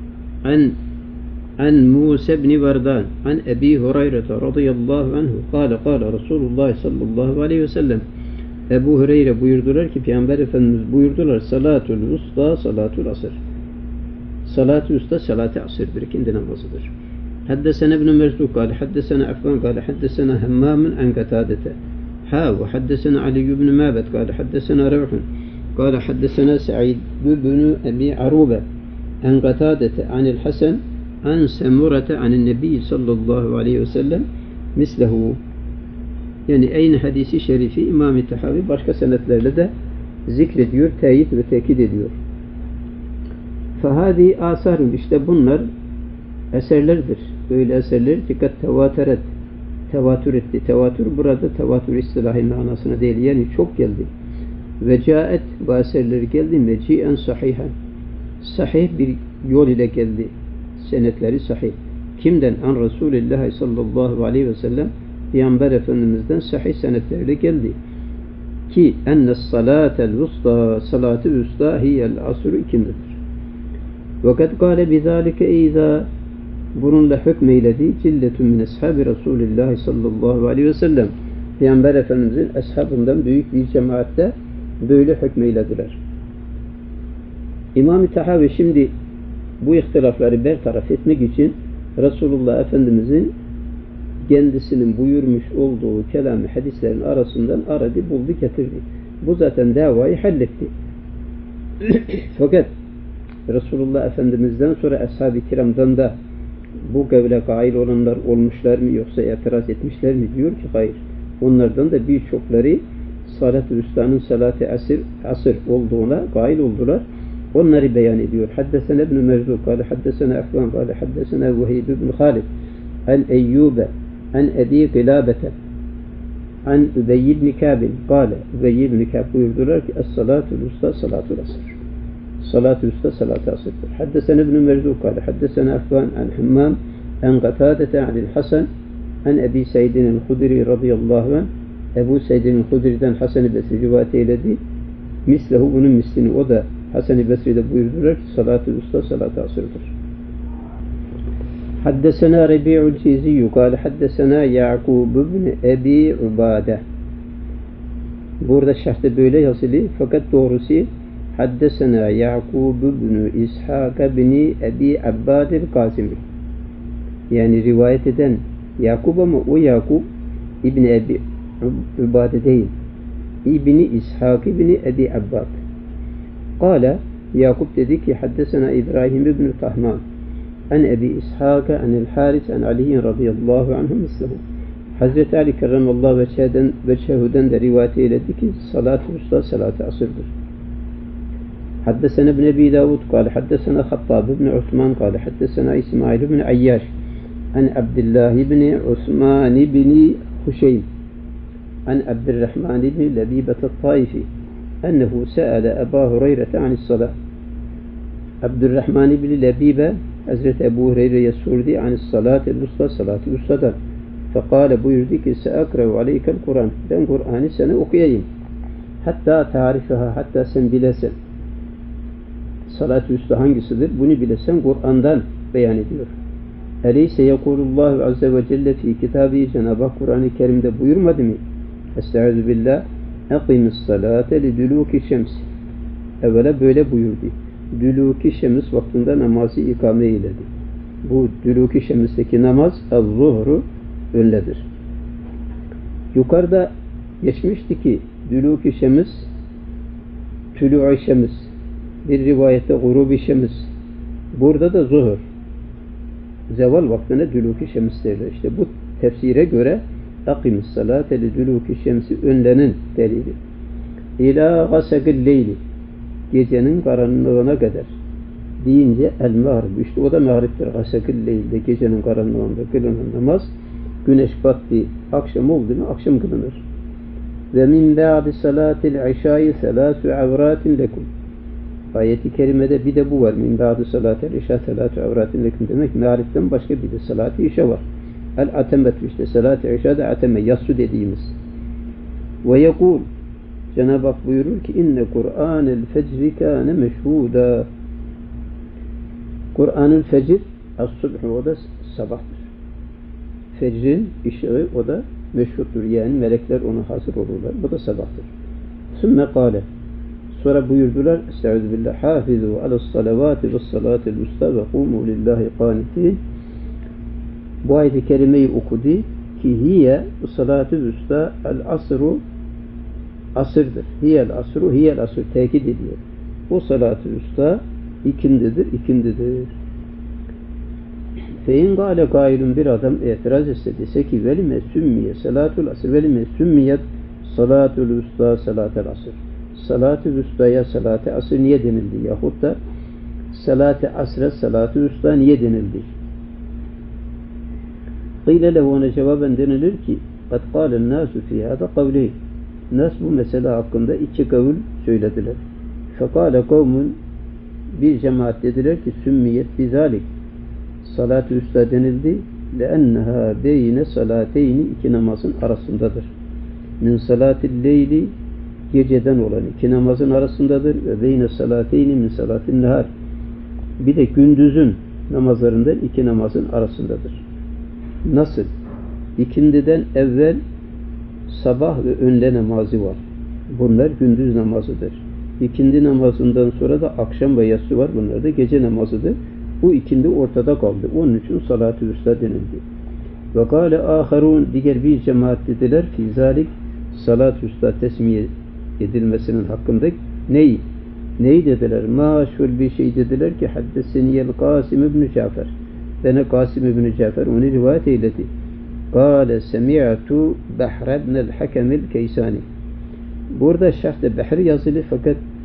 an Musa ibn Vardan an Ebi Hureyre radıyallahu anhu kâle Resulullah sallallahu aleyhi ve sellem, Ebu Hureyre buyurdular ki Peygamber Efendimiz buyurdular, salatul usta salatul asr, salat-ı usta salat-ı asrdır, ikindi namazıdır. Haddesene ibn Merzuk kâle haddesene Affan kâle haddesene Hemmâmun an Katâdete ve haddesene Ali ibn Mâbet kâle haddesene Revhun kâle haddesene Sa'id ibn Ebi Arube an Katâdete anil Hasan an Semurete anin Nebi sallallahu aleyhi ve sellem mislehu. Yani aynı hadisi şerifi İmam-ı Tahavi başka senetlerle de zikrediyor, teyit ve tekit ediyor. Fahadi asarun, işte bunlar eserlerdir. Böyle eserler dikkat tevatüret, tevatür etti. Tevatür burada tevatür istilahi manasına değil, yani çok geldi. Ve caet, bu eserler geldi meci'en sahihen, sahih bir yol ile geldi. Senetleri sahih. Kimden? An Resulullah sallallahu aleyhi ve sellem, Peygamber Efendimiz'den sahih senetlerle geldi. Ki ennes salatel usta, salat-ı usta hiyel asr, ikindidir. Ve kad kâle bizâlike izâ, bununla hükmeyledi cilletun min ashabi Resulullah sallallahu aleyhi ve sellem, Peygamber Efendimiz'in ashabından büyük bir cemaatte böyle hükmeylediler. İmam-ı Tahavi şimdi bu ihtilafları bertaraf etmek için Resulullah Efendimiz'in kendisinin buyurmuş olduğu kelam-ı hadislerin arasından aradı, buldu, getirdi. Bu zaten davayı halletti. Fakat Resulullah Efendimiz'den sonra ashab-ı kiramdan da bu kavle kail olanlar olmuşlar mı, yoksa itiraz etmişler mi? Diyor ki hayır. Onlardan da birçokları salat-ı üstanın salat-ı asr olduğuna kail oldular. Onları beyan ediyor. Haddesena İbn Merzuq kâle haddesena Affan kâle haddesena Vehib ibn Halid an Eyyube an Ebi Gılabete an Übey ibn Kâb kâle Übey ibn Kâb buyurdular ki es-salâtul usta salatul asr. Salatul usta salat-ı asr'dır. Haddesena İbn Merzuq kâle haddesena Affan an Hammam an Qatâdete anil Hasan an Ebi Saidin el-Hudri radıyallahu anh Ebu Saidin el-Hudri'den Hasan-ı Besri rivayet eyledi. Mislehu bunun mislini o da Hasan-ı Besri'de buyurdular ki salat-ı usta salat-ı asr'dır. Haddesena Rabi'ul Ciziyyü kâle haddesena Ya'kub ibn Ebi Ubade. Burada şerhte böyle yazılı fakat doğrusu haddesena Ya'kub ibn İshak ibn Ebi Abbad el-Kasimi. Yani rivayet eden Yakub ama o Yakub İbni Ebi Ubade değil. İbni İshak İbni Ebi Abbad. Kâle Yakub dedi ki haddesena İbrahim İbni Tahman an Ebi İshak anil Haris an Ali radıyallahu anhu mislehu. Hazreti Ali kerramallahu veçheden de rivayet eyledi ki salat-ı usta salat-ı asırdır. Haddesena İbn Ebi Davud kâle haddesena Hattab İbni Osman kâle haddesena İsmail İbni Ayyaş an Abdullah ibn Osman ibn Huşeym an Abdurrahman ibn Labibet el-Taifi ennehu se'ale Ebu Hureyre anis salat. Abdurrahman ibn Labibe Hazreti Ebu Hureyre'ye sordu anis salat el-usta salat-ı ustadan. Fekale buyurdu ki se'akravu aleykel Kur'an. Ben Kur'an'ı sana okuyayım. Hatta tarifeha hatta sen bilesen. Salat-ı usta hangisidir? Bunu bilesen Kur'an'dan beyan ediyor. Eleyse yekulullahu azze ve celle fi kitabı Cenab-ı Hak Kur'an-ı Kerim'de buyurmadı mı? Estaizu billah eqimis salate li duluki şems. Evvela böyle buyurdu. Duluki şems vaktinde namazı ikame eyledi. Bu duluki şemsteki namaz az-zuhru önledir. Yukarıda geçmişti ki duluki şems tülû'i şems bir rivayette gurubi şems burada da zuhur zeval vaktine dülûki şems derler. İşte bu tefsire göre akimis salate li dülûki şemsi önlenin delili. İlâ gasegil leyli gecenin karanlığına kadar deyince el mağrib. İşte o da mağribdir. Gasegil leylde gecenin karanlığında kılınan namaz güneş battı, akşam oldu mu akşam kılınır. Ve min ba'di salatil işâi selâsü avratin lekum. Ayet-i kerimede bir de bu var. Min ba'di salatil işâ selâsü avratin lekum demek. Mağrib'den başka bir de salat-ı işâ var. El-atemet işte salat-ı işâ da ateme yassu dediğimiz. Ve yekûl Cenab-ı Hak buyurur ki inne Kur'anel fecri kâne meşhûdâ. Kur'anül fecr as-subh o da sabahtır. Fecrin ışığı o da meşhurdur. Yani melekler ona hazır olurlar. Bu da sabahtır. Sümme kâle sonra buyurdular estağfirullah hafizu alas salavati ve salatil usta ve kumu lillahi qanitin. Bu ayet-i kerimeyi okudu ki hiye salatil usta el asru asırdır. Hiyel asru hiyel asr tekit ediyor. O salatil usta ikindidir. Fein gâle gâilun bir adam itiraz etse dese ki velime sümmiye salatul asr velime sümmiyet salatul usta salatul asr. Salat-ı ustaya salat-ı asr niye denildi? Yahut da salat-ı asra salat-ı usta niye denildi? Qîle lehu ona cevaben denilir ki قَدْ قَالَ النَّاسُ فِي هَذَا قَوْلِهِ Nas bu mesele hakkında iki kavul söylediler. فَقَالَ قَوْمٌ bir cemaat dediler ki sümmiyet bizalik salat-ı usta denildi لَاَنَّهَا beyne salateyni iki namazın arasındadır. Min salatil leyli geceden olan iki namazın arasındadır ve beyne salateyni min salatin nehar bir de gündüzün namazlarından iki namazın arasındadır. Nasıl? İkindiden evvel sabah ve öğle namazı var. Bunlar gündüz namazıdır. İkindi namazından sonra da akşam ve yatsı var. Bunlar da gece namazıdır. Bu ikindi ortada kaldı. Onun için salat-ı usta denildi. Ve gâle âharûn diğer bir cemaat dediler fi zâlik salat-ı usta tesmiye edilmesinin hakkında neyi dediler? Maşhur bir şey dediler ki haddeseniyel Kasım ibn Cafer. Bana Kasım ibn Cafer onu rivayet eyledi. Kâle semi'tu Behr ibn el-Hakemil Keysani. Burada şerhte Behr yazılı fakat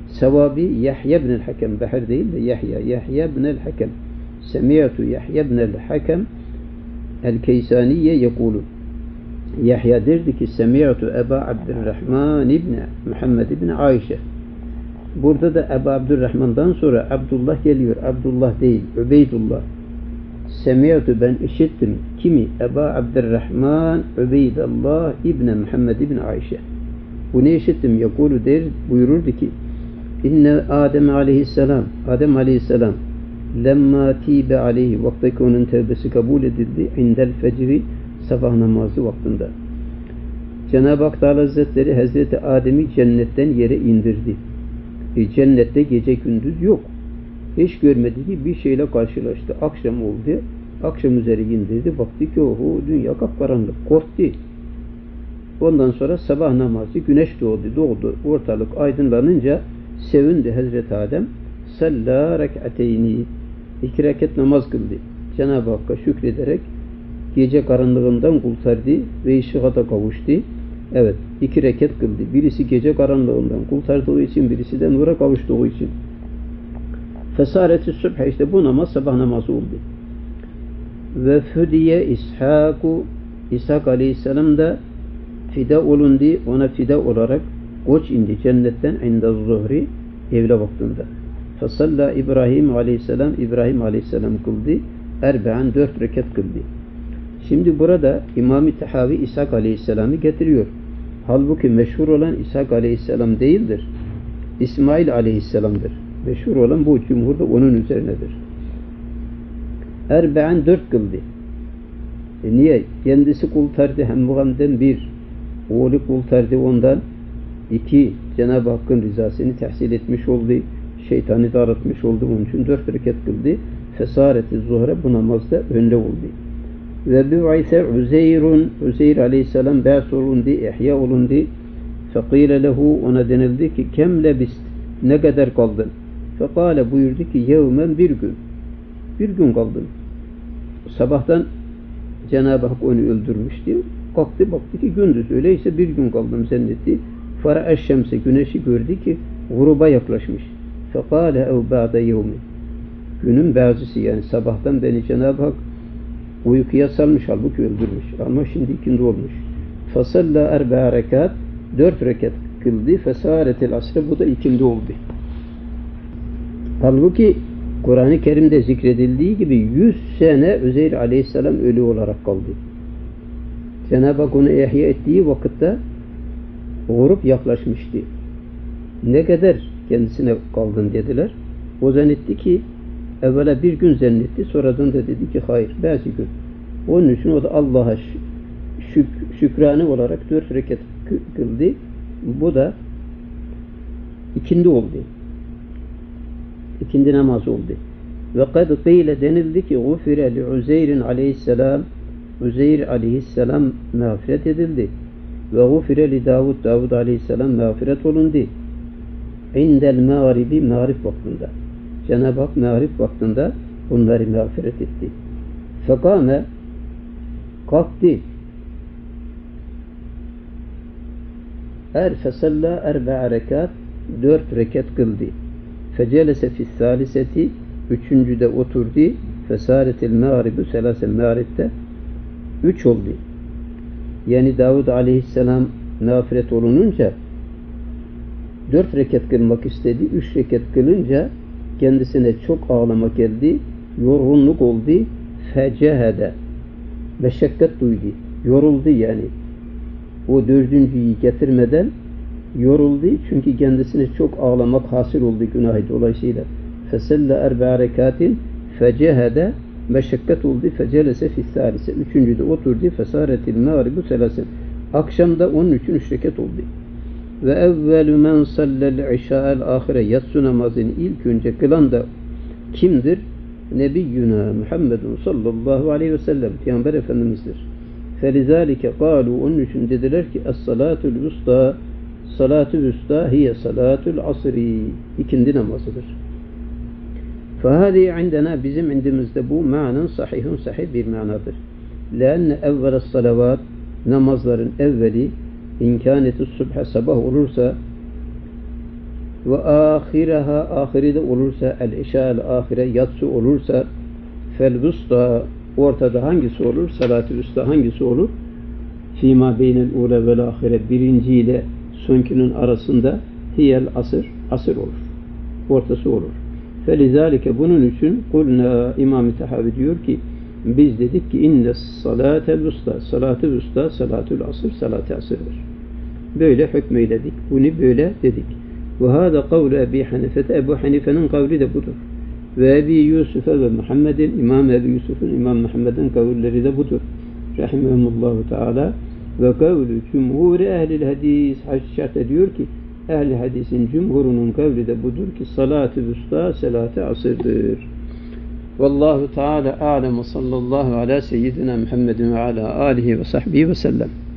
Sevabi Yahya ibn el-Hakem. Behir değil de Yahya. Yahya ibn el-Hakem. Semi'tu Yahya ibn el-Hakem el-Keysaniye yekulu. Yahya derdi ki Semi'tu Eba Abdurrahman ibn Muhammed ibn Ayşe. Burada da Ebu Abdurrahman'dan sonra Abdullah geliyor. Abdullah değil, Übeydullah. Semi'tu ben işittim. Kimi? Ebu Abdurrahman Übeydullah İbni Muhammed İbni Ayşe. Bunu işittim. Yakulu der, buyururdu ki İnne Adem aleyhisselam Adem aleyhisselam lemma tibe aleyhi vaktaki onun tevbesi kabul edildi indel fecri sabah namazı vaktinde. Cenab-ı Hak Teala Hazretleri Hazreti Adem'i cennetten yere indirdi. Cennette gece gündüz yok. Hiç görmediği gibi bir şeyle karşılaştı. Akşam oldu. Akşam üzeri indirdi. Baktı ki oho dünya kapkaranlık. Korktu. Ondan sonra sabah namazı güneş doğdu. Ortalık aydınlanınca sevindi Hazreti Adem. Salla rek'ateyni. 2 rekat namaz kıldı. Cenab-ı Hakk'a şükrederek gece karanlığından kurtardı ve ışığa da kavuştu. Evet, 2 rekat kıldı. Birisi gece karanlığından kurtardığı için, birisi de nura kavuştuğu için. Fesareti subh, işte bu namaz sabah namazı oldu. Ve füdiye İshak aleyhisselam da fida olundu. Ona fida olarak koç indi cennetten inde zuhri evle vaktinde. Fesalla İbrahim aleyhisselam kıldı. 4 rekat kıldı. Şimdi burada İmam-ı Tahavi İshak aleyhisselamı getiriyor. Halbuki meşhur olan İshak aleyhisselam değildir. İsmail aleyhisselamdır. Meşhur olan bu, cumhur da onun üzerinedir. 4 kıldı. Niye? Kendisi kurtardı hem muhamden 1. Oğlu kurtardı ondan 2. Cenab-ı Hakk'ın rızasını tahsil etmiş oldu. Şeytanı da aratmış oldu. Onun için 4 rekat kıldı. Fesareti zuhre bu namazda önde oldu. Ve bi'ise Uzeyr aleyhisselam ba's olundu, ihya olundu. Fekile lehu, ona denildi ki kem lebist, ne kadar kaldın? Fekale, buyurdu ki yevmen, bir gün. Bir gün kaldın. Sabahtan Cenab-ı Hak onu öldürmüştü. Kalktı baktı ki gündüz, öyleyse bir gün kaldım zannetti. Fara eşşemse, güneşi gördü ki gruba yaklaşmış. Fekale ev ba'de yevmi. Günün bazısı, yani sabahtan beni Cenab-ı Hak uykuya salmış, halbuki öldürmüş. Ama şimdi ikindi olmuş. Fasalla 4 rekat, 4 rekat kıldı. Fesaretil asre, bu da ikindi oldu. Halbuki Kur'an-ı Kerim'de zikredildiği gibi 100 sene Üzeyr aleyhisselam ölü olarak kaldı. Cenab-ı Hak onu ihya ettiği vakitte grup yaklaşmıştı. Ne kadar kendisine kaldın dediler. O zannetti ki evvela bir gün zannetti, sonradan da dedi ki hayır, bazı gün. Onun için o da Allah'a şükrane olarak 4 rekat kıldı. Bu da ikindi oldu. İkindi namazı oldu. Ve kad kıyle denildi ki gufire li Uzeyrin aleyhisselam, Uzeyr aleyhisselam mağfiret edildi. Ve gufire li Davud aleyhisselam mağfiret olundu. İndel mağribi, mağrib vaktinde. Cenab-ı Hak mağrib vaktinde onları mağfiret etti. Fekame, kalktı. Fesalla 4 rekat, 4 rekat kıldı. Fecelese fissaliseti, 3. de oturdu. Fesaretil mağribu, selasel mağribde 3 oldu. Yani Davud aleyhisselam mağfiret olununca 4 rekat kılmak istedi. 3 rekat kılınca kendisine çok ağlamak geldi. Yorgunluk oldu. Fecehede. Meşakkat duydu. Yoruldu yani. O 4.'yi getirmeden yoruldu. Çünkü kendisine çok ağlamak hasıl oldu günahı dolayısıyla. Feselle 4 rekatin fecehede, meşakkat oldu. Fecelese fissalise. 3. de oturdu. Fesaretil mağribu selasen. Akşamda onun için 3 rekat oldu. Ve evvelü men sallel işâ'el ahire, yatsı namazını ilk önce kılan da kimdir? Nebiyyuna Muhammedun sallallahu aleyhi ve sellem, Peygamber Efendimiz'dir. Felizâlike kâlu, onun için dediler ki es-salâtul vüstâ, salâtul vüstâ hiye salâtul asri, ikindi namazıdır. Fehâdî indena, bizim indimizde bu ma'nın sahihun, sahih bir manadır. Leenne evveles salavat, namazların evveli İmkânetus subhe, sabah olursa ve ahireha ahirede olursa el-işâ'l ahire yatsı olursa fel-vusta ortada hangisi olur? Salat-ı usta hangisi olur? Fîmâ beynel ûle vel ahire birinci ile sonkünün arasında hiyel asır olur. Ortası olur. Felizâlike bunun için kulna İmam-ı Tahavi diyor ki biz dedik ki inne salâtel vusta salat-ı vusta salatül asır salat-ı asırdır. Böyle hükmeyledik. Bunu böyle dedik. Ve hâda kavlu Ebi Hanife'te Ebu Hanife'nin kavli de budur. Ve Ebi Yusuf'e ve Muhammed'in İmam Ebi Yusuf'un İmam Muhammed'in kavulleri de budur. Rahimehumullahu Teala ve kavlu cumhur ehlil hadis haşşat diyor ki ehl-i hadisin cumhurunun kavli de budur ki salat-ı vusta salat-ı asırdır. Vallahu Teala alemu sallallahu ala seyyidina Muhammedin ve ala alihi ve sahbihi ve sellem.